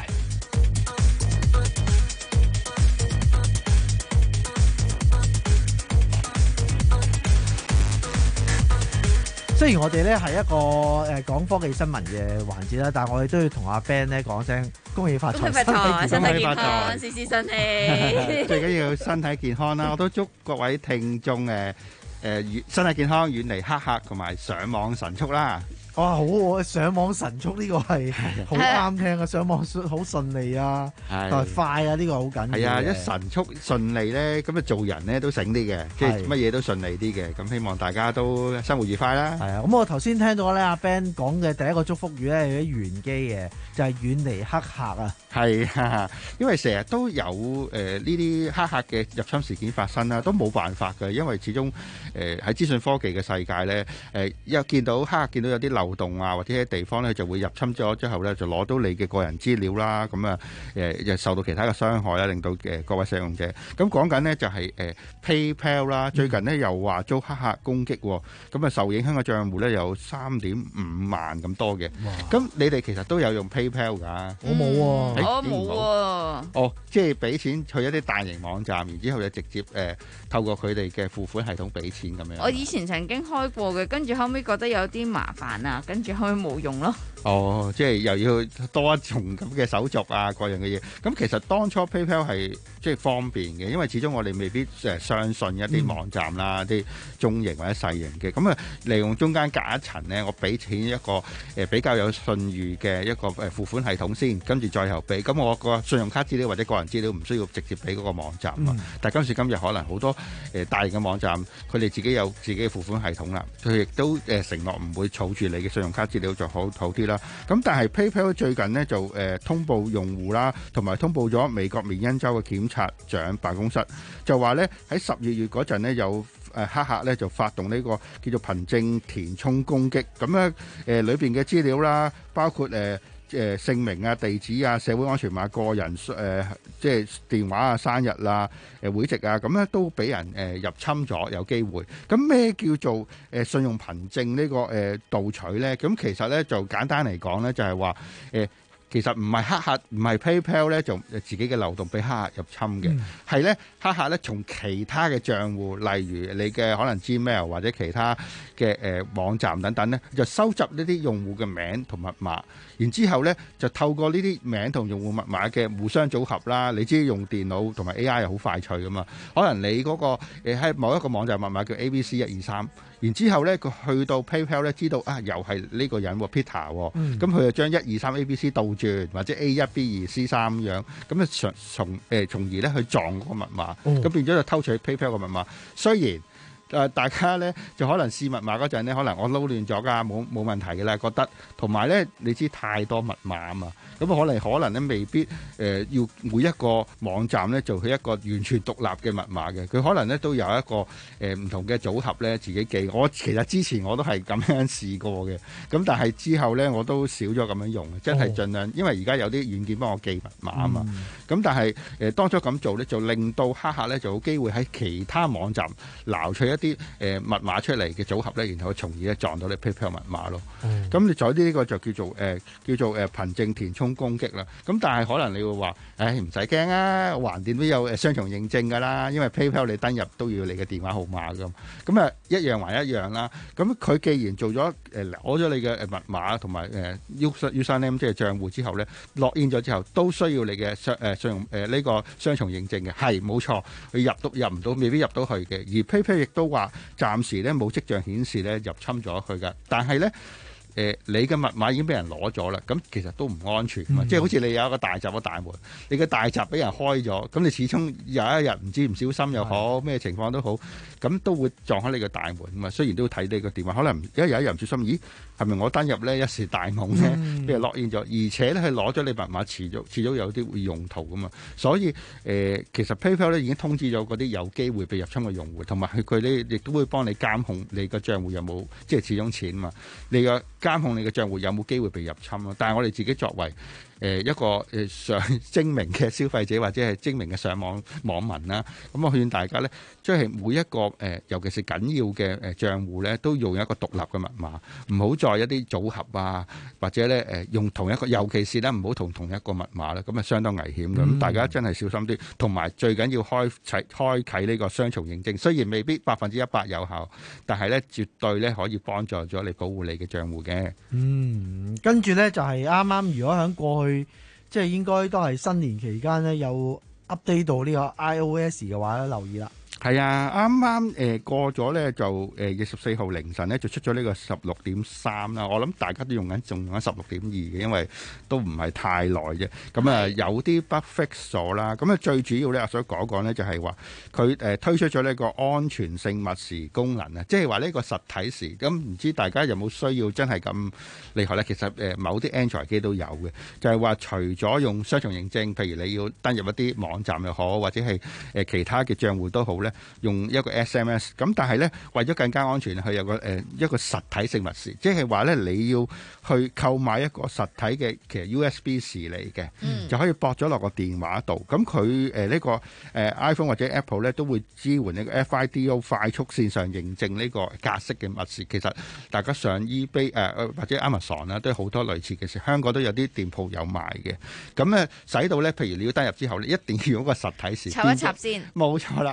雖然我哋咧係一個誒講科技新聞嘅環節啦，但係我哋都要同阿 Ben 咧講聲恭喜發財， 恭喜發財，身體健康， 康事事順利。 最緊要身體健康啦！我都祝各位聽眾誒誒身體健康，遠離黑客同埋上網神速啦！ 哇，好喎！上網神速呢個係好啱聽啊！上網好順利啊，同埋快啊！呢個好緊要。 係啊，一神速順利咧，咁啊做人咧都醒啲嘅，即係乜嘢都順利啲嘅。咁希望大家都生活愉快啦。 係啊，咁我頭先聽到咧阿 Ben 講嘅第一個祝福語咧係啲玄機嘅，就係遠離黑客啊。 係啊，因為成日都有誒呢啲黑客嘅入侵事件發生啦，都冇辦法嘅，因為始終誒喺資訊科技嘅世界咧，誒一見到黑客見到有啲漏漏洞啊，或者喺地方咧就會入侵咗之後咧，就攞到你嘅個人資料啦，咁啊誒又受到其他嘅傷害啦，令到誒各位使用者。咁講緊咧就係誒 PayPal 啦，最近咧又話遭黑客攻擊，咁啊受影響嘅賬戶咧有三點五萬咁多嘅。咁你哋其實都有用 PayPal 㗎？ 我冇喎， 我冇喎。 哦，即係俾錢去一啲大型網站，然之後就直接誒透過佢哋嘅付款系統俾錢咁樣。 我以前曾經開過嘅，跟住後尾覺得有啲麻煩啊，跟住後尾冇用咯。 哦，即係又要多一重咁嘅手續啊，各樣嘅嘢。咁其實當初 PayPal 係即係方便嘅，因為始終我哋未必誒相信一啲網站啦，啲、嗯、中型或者細型嘅。咁啊，利用中間隔一層咧，我俾錢一個誒比較有信譽嘅一個誒付款系統先，跟住再由俾俾，咁我個信用卡資料或者個人資料唔需要直接俾嗰個網站啊。嗯、但係今時今日可能好多誒、呃、大型嘅網站，佢哋自己有自己嘅付款系統啦，佢亦都誒、呃、承諾唔會儲住你嘅信用卡資料就好好啲啦。咁但係 PayPal 最近呢，就誒、呃、通報用戶啦，同埋通報咗美國緬因州嘅檢察長辦公室，就話咧喺十月月嗰陣呢，有誒黑客咧就發動呢個叫做憑證填充攻擊，咁咧誒裏邊嘅資料啦，包括誒誒、呃、姓名啊、地址啊、社會安全碼、個人誒、呃、即係電話啊、生日啦、誒會籍啊，咁咧都俾人誒、呃、入侵咗，有機會。咁咩叫做誒、呃、信用憑證呢、這個誒、呃、盜取咧？咁其實咧就簡單嚟講咧，就係話誒。其實唔係黑客，唔係 PayPal 咧，就自己嘅漏洞俾黑客入侵嘅，係咧、嗯、黑客咧從其他嘅賬戶，例如你嘅可能 Gmail 或者其他嘅誒、呃、網站等等咧，就收集呢啲用戶嘅名同密碼，然之後咧就透過呢啲名同用戶密碼嘅互相組合啦。你知用電腦同埋 A I 係好快脆噶嘛？可能你嗰、那個誒喺、呃、某一個網站密碼叫 A B C 一二三。然之後咧，佢去到 PayPal 咧，知道啊，又係呢個人 Peter，咁佢就將一二三 A B C 倒轉，或者 A 一 B 二 C 三咁樣，咁啊從從誒從而咧去撞嗰個密碼，咁、哦、變咗就偷取 PayPal 個密碼。雖然誒、呃、大家咧就可能試密碼嗰陣咧，可能我撈亂咗㗎，冇冇問題嘅啦，覺得同埋咧你知太多密碼啊嘛。咁可能可能咧未必誒、呃、要每一個網站咧做佢一個完全獨立嘅密碼嘅，佢可能咧都有一個誒唔、呃、同嘅組合咧自己記。我其實之前我都係咁樣試過嘅，咁但係之後咧我都少咗咁樣用，真係盡量，因為而家有啲軟件幫我記密碼啊嘛。咁、嗯、但係誒、呃、當初咁做咧，就令到黑客咧就有機會喺其他網站撈取一啲誒、呃、密碼出嚟嘅組合咧，然後從而咧撞到你 PayPal 密碼咯。咁、嗯、你再啲呢個就叫做誒、呃、叫做誒憑證填充攻擊啦，咁但係可能你會話，唉唔使驚啊，橫掂都有誒雙重認證㗎啦，因為 PayPal 你登入都要你嘅電話號碼咁，咁啊一樣還一樣啦。咁佢既然做咗誒攞咗你嘅誒密碼同埋誒 user username 即係賬戶之後咧，login咗之後都需要你嘅雙誒雙用誒呢個雙重認證嘅，係冇錯，佢入都入唔到，未必入到去嘅。而 PayPal 亦都話暫時咧冇跡象顯示咧入侵咗佢㗎，但係咧。誒、呃，你嘅密碼已經俾人攞咗啦，咁其實都唔安全嘛，嗯、即係好似你有一個大閘個大門，你嘅大閘俾人開咗，咁你始終有一日唔知唔小心又好，咩情況都好，咁都會撞開你個大門嘛。雖然都要睇你個電話，可能而家有一日唔小心，咦，係咪我登入咧一時大懵咧，俾人 login咗，而且咧佢攞咗你密碼，遲早遲早有啲會用途噶嘛。所以誒、呃，其實 PayPal 咧已經通知咗嗰啲有機會被入侵嘅用戶，同埋佢佢咧亦都會幫你監控你個賬戶有冇，即係始終錢嘛，你個。監控你嘅賬戶有冇機會被入侵咯？但係我哋自己作為誒、呃、一個誒上精明嘅消費者或者係精明嘅上網網民啦，咁我勸大家咧，即係每一個誒、呃，尤其是緊要嘅誒賬戶咧，都用一個獨立嘅密碼，唔好再一啲組合啊，或者咧誒、呃、用同一個，尤其是咧唔好同同一個密碼啦，咁啊相當危險嘅。咁、嗯、大家真係小心啲，同埋最緊要開啟開啟呢個雙重認證，雖然未必百分之一百有效，但係咧絕對咧可以幫助咗你保護你嘅賬戶嘅。 嗯，跟住咧就係啱啱，如果喺過去即係應該都係新年期間咧，有 update 到呢個 iOS 嘅話咧，留意啦。 係啊，啱啱誒過咗咧就誒二十四號凌晨咧就出咗呢個十六點三啦。我諗大家都用緊，仲用緊十六點二嘅，因為都唔係太耐啫。咁啊有啲 bug fix 咗啦。咁啊最主要咧，我想講講咧就係話佢誒推出咗呢個安全性密匙功能啊，即係話呢個實體匙。咁唔知大家有冇需要真係咁厲害咧？其實誒某啲 Android 機都有嘅，就係話除咗用雙重認證，譬如你要登入一啲網站又好，或者係誒其他嘅賬戶都好咧。用一個 S M S 咁，但係咧為咗更加安全，佢有個誒、呃、一個實體性密匙，即係話咧你要去購買一個實體嘅其實 U S B 匙嚟嘅，嗯、就可以駁咗落個電話度。咁佢誒呢個誒、呃、iPhone 或者 Apple 咧都會支援呢個 F I D O 快速線上認證呢個格式嘅密匙。其實大家上 eBay 誒、呃、或者 Amazon 啦，都好多類似嘅事。香港都有啲店鋪有賣嘅。咁咧使到咧，譬如你要登入之後，你一定要用個實體匙， 插一插先。 冇錯啦。咁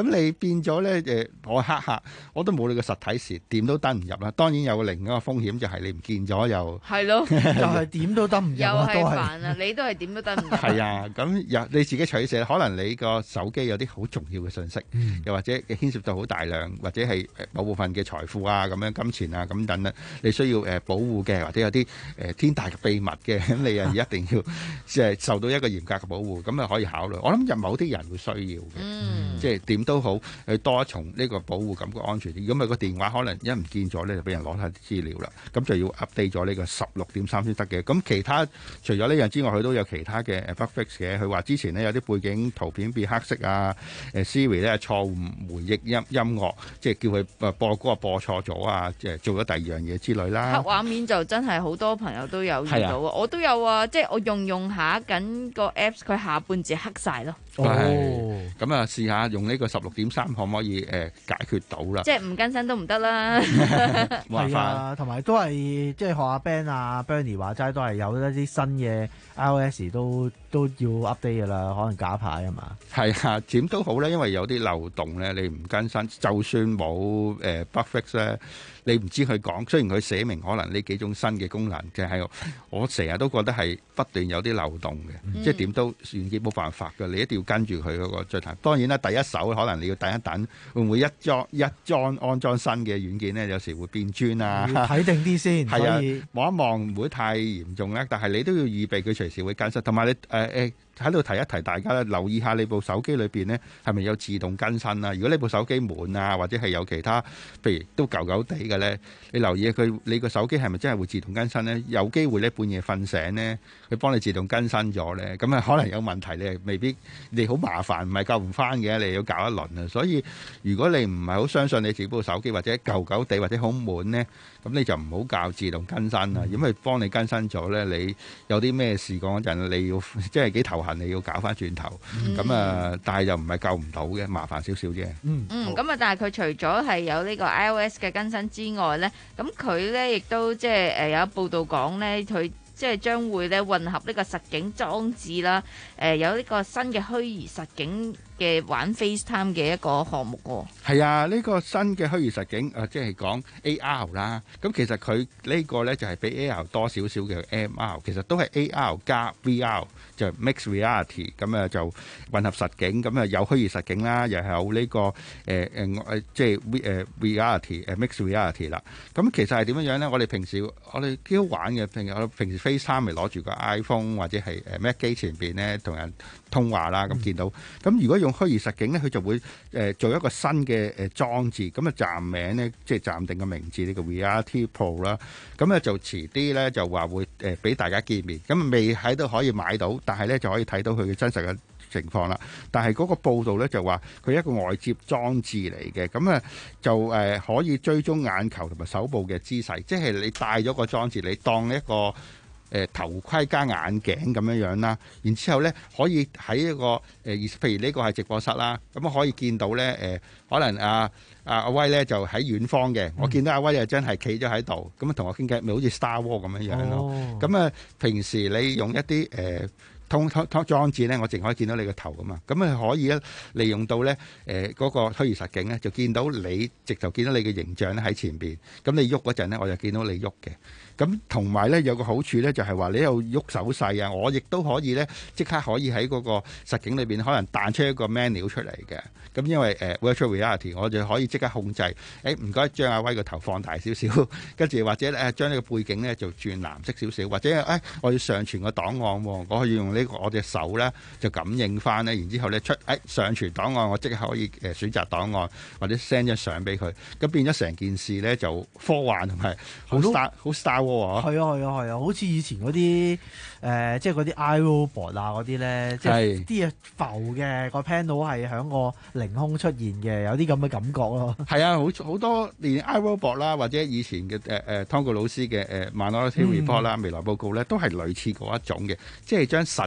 咁你變咗咧誒，我黑客我都冇你個實體時，點都登唔入啦。當然有另一個風險就係你唔見咗又係咯， 就係點都登唔入又啊，都係。 係煩啊！你都係點都登唔入。 係啊，咁有你自己取捨，可能你個手機有啲好重要嘅信息， 嗯又或者牽涉到好大量，或者係某部分嘅財富啊，咁樣金錢啊，咁等等，你需要誒保護嘅，或者有啲誒天大嘅秘密嘅，咁你啊一定要即係受到一個嚴格嘅保護，咁啊可以考慮。我諗有某啲人會需要嘅， 嗯、 即係點都好，誒多一重呢個保護感覺安全啲。如果咪個電話可能一唔見咗咧，就俾人攞晒啲資料啦，咁就要 update 咗呢個十六點三先得嘅。咁其他除咗呢樣之外，佢都有其他嘅 bug fix 嘅。佢話之前呢，有啲背景圖片變黑色啊，誒 Siri 咧錯誤回憶音音樂，即係叫佢誒播歌播錯咗啊，即係做咗第二樣嘢之類啦。 黑畫面就真係好多朋友都有遇到啊，我都有啊，即係我用用下緊個 apps，佢下半截黑晒咯。 哦，咁啊試下用呢個十六點三可唔可以誒解決到啦？ 即係唔更新都唔得啦。 係啊，同埋都係即係學阿 Ben 啊 Bernie 話齋，都係有一啲新嘅 iOS 都都要 update 噶啦，可能假牌啊嘛。 係啊，點都好咧，因為有啲漏洞咧，你唔更新，就算冇誒 bug fix 咧，你唔知佢講。雖然佢寫明可能呢幾種新嘅功能，就係我成日都覺得係不斷有啲漏洞嘅， 嗯、 即係點都軟件冇辦法嘅，你一定要跟住佢嗰個進行。當然啦，第一手可能你要等一等，會唔會一裝一裝安裝新嘅軟件咧？有時會變磚啊， 睇定啲先。 係啊， 所以望一望唔會太嚴重咧，但係你都要預備佢隨時會更新，同埋你誒誒。呃呃喺度提一提大家咧，留意下你部手機裏邊呢係咪有自動更新啊？如果你部手機滿啊，或者係有其他，譬如都舊舊地嘅呢，你留意佢你個手機係咪真係會自動更新呢？有機會呢半夜瞓醒呢，佢幫你自動更新咗呢，咁啊可能有問題，你係未必你好麻煩，唔係救唔翻嘅，你要搞一輪啊。所以如果你唔係好相信你自己部手機或者舊舊地或者好滿呢，咁你就唔好教自動更新啦。因為幫你更新咗呢，你有啲咩事嗰陣，你要即係幾頭痕。你要搞翻轉頭，咁啊、嗯，但係又唔係救唔到嘅，麻煩少少啫。 嗯嗯，咁啊，但係佢除咗係有呢個 iOS 嘅更新之外咧，咁佢咧亦都即係誒有一報道講咧，佢即係將會咧混合呢個實境裝置啦，誒、呃、有呢個新嘅虛擬實境嘅玩 FaceTime 嘅一個項目喎。 係啊，呢、這個新嘅虛擬實境啊，即係講 A R 啦。咁其實佢呢個咧就係比 A R 多少少嘅 M R， 其實都係 A R 加 V R， 就 Mixed Reality。咁啊就混合實境，咁啊有虛擬實境啦，又有呢、這個誒誒誒，即係 V 誒 Reality 誒 Mixed Reality 啦。咁其實係點樣樣咧？我哋平時我哋幾好玩嘅，平時我平時 FaceTime 咪攞住個 iPhone 或者係誒 Mac 機前邊咧同人通話啦，咁、嗯、見到。咁如果用虛擬實境咧，佢就會誒、呃、做一個新嘅誒裝置，咁啊暫名咧，即係暫定嘅名字呢、這個 Reality Pro 啦。咁咧就遲啲咧就話會誒俾、呃、大家見面，咁未喺度可以買到，但係咧就可以睇到佢嘅真實嘅情況啦。但係嗰個報道咧就話佢一個外接裝置嚟嘅，咁啊就誒、呃、可以追蹤眼球同埋手部嘅姿勢，即係你戴咗個裝置，你當一個。誒、呃、頭盔加眼鏡咁樣樣啦，然之後咧可以喺一個誒、呃，譬如呢個係直播室啦，咁啊可以見到咧誒、呃，可能阿阿阿威咧就喺遠方嘅，嗯、我見到阿威又真係企咗喺度，咁啊同我傾偈，咪好似 Star War 咁樣樣咯。咁啊、哦、平時你用一啲誒。呃通通通裝置咧，我淨可以見到你個頭噶嘛，咁啊可以咧利用到咧誒嗰個虛擬實境咧，就見到你直頭見到你嘅形象咧喺前邊，咁你喐嗰陣咧，我就見到你喐嘅。咁同埋咧有個好處咧，就係話你又喐手勢啊，我亦都可以咧即刻可以喺嗰個實境裏邊可能彈出一個 menu 出嚟嘅。咁因為誒、呃、virtual reality，我就可以即刻控制，誒唔該將阿威個頭放大少少，跟住或者誒將呢個背景咧就轉藍色少少，或者誒、哎、我要上傳個檔案，我可以用呢個我隻手咧就感應翻咧，然之後咧出誒、哎、上傳檔案，我即刻可以誒選擇檔案或者 send 張相俾佢，咁變咗成件事咧就科幻同埋好 star 好 Star War 係啊係啊係啊，好似以前嗰啲誒即係嗰啲 iRobot 啊嗰啲咧，即係啲嘢浮嘅、個 panel 係響個凌空出現嘅，有啲咁嘅感覺咯。係啊，好好多連 iRobot 啦，或者以前嘅誒誒湯告老師嘅誒 Minority Report 啦、嗯、未來報告咧，都係類似嗰一種嘅，即係將實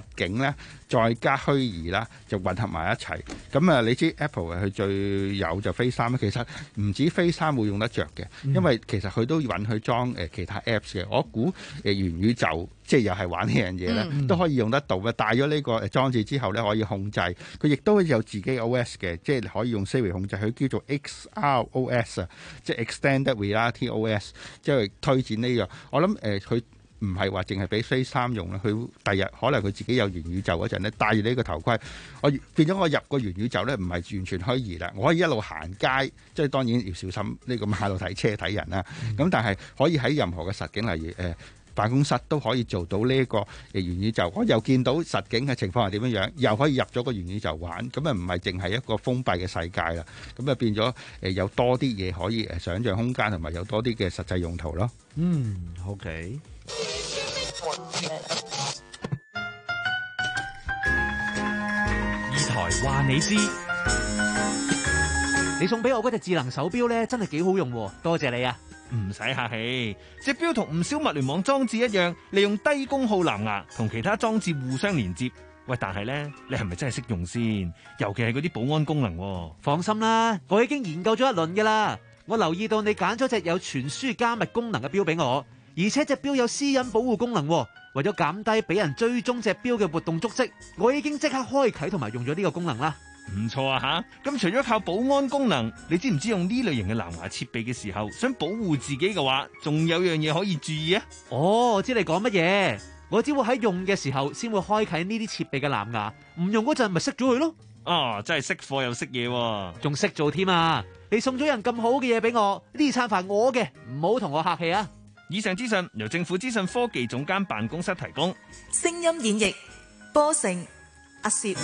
景咧，再加虛擬啦，就混合埋一齊。咁啊，你知 Apple 佢最有就 Face 三咧，其實唔止 Face 三會用得着嘅，因為其實佢都允許裝誒其他 Apps 嘅。我估誒元宇宙即係又係玩呢樣嘢咧，嗯、都可以用得到嘅。帶咗呢個誒裝置之後咧，可以控制佢，亦都有自己 O S 嘅，即係可以用 Siri 控制。佢叫做 X R O S 啊，即係 Extended Reality O S， 即係推薦呢樣。我諗誒佢。呃唔係話淨係俾 Face 三用啦，佢第日可能佢自己有元宇宙嗰陣咧，戴住呢個頭盔，我變咗我入個元宇宙咧，唔係完全虛擬啦，我可以一路行街，即係當然要小心呢個馬路睇車睇人啦。咁、嗯、但係可以喺任何嘅實景，例如誒、呃、辦公室都可以做到呢一個元宇宙。我又見到實景嘅情況係點樣樣，又可以入咗個元宇宙玩，咁啊唔係淨係一個封閉嘅世界啦。咁啊變咗誒有多啲嘢可以誒想像空間，同埋有多啲嘅實際用途咯。 嗯 ，OK。 二台話你知， 你送俾我嗰隻智能手錶咧，真係幾好用，多謝你啊！ 唔使客氣，隻錶同唔少物聯網裝置一樣，利用低功耗藍牙同其他裝置互相連接。喂，但係咧，你係咪真係識用先？尤其係嗰啲保安功能。 放心啦，我已經研究咗一輪噶啦。我留意到你揀咗隻有傳輸加密功能嘅錶俾我。而且隻錶有私隱保護功能，為咗減低俾人追蹤隻錶嘅活動足跡，我已經即刻開啟同埋用咗呢個功能啦。 唔錯啊吓！咁除咗靠保安功能，你知唔知用呢類型嘅藍牙設備嘅時候，想保護自己嘅話，仲有樣嘢可以注意啊？ 哦，我知你講乜嘢，我只會喺用嘅時候先會開啟呢啲設備嘅藍牙，唔用嗰陣咪熄咗佢咯。 啊，真係識貨又識嘢， 仲識做添啊！你送咗人咁好嘅嘢俾我，呢餐飯我嘅，唔好同我客氣啊！ 以上資訊由政府資訊科技總監辦公室提供。 聲音演繹波成阿攝。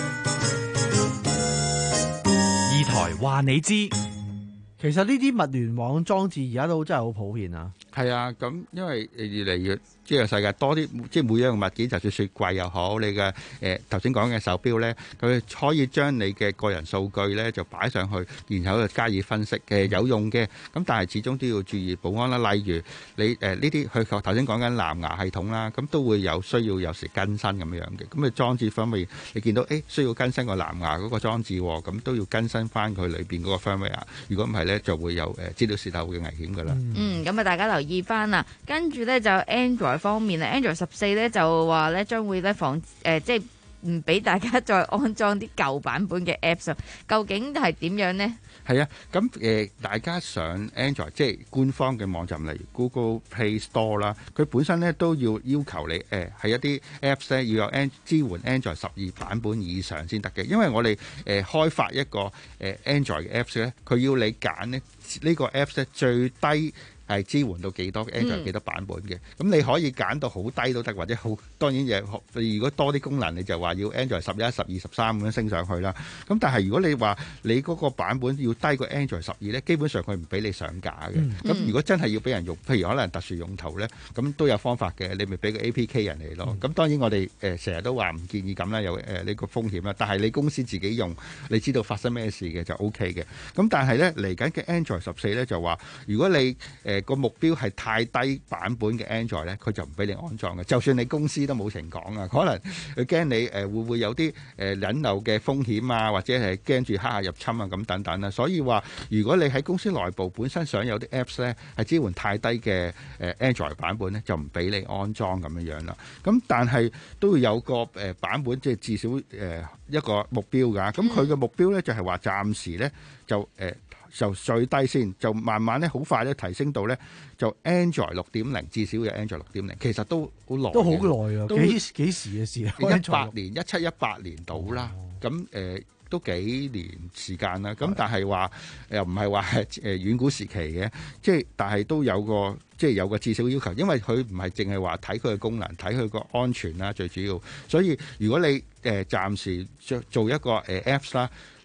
二台話你知， 其實呢啲物聯網裝置而家都真係好普遍啊。 係啊，咁因為越嚟越即係世界多啲，即係每樣物件，就算雪櫃又好，你嘅誒頭先講嘅手錶咧，佢可以將你嘅個人數據咧就擺上去，然後就加以分析嘅有用嘅。咁但係始終都要注意保安啦。例如你誒呢啲佢頭先講緊藍牙系統啦，咁都會有需要有時更新咁樣嘅。咁啊裝置方面，你見到誒需要更新個藍牙嗰個裝置，咁都要更新翻佢裏邊嗰個 firmware。如果唔係咧，就會有誒資料洩漏嘅危險㗎啦。 嗯，咁啊大家留意翻啦。跟住咧就 Android 方面啊 ，Android 十四咧就話咧將會咧防誒、呃、即係唔俾大家再安裝啲舊版本嘅 Apps， 究竟係點樣呢？ 係啊，咁誒、呃、大家上 Android 即係官方嘅網站，例如 Google Play Store 啦，佢本身咧都要要求你誒係、呃、一啲 Apps 咧要有 An 支援 Android 十二版本以上先得嘅，因為我哋誒、呃、開發一個誒、呃、Android 嘅 Apps 咧，佢要你揀咧呢個 Apps 咧最低係支援到幾多 Android 幾多版本嘅，咁、嗯、你可以揀到好低都得，或者好當然嘢。如果多啲功能，你就話要 Android 十一、十二、十三咁樣升上去啦。咁但係如果你話你嗰個版本要低過 Android 十二咧，基本上佢唔俾你上架嘅。咁、嗯、如果真係要俾人用，譬如可能特殊用途咧，咁都有方法嘅，你咪俾個 A P K 人嚟咯。咁、嗯、當然我哋誒成日都話唔建議咁啦，有誒呢個風險啦。但係你公司自己用，你知道發生咩事嘅就 O K 嘅。咁但係咧嚟緊嘅 Android 十四咧就話，如果你誒、呃個目標係太低版本嘅 Android 咧，佢就唔俾你安裝嘅。就算你公司都冇情講啊，可能佢驚你誒會唔會有啲誒隱漏嘅風險啊，或者係驚住黑客入侵啊咁等等啦。所以話如果你喺公司內部本身想有啲 Apps 咧係支援太低嘅誒 Android 版本咧，就唔俾你安裝咁樣樣啦。咁但係都會有個誒版本，即係至少誒一個目標㗎。咁佢嘅目標咧就係話暫時咧就誒。就最低先，就慢慢咧，好快咧提升到咧，就 Android 六點零，至少有 Android 六點零，其實都好耐， 都好耐啊！幾幾時嘅事啊？ 一八年、一七、一八年到啦，咁誒、呃、都幾年時間啦。咁但係話又唔係話係誒遠古時期嘅，即係但係都有個即係有個至少要求，因為佢唔係淨係話睇佢嘅功能，睇佢個安全啦，最主要。所以如果你誒、呃、暫時做做一個誒、呃、Apps 啦。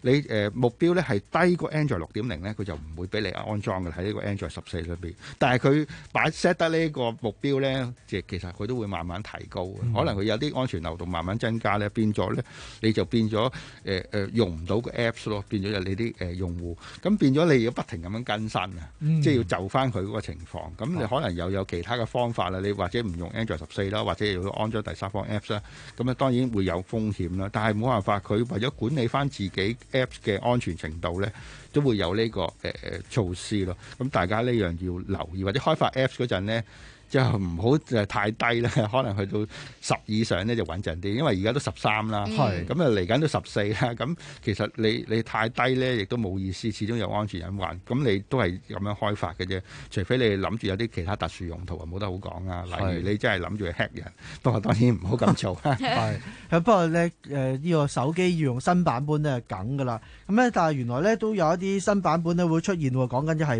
你誒、呃、目標咧係低過 Android 六點零咧，佢就唔會俾你安裝嘅喺呢個 Android 十四裏邊。但係佢擺 set 得呢個目標咧，即係其實佢都會慢慢提高嘅。嗯、可能佢有啲安全漏洞慢慢增加咧，變咗咧你就變咗誒誒用唔到個 Apps 咯，變咗有你啲誒用戶，咁變咗你要不停咁樣更新啊，嗯、即係要就翻佢嗰個情況。咁你可能又有其他嘅方法啦，你或者唔用 Android 十四啦，或者要安裝第三方 Apps 啦，咁啊當然會有風險啦。但係冇辦法，佢為咗管理翻自己 Apps 嘅安全程度咧，都會有呢、這個誒誒、呃、措施咯。咁大家呢樣要留意，或者開發 Apps 嗰陣咧，就唔好誒太低啦，可能去到十以上咧就穩陣啲，因為而家都十三啦，係咁啊嚟緊都十四啦。咁其實你你太低咧，亦都冇意思，始終有安全隱患。咁你都係咁樣開發嘅啫，除非你諗住有啲其他特殊用途啊，冇得好講啊。例如你真係諗住去 hack 人，不過當然唔好咁做。 係，不過咧誒呢個手機要用新版本咧係梗㗎啦。咁咧但係原來咧都有一啲新版本咧會出現喎，講緊就係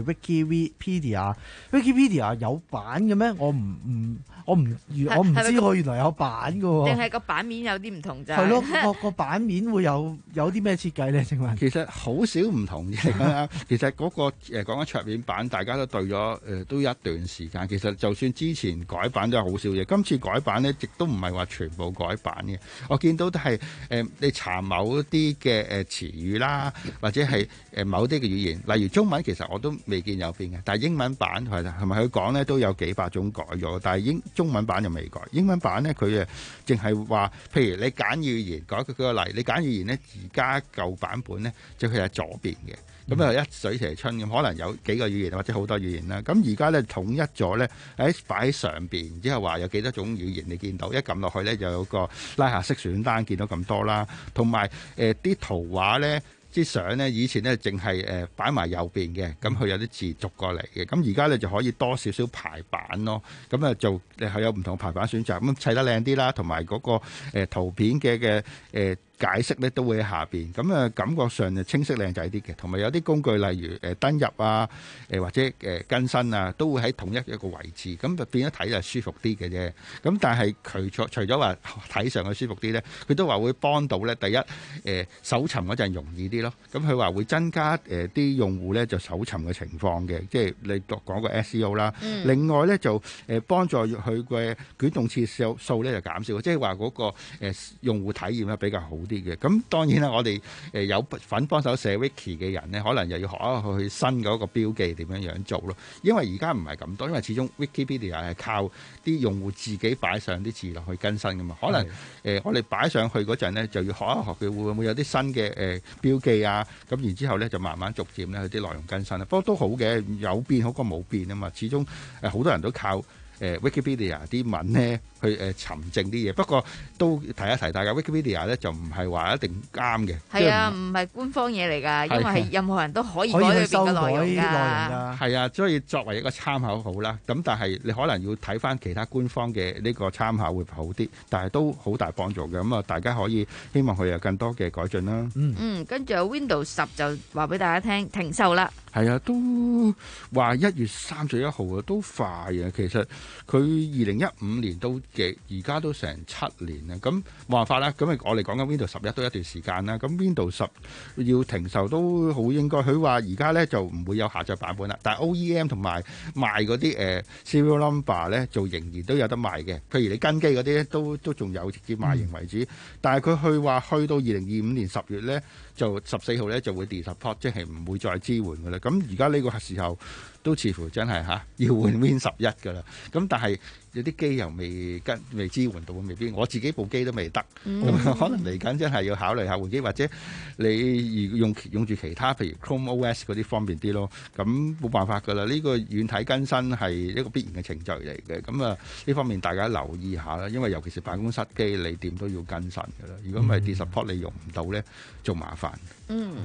Wikipedia。Wikipedia 有版嘅咩？我唔唔，我唔，我唔知我原來有版嘅喎。 定係個版面有啲唔同咋？ 係咯，個個版面會有有啲咩設計咧？請問？ 其實好少唔同嘅。其實嗰個誒講緊桌面版，大家都對咗誒都一段時間。其實就算之前改版都係好少嘢，今次改版咧，亦都唔係話全部改版嘅。我見到都係誒你查某啲嘅誒詞語啦，或者係誒某啲嘅語言，例如中文，其實我都未見有變嘅。但係英文版係係咪佢講咧都有幾百種改咗，但係英中文版就未改。英文版咧佢誒淨係話，譬如你揀語言，改佢舉個例，你揀語言咧，而家舊版本咧就佢係左邊嘅。咁啊、嗯、一水蛇春咁，可能有幾個語言或者好多語言啦。咁而家咧統一咗咧，喺擺喺上邊，然之後話有幾多種語言你見到，一撳落去咧就有個拉下式選單，見到咁多啦。同埋誒啲圖畫咧。啲相咧以前咧淨係誒擺埋右邊嘅，咁佢有啲字逐過嚟嘅，咁而家咧就可以多少少排版咯，咁啊就係有唔同排版選擇，咁砌得靚啲啦，同埋嗰個誒圖片嘅嘅誒解釋咧都會喺下邊，咁啊感覺上就清晰靚仔啲嘅，同埋有啲工具例如誒登入啊，誒或者誒更新啊，都會喺同一一個位置，咁就變咗睇就舒服啲嘅啫。咁但係除咗除咗話睇上去舒服啲咧，佢都話會幫到咧。第一誒搜尋嗰陣容易啲咯，咁佢話會增加誒啲用戶咧就搜尋嘅情況嘅，即係你講個 S E O 啦。嗯、另外咧就誒幫助佢嘅捲動次數數咧就減少，即係話嗰個誒用戶體驗咧比較好啲嘅。咁當然啦，我哋誒有份幫手寫 wiki 嘅人咧，可能又要學下去新嗰個標記點樣樣做咯。因為而家唔係咁多，因為始終 Wikipedia 係靠啲用戶自己擺上啲字落去更新噶嘛。可能誒、呃、我哋擺上去嗰陣咧，就要學一學佢會唔會有啲新嘅誒、呃、標記啊。咁然之後咧就慢慢逐漸咧佢啲內容更新啦。不過都好嘅，有變好過冇變啊嘛。始終誒好多人都靠。誒 Wikipedia 啲文咧去誒尋證啲嘢，不過都提一提大家 Wikipedia 咧就唔係話一定啱嘅。 係啊，唔係官方嘢嚟㗎，因為係任何人都可以改裏邊嘅內容㗎。 係啊，所以作為一個參考好啦。咁但係你可能要睇翻其他官方嘅呢個參考會好啲，但係都好大幫助嘅。咁啊，大家可以希望佢有更多嘅改進啦。 嗯嗯，跟住有 Windows 十就話俾大家聽停售啦。 係啊，都話一月三十一號啊，都快啊，其實。佢二零一五年都嘅，而家都成七年啦。咁冇辦法啦。咁我哋講緊 Windows 十一都一段時間啦。咁 Windows 十要停售都好應該。佢話而家咧就唔會有下載版本啦。但係 O E M 同埋賣嗰啲誒 serial number 咧，就仍然都有得賣嘅。譬如你跟機嗰啲咧，都都仲有直接賣型為主。嗯、但係佢去話去到二零二五年十月咧，就十四號咧就會 de-support，即係唔會再支援㗎啦。咁而家呢個時候都似乎真係嚇要換 Win 十一㗎啦。咁但係有啲機又未跟未支援到，未必我自己部機都未得。咁、嗯、可能嚟緊真係要考慮下換機，或者你用用住其他，譬如 Chrome O S 嗰啲方便啲咯。咁冇辦法㗎啦，呢、呢個軟體更新係一個必然嘅程序嚟嘅。咁啊呢方面大家留意下啦，因為尤其是辦公室機，你點都要更新㗎啦。如果唔係 de-support 你用唔到咧，仲麻煩。 嗯。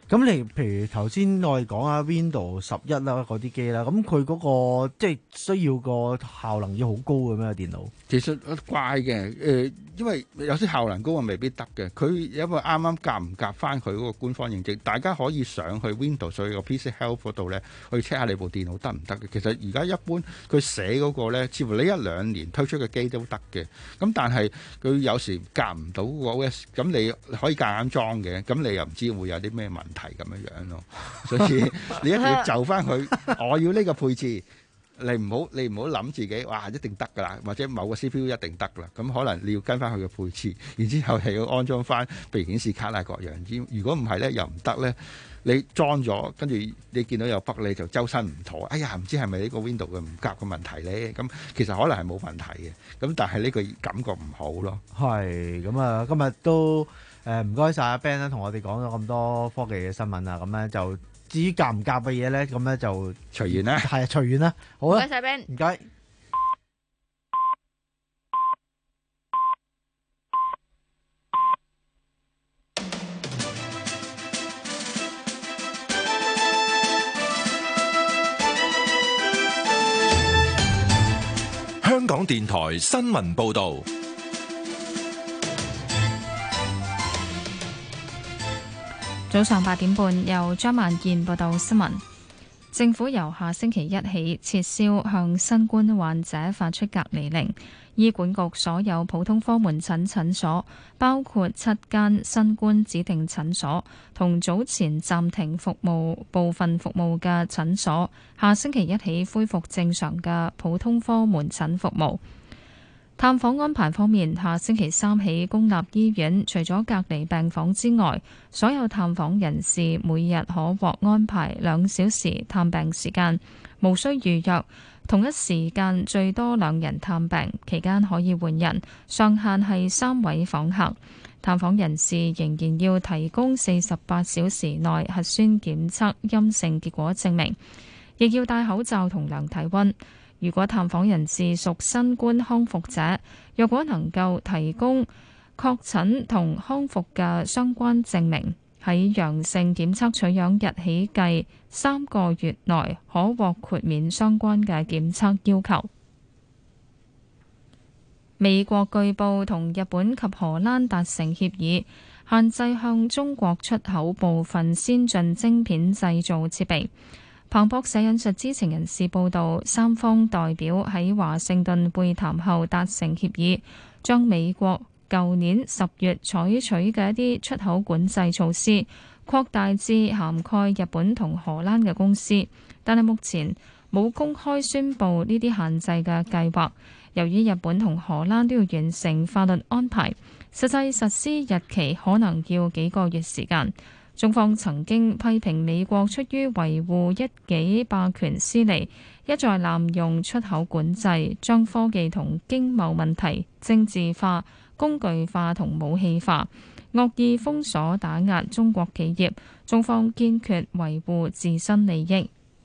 咁你譬如頭先我哋講啊 Windows 十一啦嗰啲機啦，咁佢嗰個即係需要個效能要好高嘅咩電腦？ 其實怪嘅，誒、呃，因為有啲效能高啊，未必得嘅。佢因為啱啱夾唔夾翻佢嗰個官方認證，大家可以上去 Windows 所以個 P C Health 嗰度咧，去 check 下你部電腦得唔得嘅。其實而家一般佢寫嗰個咧，似乎呢一兩年推出嘅機都得嘅。咁但係佢有時夾唔到個 O S， 咁你可以夾硬裝嘅，咁你又唔知會有啲咩問題咁樣樣咯。所以你一定要就翻佢，我要呢個配置。你唔好你唔好諗自己哇一定得㗎啦，或者某個 C P U 一定得㗎啦。咁可能你要跟翻佢嘅配置，然之後係要安裝翻譬如顯示卡啊各樣。如果唔係咧，又唔得咧。你裝咗，跟住你見到有 bug，你就周身唔妥。哎呀，唔知係咪呢個 Windows 嘅唔夾嘅問題咧？咁其實可能係冇問題嘅。咁但係呢個感覺唔好咯。 係咁啊，今日都誒唔該晒阿 Ben 啦，同我哋講咗咁多科技嘅新聞啊。咁咧就至於夾唔夾嘅嘢咧，咁咧就隨緣啦。 係啊，隨緣啦。好啊， 唔該晒 Ben， 唔該。 香港電台新聞報導， 早上八點半，由張萬健報道新聞。政府由下星期一起撤銷向新冠患者發出隔離令。醫管局所有普通科門診診所，包括七間新冠指定診所同早前暫停服務部分服務嘅診所，下星期一起恢復正常嘅普通科門診服務。探訪安排方面，下星期三起，公立醫院除咗隔離病房之外，所有探訪人士每日可獲安排兩小時探病時間，無需預約。同一時間最多兩人探病，期間可以換人，上限係三位訪客。探訪人士仍然要提供四十八小時內核酸檢測陰性結果證明，亦要戴口罩同量體溫。如果探訪人士屬新冠康復者，若果能夠提供確診同康復嘅相關證明，喺陽性檢測取樣日起計三個月內可獲豁免相關嘅檢測要求。美國據報同日本及荷蘭達成協議，限制向中國出口部分先進晶片製造設備。彭博社引述知情人士報道，三方代表喺華盛頓會談後達成協議，將美國舊年十月採取嘅一啲出口管制措施擴大至涵蓋日本同荷蘭嘅公司，但係目前冇公開宣布呢啲限制嘅計劃。由於日本同荷蘭都要完成法律安排，實際實施日期可能要幾個月時間。中方曾經批評美國出於維護一己霸權私利，一再濫用出口管制，將科技同經貿問題政治化、工具化同武器化，惡意封鎖打壓中國企業。中方堅決維護自身利益。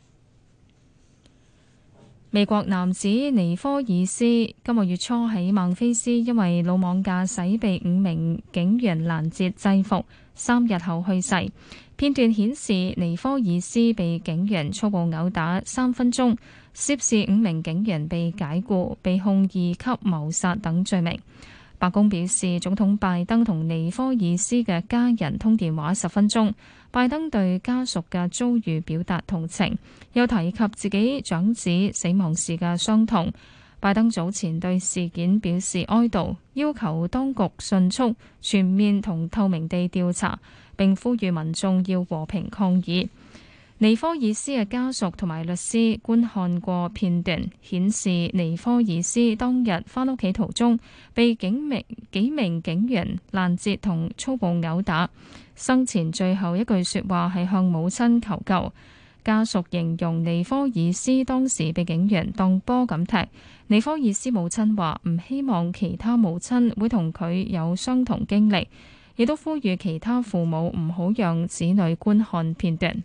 美國男子尼科爾斯今個月初喺孟菲斯因為魯莽駕駛被五名警員攔截制服，三日後去世。片段顯示尼科爾斯被警員粗暴毆打三分鐘，涉事五名警員被解雇，被控二級謀殺等罪名。白宮表示，總統拜登同尼科爾斯嘅家人通電話十分鐘，拜登對家屬嘅遭遇表達同情，又提及自己長子死亡時嘅傷痛。拜登早前對事件表示哀悼，要求當局迅速、全面同透明地調查，並呼籲民眾要和平抗議。尼科爾斯嘅家屬同埋律師觀看過片段，顯示尼科爾斯當日返屋企途中被警名幾名警員攔截同粗暴毆打，生前最後一句說話係向母親求救。家屬形容尼科爾斯當時被警員當波咁踢。尼科爾斯母親話唔希望其他母親會同佢有相同經歷，亦都呼籲其他父母唔好讓子女觀看片段。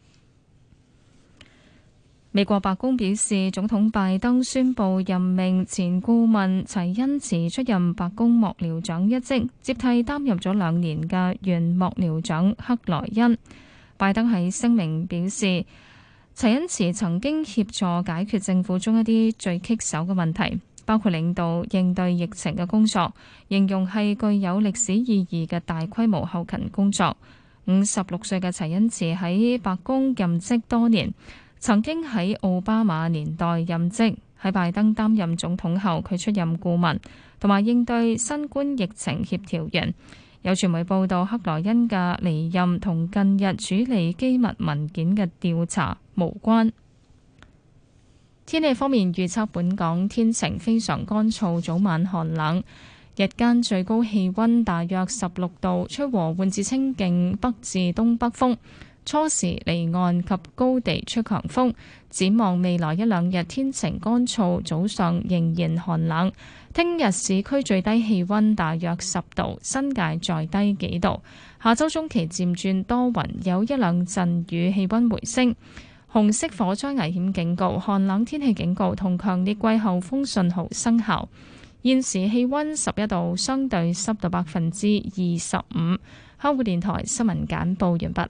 美國白宮表示，總統拜登宣布任命前顧問齊恩茨出任白宮幕僚長一職，接替擔任咗兩年嘅原幕僚長克萊恩。 拜登喺聲明表示，齊恩茨曾經協助解決政府中一啲最棘手嘅問題，包括領導應對疫情嘅工作，形容係具有歷史意義嘅大規模後勤工作。五十六歲嘅齊恩茨喺白宮任職多年，曾經喺奧巴馬年代任職，喺拜登擔任總統後，佢出任顧問同埋應對新冠疫情協調員。有傳媒報道，克萊恩嘅離任同近日處理機密文件嘅調查無關。天氣方面預測，本港天晴，非常乾燥，早晚寒冷，日間最高氣溫大約十六度，吹和緩至清勁北至東北風。初時離岸及高地吹強風。展望未來一兩日天晴乾燥，早上仍然寒冷。聽日市區最低氣溫大約十度，新界再低幾度。下周中期漸轉多雲，有一兩陣雨，氣溫回升。紅色火災危險警告、寒冷天氣警告同強烈季候風信號生效。現時氣溫十一度，相對濕度百分之二十五。香港電台新聞簡報完畢。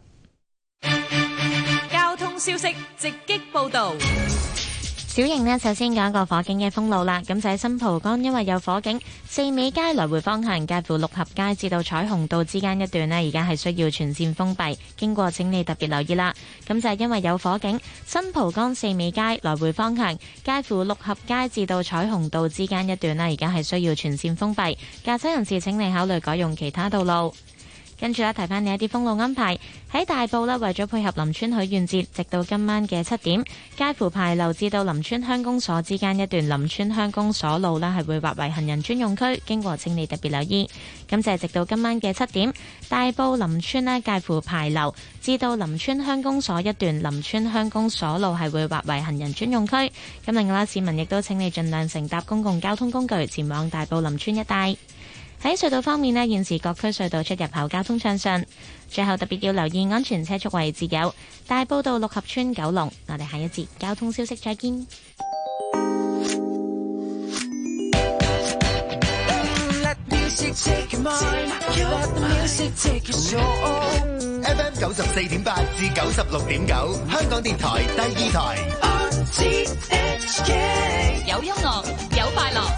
交通消息直擊報道。 小型呢，首先講個火警嘅封路啦。咁就喺新蒲崗，因為有火警，四美街來回方向介乎六合街至到彩虹道之間一段呢，而家係需要全線封閉，經過請你特別留意啦。咁就係因為有火警，新蒲崗四美街來回方向介乎六合街至到彩虹道之間一段呢，而家係需要全線封閉，駕駛人士請你考慮改用其他道路。跟住咧，提翻你一啲封路安排。喺大埔咧，為咗配合林村許願節，直到今晚嘅七點，介乎牌樓至到林村鄉公所之間一段林村鄉公所路咧，係會劃為行人專用區，經過請你特別留意。咁就係直到今晚嘅七點，大埔林村咧，介乎牌樓至到林村鄉公所一段林村鄉公所路係會劃為行人專用區。咁另外，市民亦都請你盡量乘搭公共交通工具前往大埔林村一帶。喺隧道方面呢，現時各區隧道出入口交通暢順。最後特別要留意安全車速位置有大埔道六合村九龍。我哋下一節交通消息再見。 F M 九十四點八至九十六點九，香港電台第二台。 有音樂，有快樂。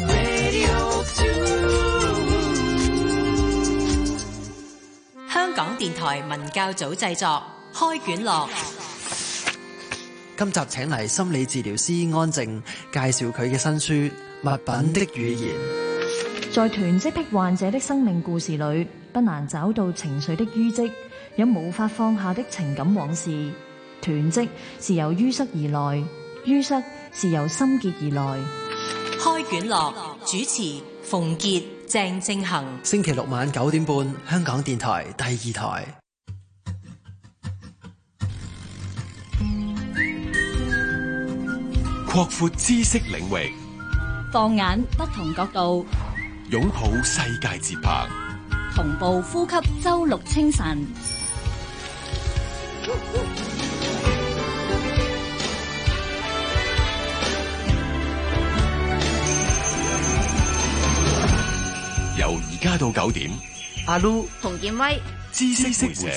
香港電台文教組製作，開卷樂。 今集請嚟心理治療師安靜，介紹佢嘅新書《物品的語言》。 在囤積的患者的生命故事裏，不難找到情緒的淤積，有無法放下的情感往事。囤積是由淤塞而來，淤塞是由心結而來。 開卷樂主持馮傑、鄭正恒。 星期六晚九點半，香港電台第二台。 擴闊知識領域， 放眼不同角度， 擁抱世界節拍， 同步呼吸周六清晨。 由而家到九點， 阿 Lu、 洪建威、 知識食社。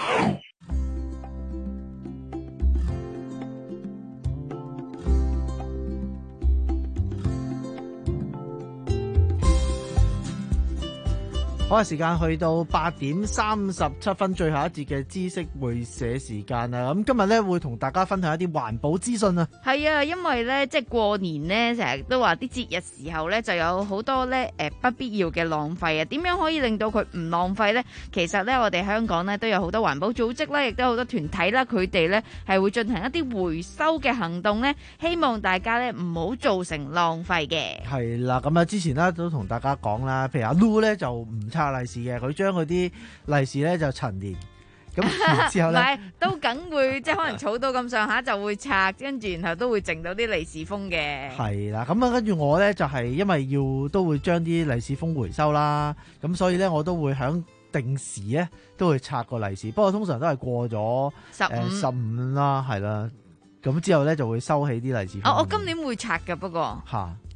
好啊！時間去到八點三十七分，最後一節嘅知識會社時間啦。咁今日咧會同大家分享一啲環保資訊啊。 係啊，因為咧即係過年咧，成日都話啲節日時候咧就有好多咧誒不必要嘅浪費啊。點樣可以令到佢唔浪費咧？其實咧我哋香港咧都有好多環保組織啦，亦都有好多團體啦，佢哋咧係會進行一啲回收嘅行動咧，希望大家咧唔好造成浪費嘅。 係啦，咁啊之前咧都同大家講啦，譬如阿 Lu 咧就唔拆利是嘅，佢將嗰啲利是咧就陳年，咁然之後咧， 唔係都梗會即係可能儲到咁上下就會拆，跟住然後都會剩到啲利是封嘅。 係啦，咁啊跟住我咧就係因為要都會將啲利是封回收啦，咁所以咧我都會響定時咧都會拆個利是，不過通常都係過咗十五十五啦，係啦，咁之後咧就會收起啲利是封。 哦，我今年會拆㗎，不過嚇。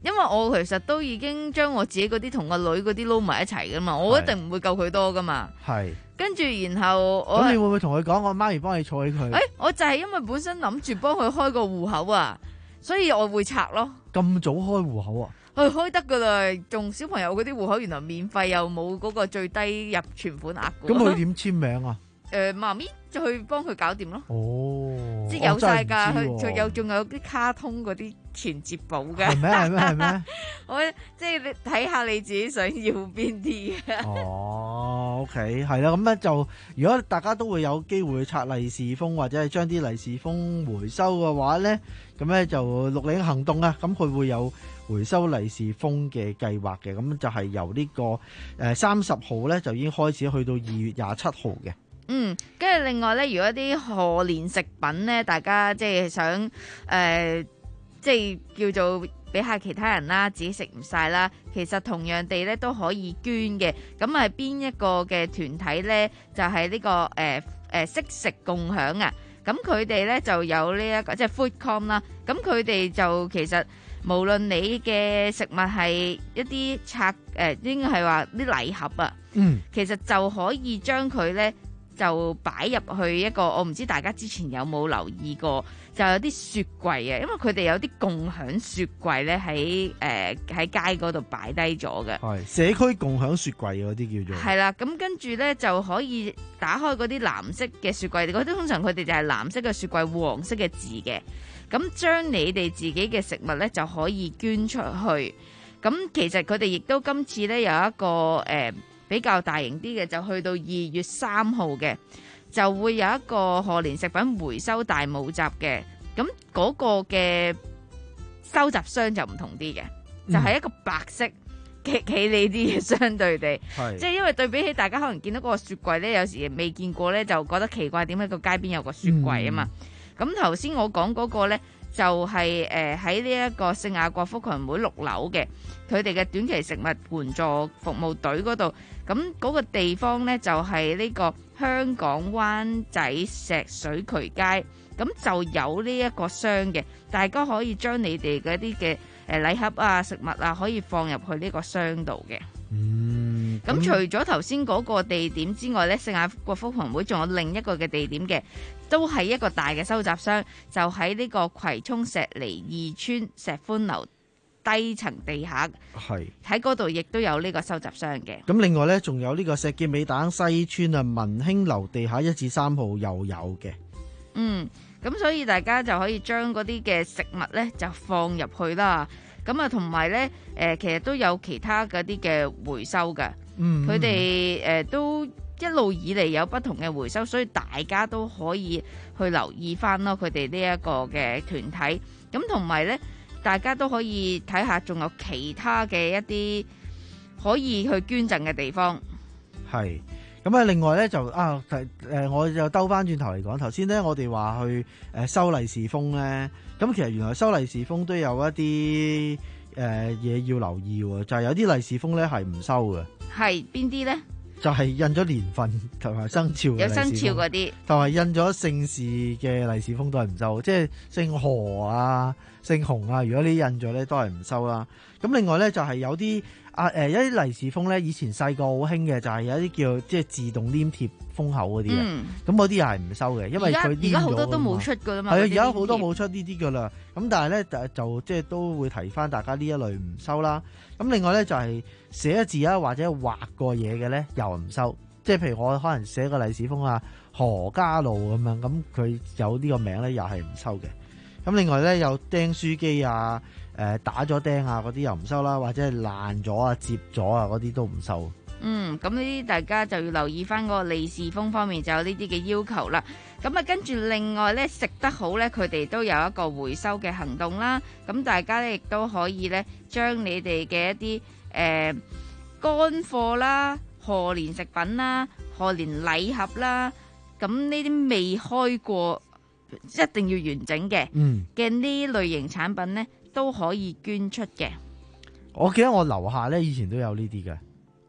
因為我其實都已經將我自己嗰啲同個女嗰啲撈埋一齊噶嘛，我一定唔會夠佢多噶嘛。 係。 跟住然後我咁你會唔會同佢講我媽咪幫你儲起佢？ 誒、欸，我就係因為本身諗住幫佢開個戶口啊，所以我會拆咯。 咁早開戶口啊？ 佢開得噶啦，仲小朋友嗰啲戶口原來免費又冇嗰個最低入存款額。 咁佢點簽名啊？ 誒、呃，媽咪就去幫佢搞掂咯。 哦， 即係有晒噶，佢佢仲有仲有啲卡通嗰啲存摺簿嘅。 係咩？係咩？係咩？ 我即係你睇下你自己想要邊啲嘅。 哦，OK，係啦，咁咧就如果大家都會有機會拆利是封或者係將啲利是封回收嘅話咧，咁咧就綠領行動啊，咁佢會有回收利是封嘅計劃嘅，咁就係由呢個誒三十號咧就已經開始去到二月廿七號嘅。 嗯，跟住另外咧，如果啲賀年食品咧，大家即係想誒、呃，即係叫做俾下其他人啦，自己食唔晒啦，其實同樣地咧都可以捐嘅。咁係邊一個嘅團體咧？就係、是、呢、這個誒誒惜食共享啊！咁佢哋咧就有呢、這、一個即係 Foodcom 啦。咁佢哋就其實無論你嘅食物係一啲拆誒、呃，應該係話啲禮盒啊， 嗯， 其實就可以將佢咧。就擺入去一個，我唔知大家之前有冇留意過，就有啲雪櫃啊，因為佢哋有啲共享雪櫃咧喺誒喺街嗰度擺低咗嘅。 係社區共享雪櫃嗰啲叫做。係啦，咁跟住咧就可以打開嗰啲藍色嘅雪櫃，嗰啲通常佢哋就係藍色嘅雪櫃，黃色嘅字嘅。咁將你哋自己嘅食物咧就可以捐出去。咁其實佢哋亦都今次咧有一個誒。呃比較大型啲嘅就去到二月三號嘅，就會有一個賀年食品回收大募集嘅。咁嗰個嘅收集箱就唔同啲嘅，就係、是、一個白色企企理啲嘅，相對地，即係因為對比起大家可能見到嗰個雪櫃咧，有時未見過咧，就覺得奇怪，點解個街邊有個雪櫃啊嘛？咁頭先我講嗰個咧。就係誒喺呢一個聖雅各福群會六樓嘅，佢哋嘅短期食物援助服務隊嗰度，咁嗰個地方呢，就係呢個香港灣仔石水渠街，咁就有呢一個箱嘅，大家可以將你哋嗰啲嘅誒禮盒啊、食物啊，可以放入去呢個箱度嘅。 嗯， 咁除咗頭先嗰個地點之外呢，聖雅各福群會仲有另一個嘅地點嘅。都係一個大嘅收集箱，就喺呢個葵涌石梨二村石歡樓低層地下， 係喺嗰度亦都有呢個收集箱嘅。 咁另外呢，仲有呢個石硤尾蛋西村啊文興樓地下一至三號又有嘅。 嗯，咁所以大家就可以將嗰啲嘅食物呢就放入去啦。咁啊，同埋呢，誒、呃，其實都有其他嗰啲嘅回收㗎。嗯，佢哋誒都。一路以嚟有不同嘅回收，所以大家都可以去留意翻咯。佢哋呢一個嘅團體，咁同埋呢，大家都可以睇下，仲有其他嘅一啲可以去捐贈嘅地方。 係咁啊！另外呢，就啊，誒、呃，我就兜翻轉頭嚟講，頭先呢，我哋話去誒收利是封呢。咁其實原來收利是封都有一啲誒嘢要留意喎，就係、是、有啲利是封呢係唔收嘅。係邊啲呢？就係印咗年份同埋生肖嘅利是封，有生肖嗰啲，同埋印咗姓氏嘅利是封都係唔收，即係姓何啊、姓洪啊。如果你印咗咧，都係唔收啦。咁另外咧就係有啲啊誒，有啲利是封咧，以前細個好興嘅就係有啲叫即係自動黏貼封口嗰啲啊。咁嗰啲又係唔收嘅，因為佢黏咗。而家好多都冇出噶啦嘛。係啊，而家好多冇出呢啲噶啦。咁但係咧就就即係都會提翻大家呢一類唔收啦。咁另外咧就係、是。寫字啊，或者畫過嘢嘅咧，又唔收。即係譬如我可能寫個利是封啊，何家路咁樣，咁佢有呢個名咧，又係唔收嘅。咁另外咧，有釘書機啊，誒、呃、打咗釘啊嗰啲又唔收啦，或者係爛咗啊、折咗啊嗰啲都唔收。嗯，咁呢啲大家就要留意翻嗰個利是封方面就有呢啲嘅要求啦。咁啊，跟住另外咧食得好咧，佢哋都有一個回收嘅行動啦。咁大家咧亦都可以咧將你哋嘅一啲誒、呃、乾貨啦、賀年食品啦、賀年禮盒啦，咁呢啲未開過一定要完整嘅嘅呢類型產品呢，都可以捐出嘅。我記得我樓下呢以前都有呢啲嘅，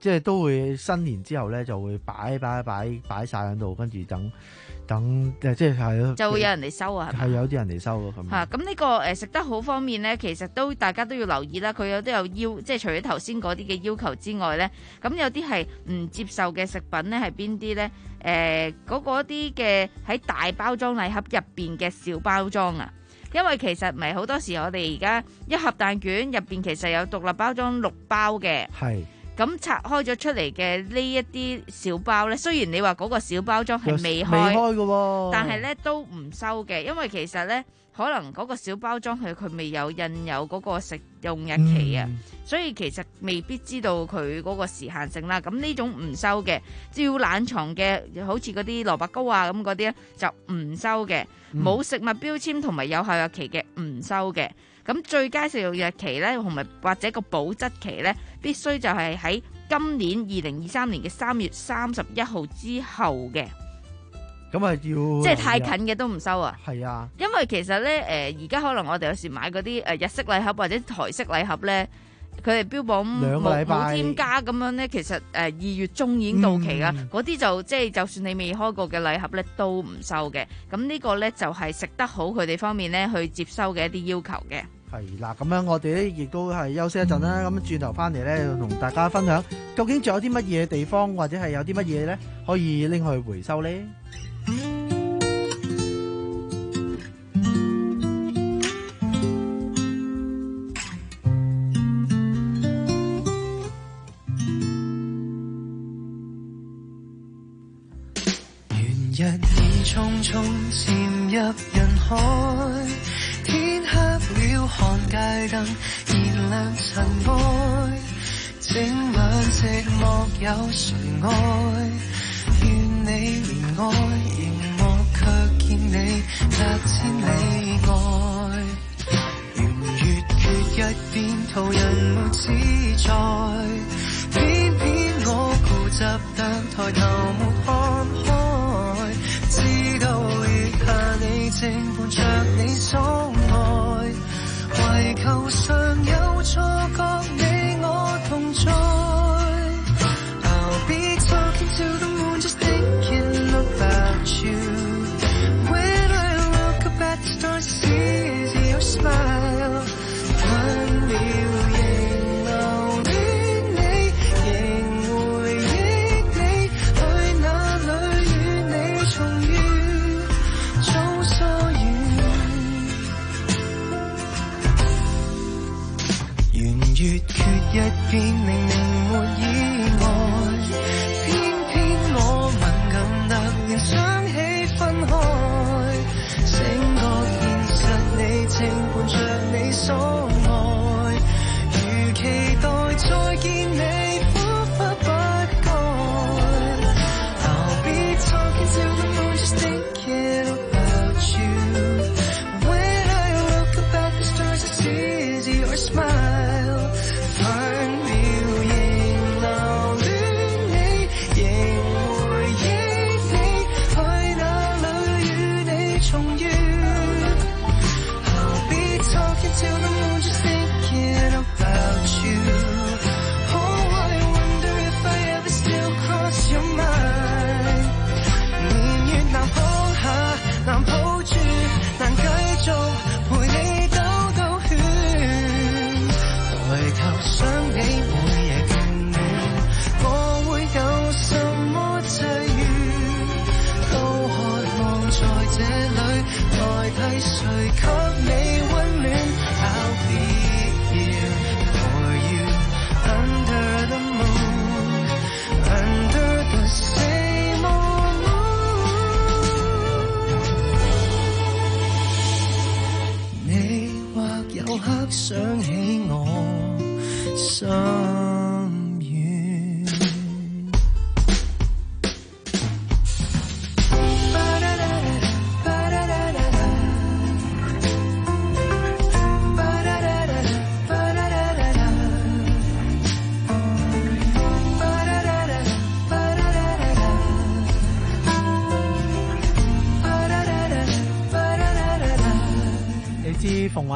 即係都會新年之後咧就會擺擺擺擺曬喺度，跟住等等誒，即係係咯， 就會有人嚟收啊， 係有啲人嚟收咯咁。 嚇咁呢個誒食得好方面咧，其實都大家都要留意啦。佢有都有要，即係除咗頭先嗰啲嘅要求之外咧，咁有啲係唔接受嘅食品咧係邊啲咧？誒嗰個啲嘅喺大包裝禮盒入邊嘅小包裝啊，因為其實唔係好多時我哋而家一盒蛋卷入邊其實有獨立包裝六包嘅。係。咁拆開咗出嚟嘅呢一啲小包呢，雖然你話嗰個小包裝係未開， 未開嘅喎， 但係呢都唔收嘅，因為其實呢，可能嗰個小包裝係佢未有印有嗰個食用日期啊，嗯、所以其實未必知道佢嗰個時限性啦。咁呢種唔收嘅，只要冷藏嘅，好似嗰啲蘿蔔糕啊咁嗰啲呢，就唔收嘅，冇、嗯、食物標籤同埋有效日期嘅唔收嘅。咁最佳食用日期咧，同埋或者個保質期咧，必須就係喺今年二零二三年嘅三月三十一號之後嘅。 咁啊要即係太近嘅都唔收啊。 係啊， 因為其實咧誒，而家可能我哋有時買嗰啲誒日式禮盒或者台式禮盒咧，佢哋標榜冇冇添加咁樣咧，其實誒二月中已經到期啦。嗰啲、嗯、就即係就算你未開過嘅禮盒咧，都唔收嘅。咁呢個咧就係食得好佢哋方面咧去接收嘅一啲要求嘅。 係啦，咁樣我哋咧亦都係休息一陣啦。咁轉頭翻嚟咧，同大家分享究竟仲有啲乜嘢地方，或者係有啲乜嘢咧可以拎去回收咧？ 元日已匆匆潛入人海，天黑了，看街燈燃亮塵埃，整晚寂寞有誰愛？願你憐愛，凝望卻見你隔千里外。圓月缺一邊，途人沒自在，偏偏我固執得抬頭沒看開，知道月下你正伴着你所愛，唯求尚有錯覺你我同在。I'll be talking to the moon, just thinking about you. When I look up at the stars, see your smile. 分秒仍留戀你，仍回憶你，去哪裏與你重遇，早疏遠。圓月缺一邊，明明沒意外，偏偏我敏感得連想起分開，醒覺現實你正伴着你所愛，如期待再見你呼呼不該。I'll be talking to the moon, just thinking about you. When I look up at the stars, I see your smile. 分秒仍留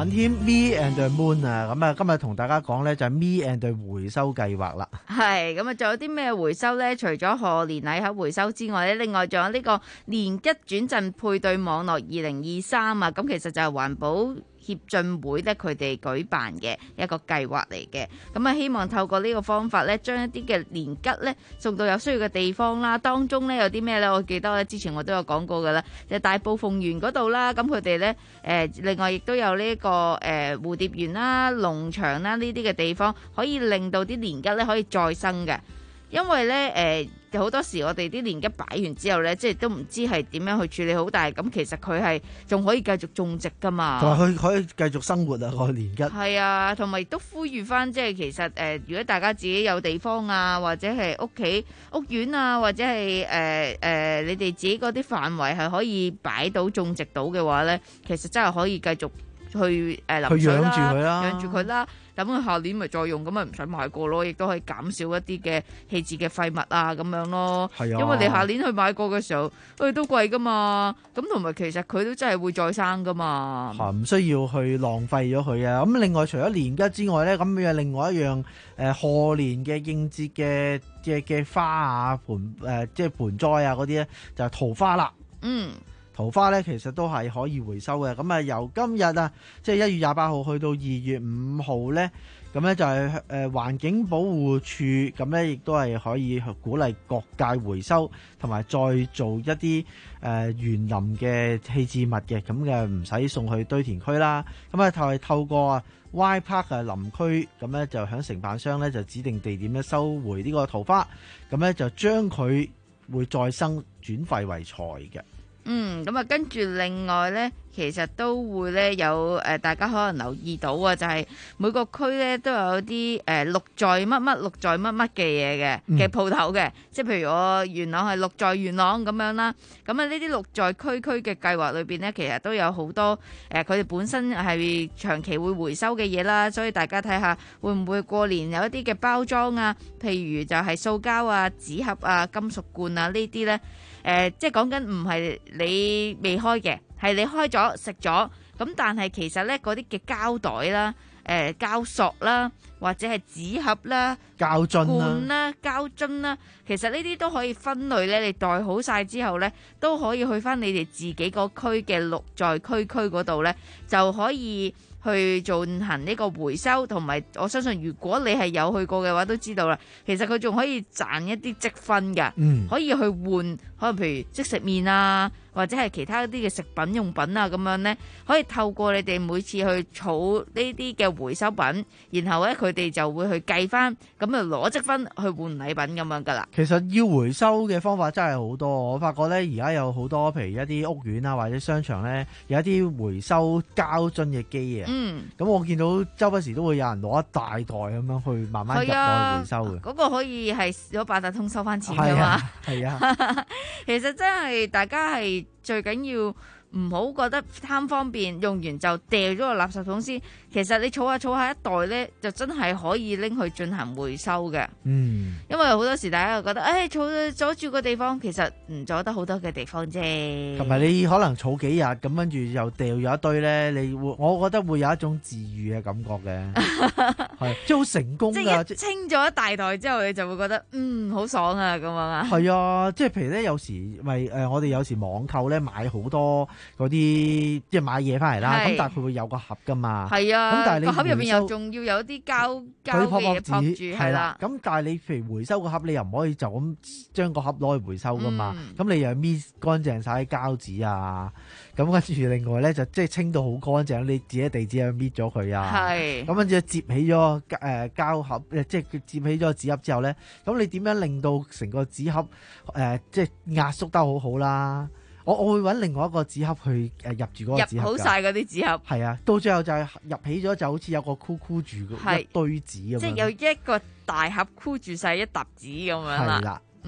緊添 Me and the Moon 啊，咁啊今日同大家講咧就係 Me and the 回收計劃啦。 係咁啊，仲有啲咩回收咧？除咗賀年禮盒回收之外咧，另外仲有呢個年桔轉贈配對網絡二零二三啊，咁其實就係環保協進會咧，佢哋舉辦嘅一個計劃嚟嘅。咁啊，希望透過呢個方法咧，將一啲嘅年桔咧送到有需要嘅地方啦。當中咧有啲咩咧？我記得咧之前我都有講過噶啦，就係、大埔鳳園嗰度啦。咁佢哋咧誒，另外亦都有呢、呢個誒、呃、蝴蝶園啦、農場啦呢啲嘅地方，可以令到啲年桔咧可以再生嘅。因為咧誒好多時我哋啲年桔擺完之後咧，即係都唔知係點樣去處理好，但係咁其實佢係仲可以繼續種植噶嘛， 同埋佢可以繼續生活啊個年桔。 係啊，同埋亦都呼籲翻，即係其實誒、呃，如果大家自己有地方啊，或者係屋企屋苑啊，或者係誒誒你哋自己嗰啲範圍係可以擺到種植到嘅話咧，其實真係可以繼續去誒淋水啦， 去養住佢啦， 養住佢啦。咁佢下年咪再用，咁咪唔使買過咯，亦都可以減少一啲嘅棄置嘅廢物啊咁樣咯。係啊，因為你下年去買過嘅時候，佢都貴噶嘛。咁同埋其實佢都真係會再生噶嘛。 係唔需要去浪費咗佢啊。咁另外除咗年桔之外咧，咁有另外一樣誒賀年嘅應節嘅嘅嘅花啊盆誒、呃、即係盆栽啊嗰啲咧，就係桃花啦。 嗯。 桃花咧，其實都係可以回收嘅。咁啊，由今日啊，即係一月廿八號去到二月五號咧，咁咧就係誒環境保護署咁咧，亦都係可以鼓勵各界回收，同埋再做一啲誒園林嘅棄置物嘅，咁嘅唔使送去堆填區啦。咁啊，就係透過啊 Y Park 嘅林區，咁咧就響承辦商咧就指定地點咧收回呢個桃花，咁咧就將佢會再生轉廢為財嘅。 嗯，咁啊，跟住另外咧，其實都會咧有誒、呃，大家可能留意到啊，就係、是、每個區咧都有啲誒綠在乜乜綠在乜乜嘅嘢嘅嘅鋪頭嘅，即係譬如我元朗係綠在元朗咁樣啦。咁啊，呢啲綠在區區嘅計劃裏邊咧，其實都有好多誒，佢、呃、哋本身係長期會回收嘅嘢啦，所以大家睇下會唔會過年有一啲嘅包裝啊，譬如就係塑膠啊、紙盒啊、金屬罐啊呢啲咧。誒、呃，即係講緊唔係你未開嘅，係你開咗食咗，咁但係其實咧嗰啲嘅膠袋啦、誒、呃、膠塑啦，或者係紙盒啦、 膠樽罐啦、膠樽啦，其實呢啲都可以分類咧。你袋好晒之後咧，都可以去翻你哋自己個區嘅綠在區區嗰度咧，就可以去進行呢個回收，同埋我相信如果你係有去過嘅話，都知道啦。其實佢仲可以賺一啲積分㗎， 嗯、 可以去換，可能譬如即食麵啊，或者係其他一啲嘅食品用品啊咁樣呢，可以透過你哋每次去儲呢啲嘅回收品，然後呢，佢哋就會去計翻，咁就攞積分去換禮品咁樣噶啦。 其實要回收嘅方法真係好多，我發覺呢，而家有好多譬如一啲屋苑啊或者商場呢，有一啲回收膠樽嘅機啊。嗯，咁我見到周不時都會有人攞一大袋咁樣去慢慢入落去回收嘅。 嗰、嗰個可以係攞八達通收翻錢噶嘛？係啊，啊其實真係大家係最緊要唔好覺得貪方便，用完就掉咗個垃圾桶先。其實你儲下儲下一袋呢，就真係可以拎去進行回收嘅。嗯，因為好多時大家又覺得，誒儲阻住個地方，其實唔阻得好多嘅地方啫。 同埋你可能儲幾日咁，跟住又掉咗一堆呢，你會我覺得會有一種治愈嘅感覺嘅，係即係好成功㗎。 即係清咗一大袋之後，你就會覺得嗯好爽啊咁樣啊。 係啊，即係譬如咧，有時咪誒、呃，我哋有時網購咧買好多嗰啲即係買嘢翻嚟啦，咁但係佢會有個盒㗎嘛。係啊。咁但係你個盒入邊又仲要有啲膠膠嘅嘢撲住，係啦。咁但係你譬如回收個盒，你又唔可以就咁將個盒攞去回收噶嘛。咁、嗯、你又搣乾淨晒啲膠紙啊。咁跟住另外咧就即係清到好乾淨，你自己地址又搣咗佢啊。係。咁跟住摺起咗誒膠盒，即係摺起咗個紙盒之後咧，咁你點樣令到成個紙盒誒、呃、即係壓縮得好好啦？我我會揾另外一個紙盒去誒入住嗰個紙盒，入好晒嗰啲紙盒。係啊，到最後就係入起咗，就好似有個箍箍住一堆紙咁樣。即係有一個大盒箍住晒一沓紙咁樣啦。係啦，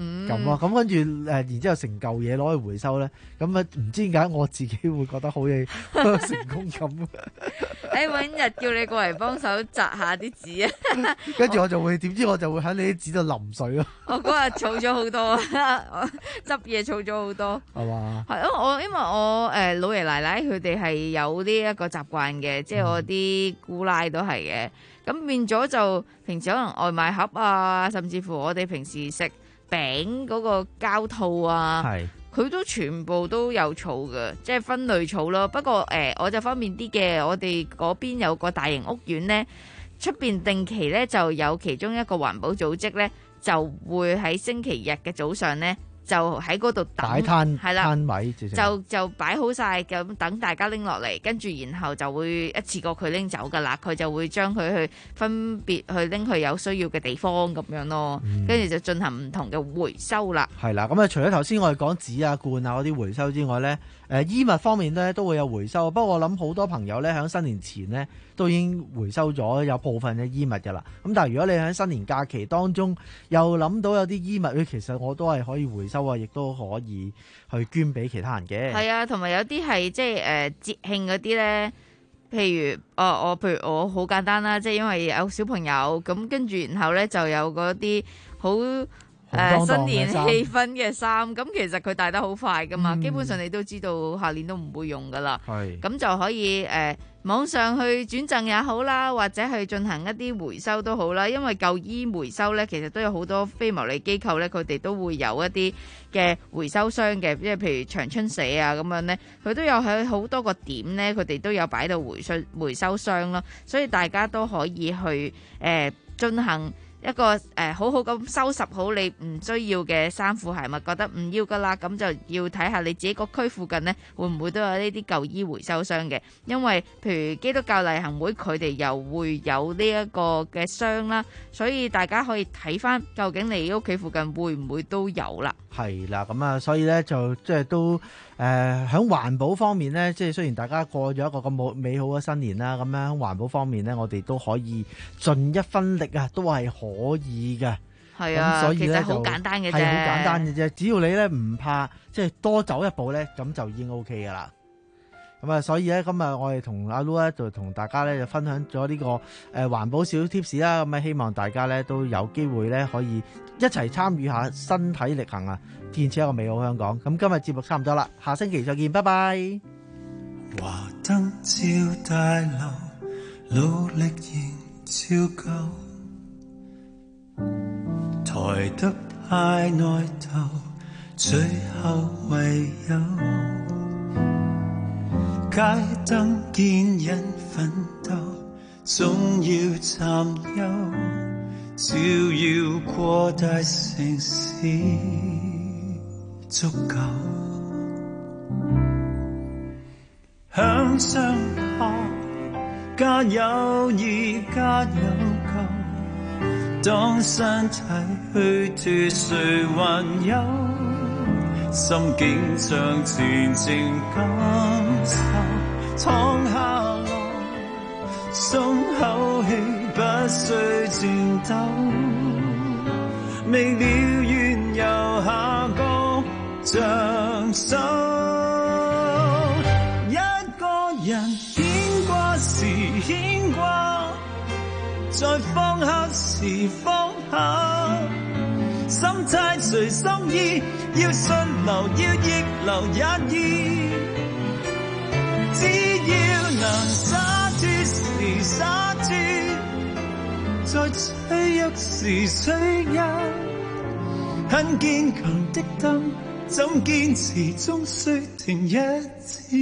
咁咯。咁跟住誒，然之後成嚿嘢攞去回收咧，咁啊唔知點解我自己會覺得好嘢成功咁。 誒，揾日叫你過嚟幫手摘下啲紙啊！ 跟住我就會點知我就會喺你啲紙度淋水咯。 我嗰日儲咗好多，執嘢儲咗好多， 係嘛？ 係咯，我因為我誒、呃、老爺奶奶佢哋係有呢一個習慣嘅，即係我啲姑奶都係嘅。咁變咗就平時可能外賣盒啊，甚至乎我哋平時食餅嗰個膠套啊，佢都全部都有儲嘅，即係分類儲咯。不過誒、呃，我就方便啲嘅，我哋嗰邊有個大型屋苑呢，出邊定期呢就有其中一個環保組織呢，就會喺星期日嘅早上呢，就喺嗰度等， 擺攤係啦， 攤位就就擺好晒咁，等大家拎落嚟，跟住然後就會一次過佢拎走噶啦，佢就會將佢去分別去拎去有需要嘅地方咁樣咯，跟住、嗯、就進行唔同嘅回收啦。 係啦，咁啊，除咗頭先我哋講紙啊、罐啊嗰啲回收之外呢，誒衣物方面呢都會有回收。不過我諗好多朋友呢，喺新年前呢都已經回收咗有部分嘅衣物噶啦。咁但係如果你喺新年假期當中又諗到有啲衣物，其實我都係可以回收啊，亦都可以去捐俾其他人嘅。 係啊，同埋有啲係即係誒節慶嗰啲呢，譬如我我譬如我好簡單啦，即係因為有小朋友咁，跟住然後呢就有嗰啲好誒、呃、新年氣氛嘅衫，咁其實佢戴得好快噶嘛、嗯，基本上你都知道下年都唔會用噶啦。咁就可以誒、呃、網上去轉贈也好啦，或者去進行一啲回收都好啦。因為舊衣回收呢，其實都有好多非牟利機構呢，佢哋都會有一啲嘅回收箱嘅，即係譬如長春社啊咁樣呢，佢都有喺好多個點呢，佢哋都有擺到回收回收箱咯，所以大家都可以去誒進、呃、行。一個誒、呃、好好咁收拾好你唔需要嘅衫褲鞋襪，覺得唔要噶啦，咁就要睇下你自己個區附近呢，會唔會都有呢啲舊衣回收箱嘅？因為譬如基督教勵行會佢哋又會有呢一個嘅箱啦，所以大家可以睇翻究竟你屋企附近會唔會都有啦。 係啦，咁啊，所以咧就即係都誒喺環保方面咧，即係雖然大家過咗一個咁美好嘅新年啦，咁樣喺環保方面咧，我哋都可以盡一分力啊，都係可以嘅。 係啊，所以其實好簡單嘅啫， 係好簡單嘅啫，只要你咧唔怕，即係多走一步咧，咁就已經 O K 噶啦。咁啊，所以咧今日我哋同阿 Lu 咧就同大家咧就分享咗呢個誒環保小貼士啦。咁啊，希望大家咧都有機會咧可以一齊參與下身體力行啊，建設一個美好香港。咁今日節目差唔多啦，下星期再見，拜拜。 華燈照大樓，努力仍照舊，抬得太內頭，最後唯有街燈見人奮鬥，總要參憂，照耀過大城市足夠。向上爬，加友誼加有舊，當身體虛脫誰還有？心境像前程感受，闖下浪，鬆口氣不需戰鬥，未了緣由下降像手，一個人牽掛時牽掛，在放下時放下，心態隨心意，要順流要逆流也易，只要能灑脫時灑脫，在脆弱時脆弱，很堅強的燈怎堅持終須停一次。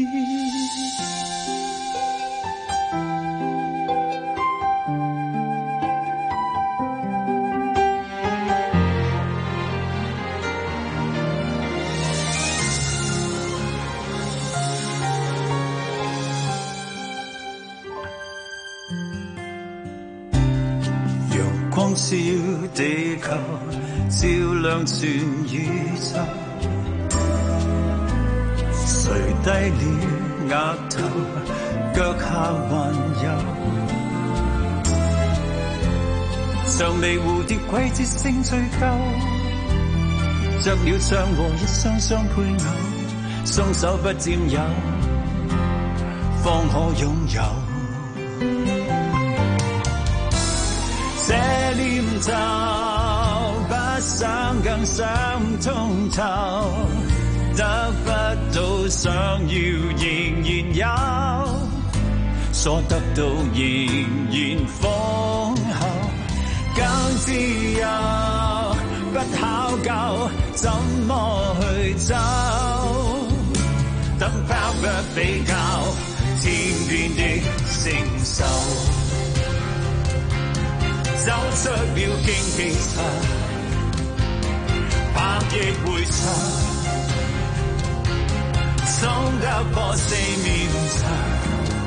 照地球，照亮全宇宙，誰低了額頭，腳下還有像離蝴蝶季節性追究， 着了槍和一雙雙配偶，雙手不佔有，方可擁有。這念頭不想更想通透，得不到想要仍然有，所得到仍然豐厚，更自由，不考究怎麼去走，等拋不比較，天邊的承受，走出了荊棘牆，拍翼回巢，衝得破四面牆。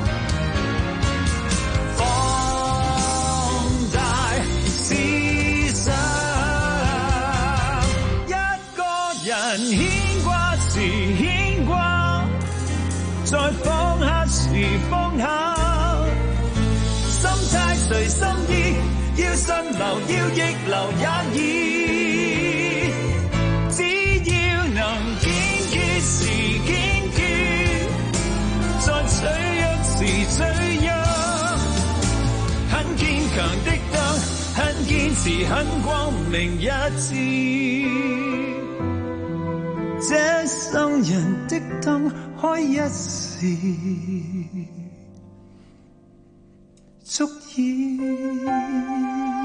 牽掛時牽掛，再放下時放下，心態隨心意，要順流要逆流也易，只要能堅決時堅決，再脆弱時脆弱，很堅強的燈，很堅持很光明一致。這生人的燈開一時足矣。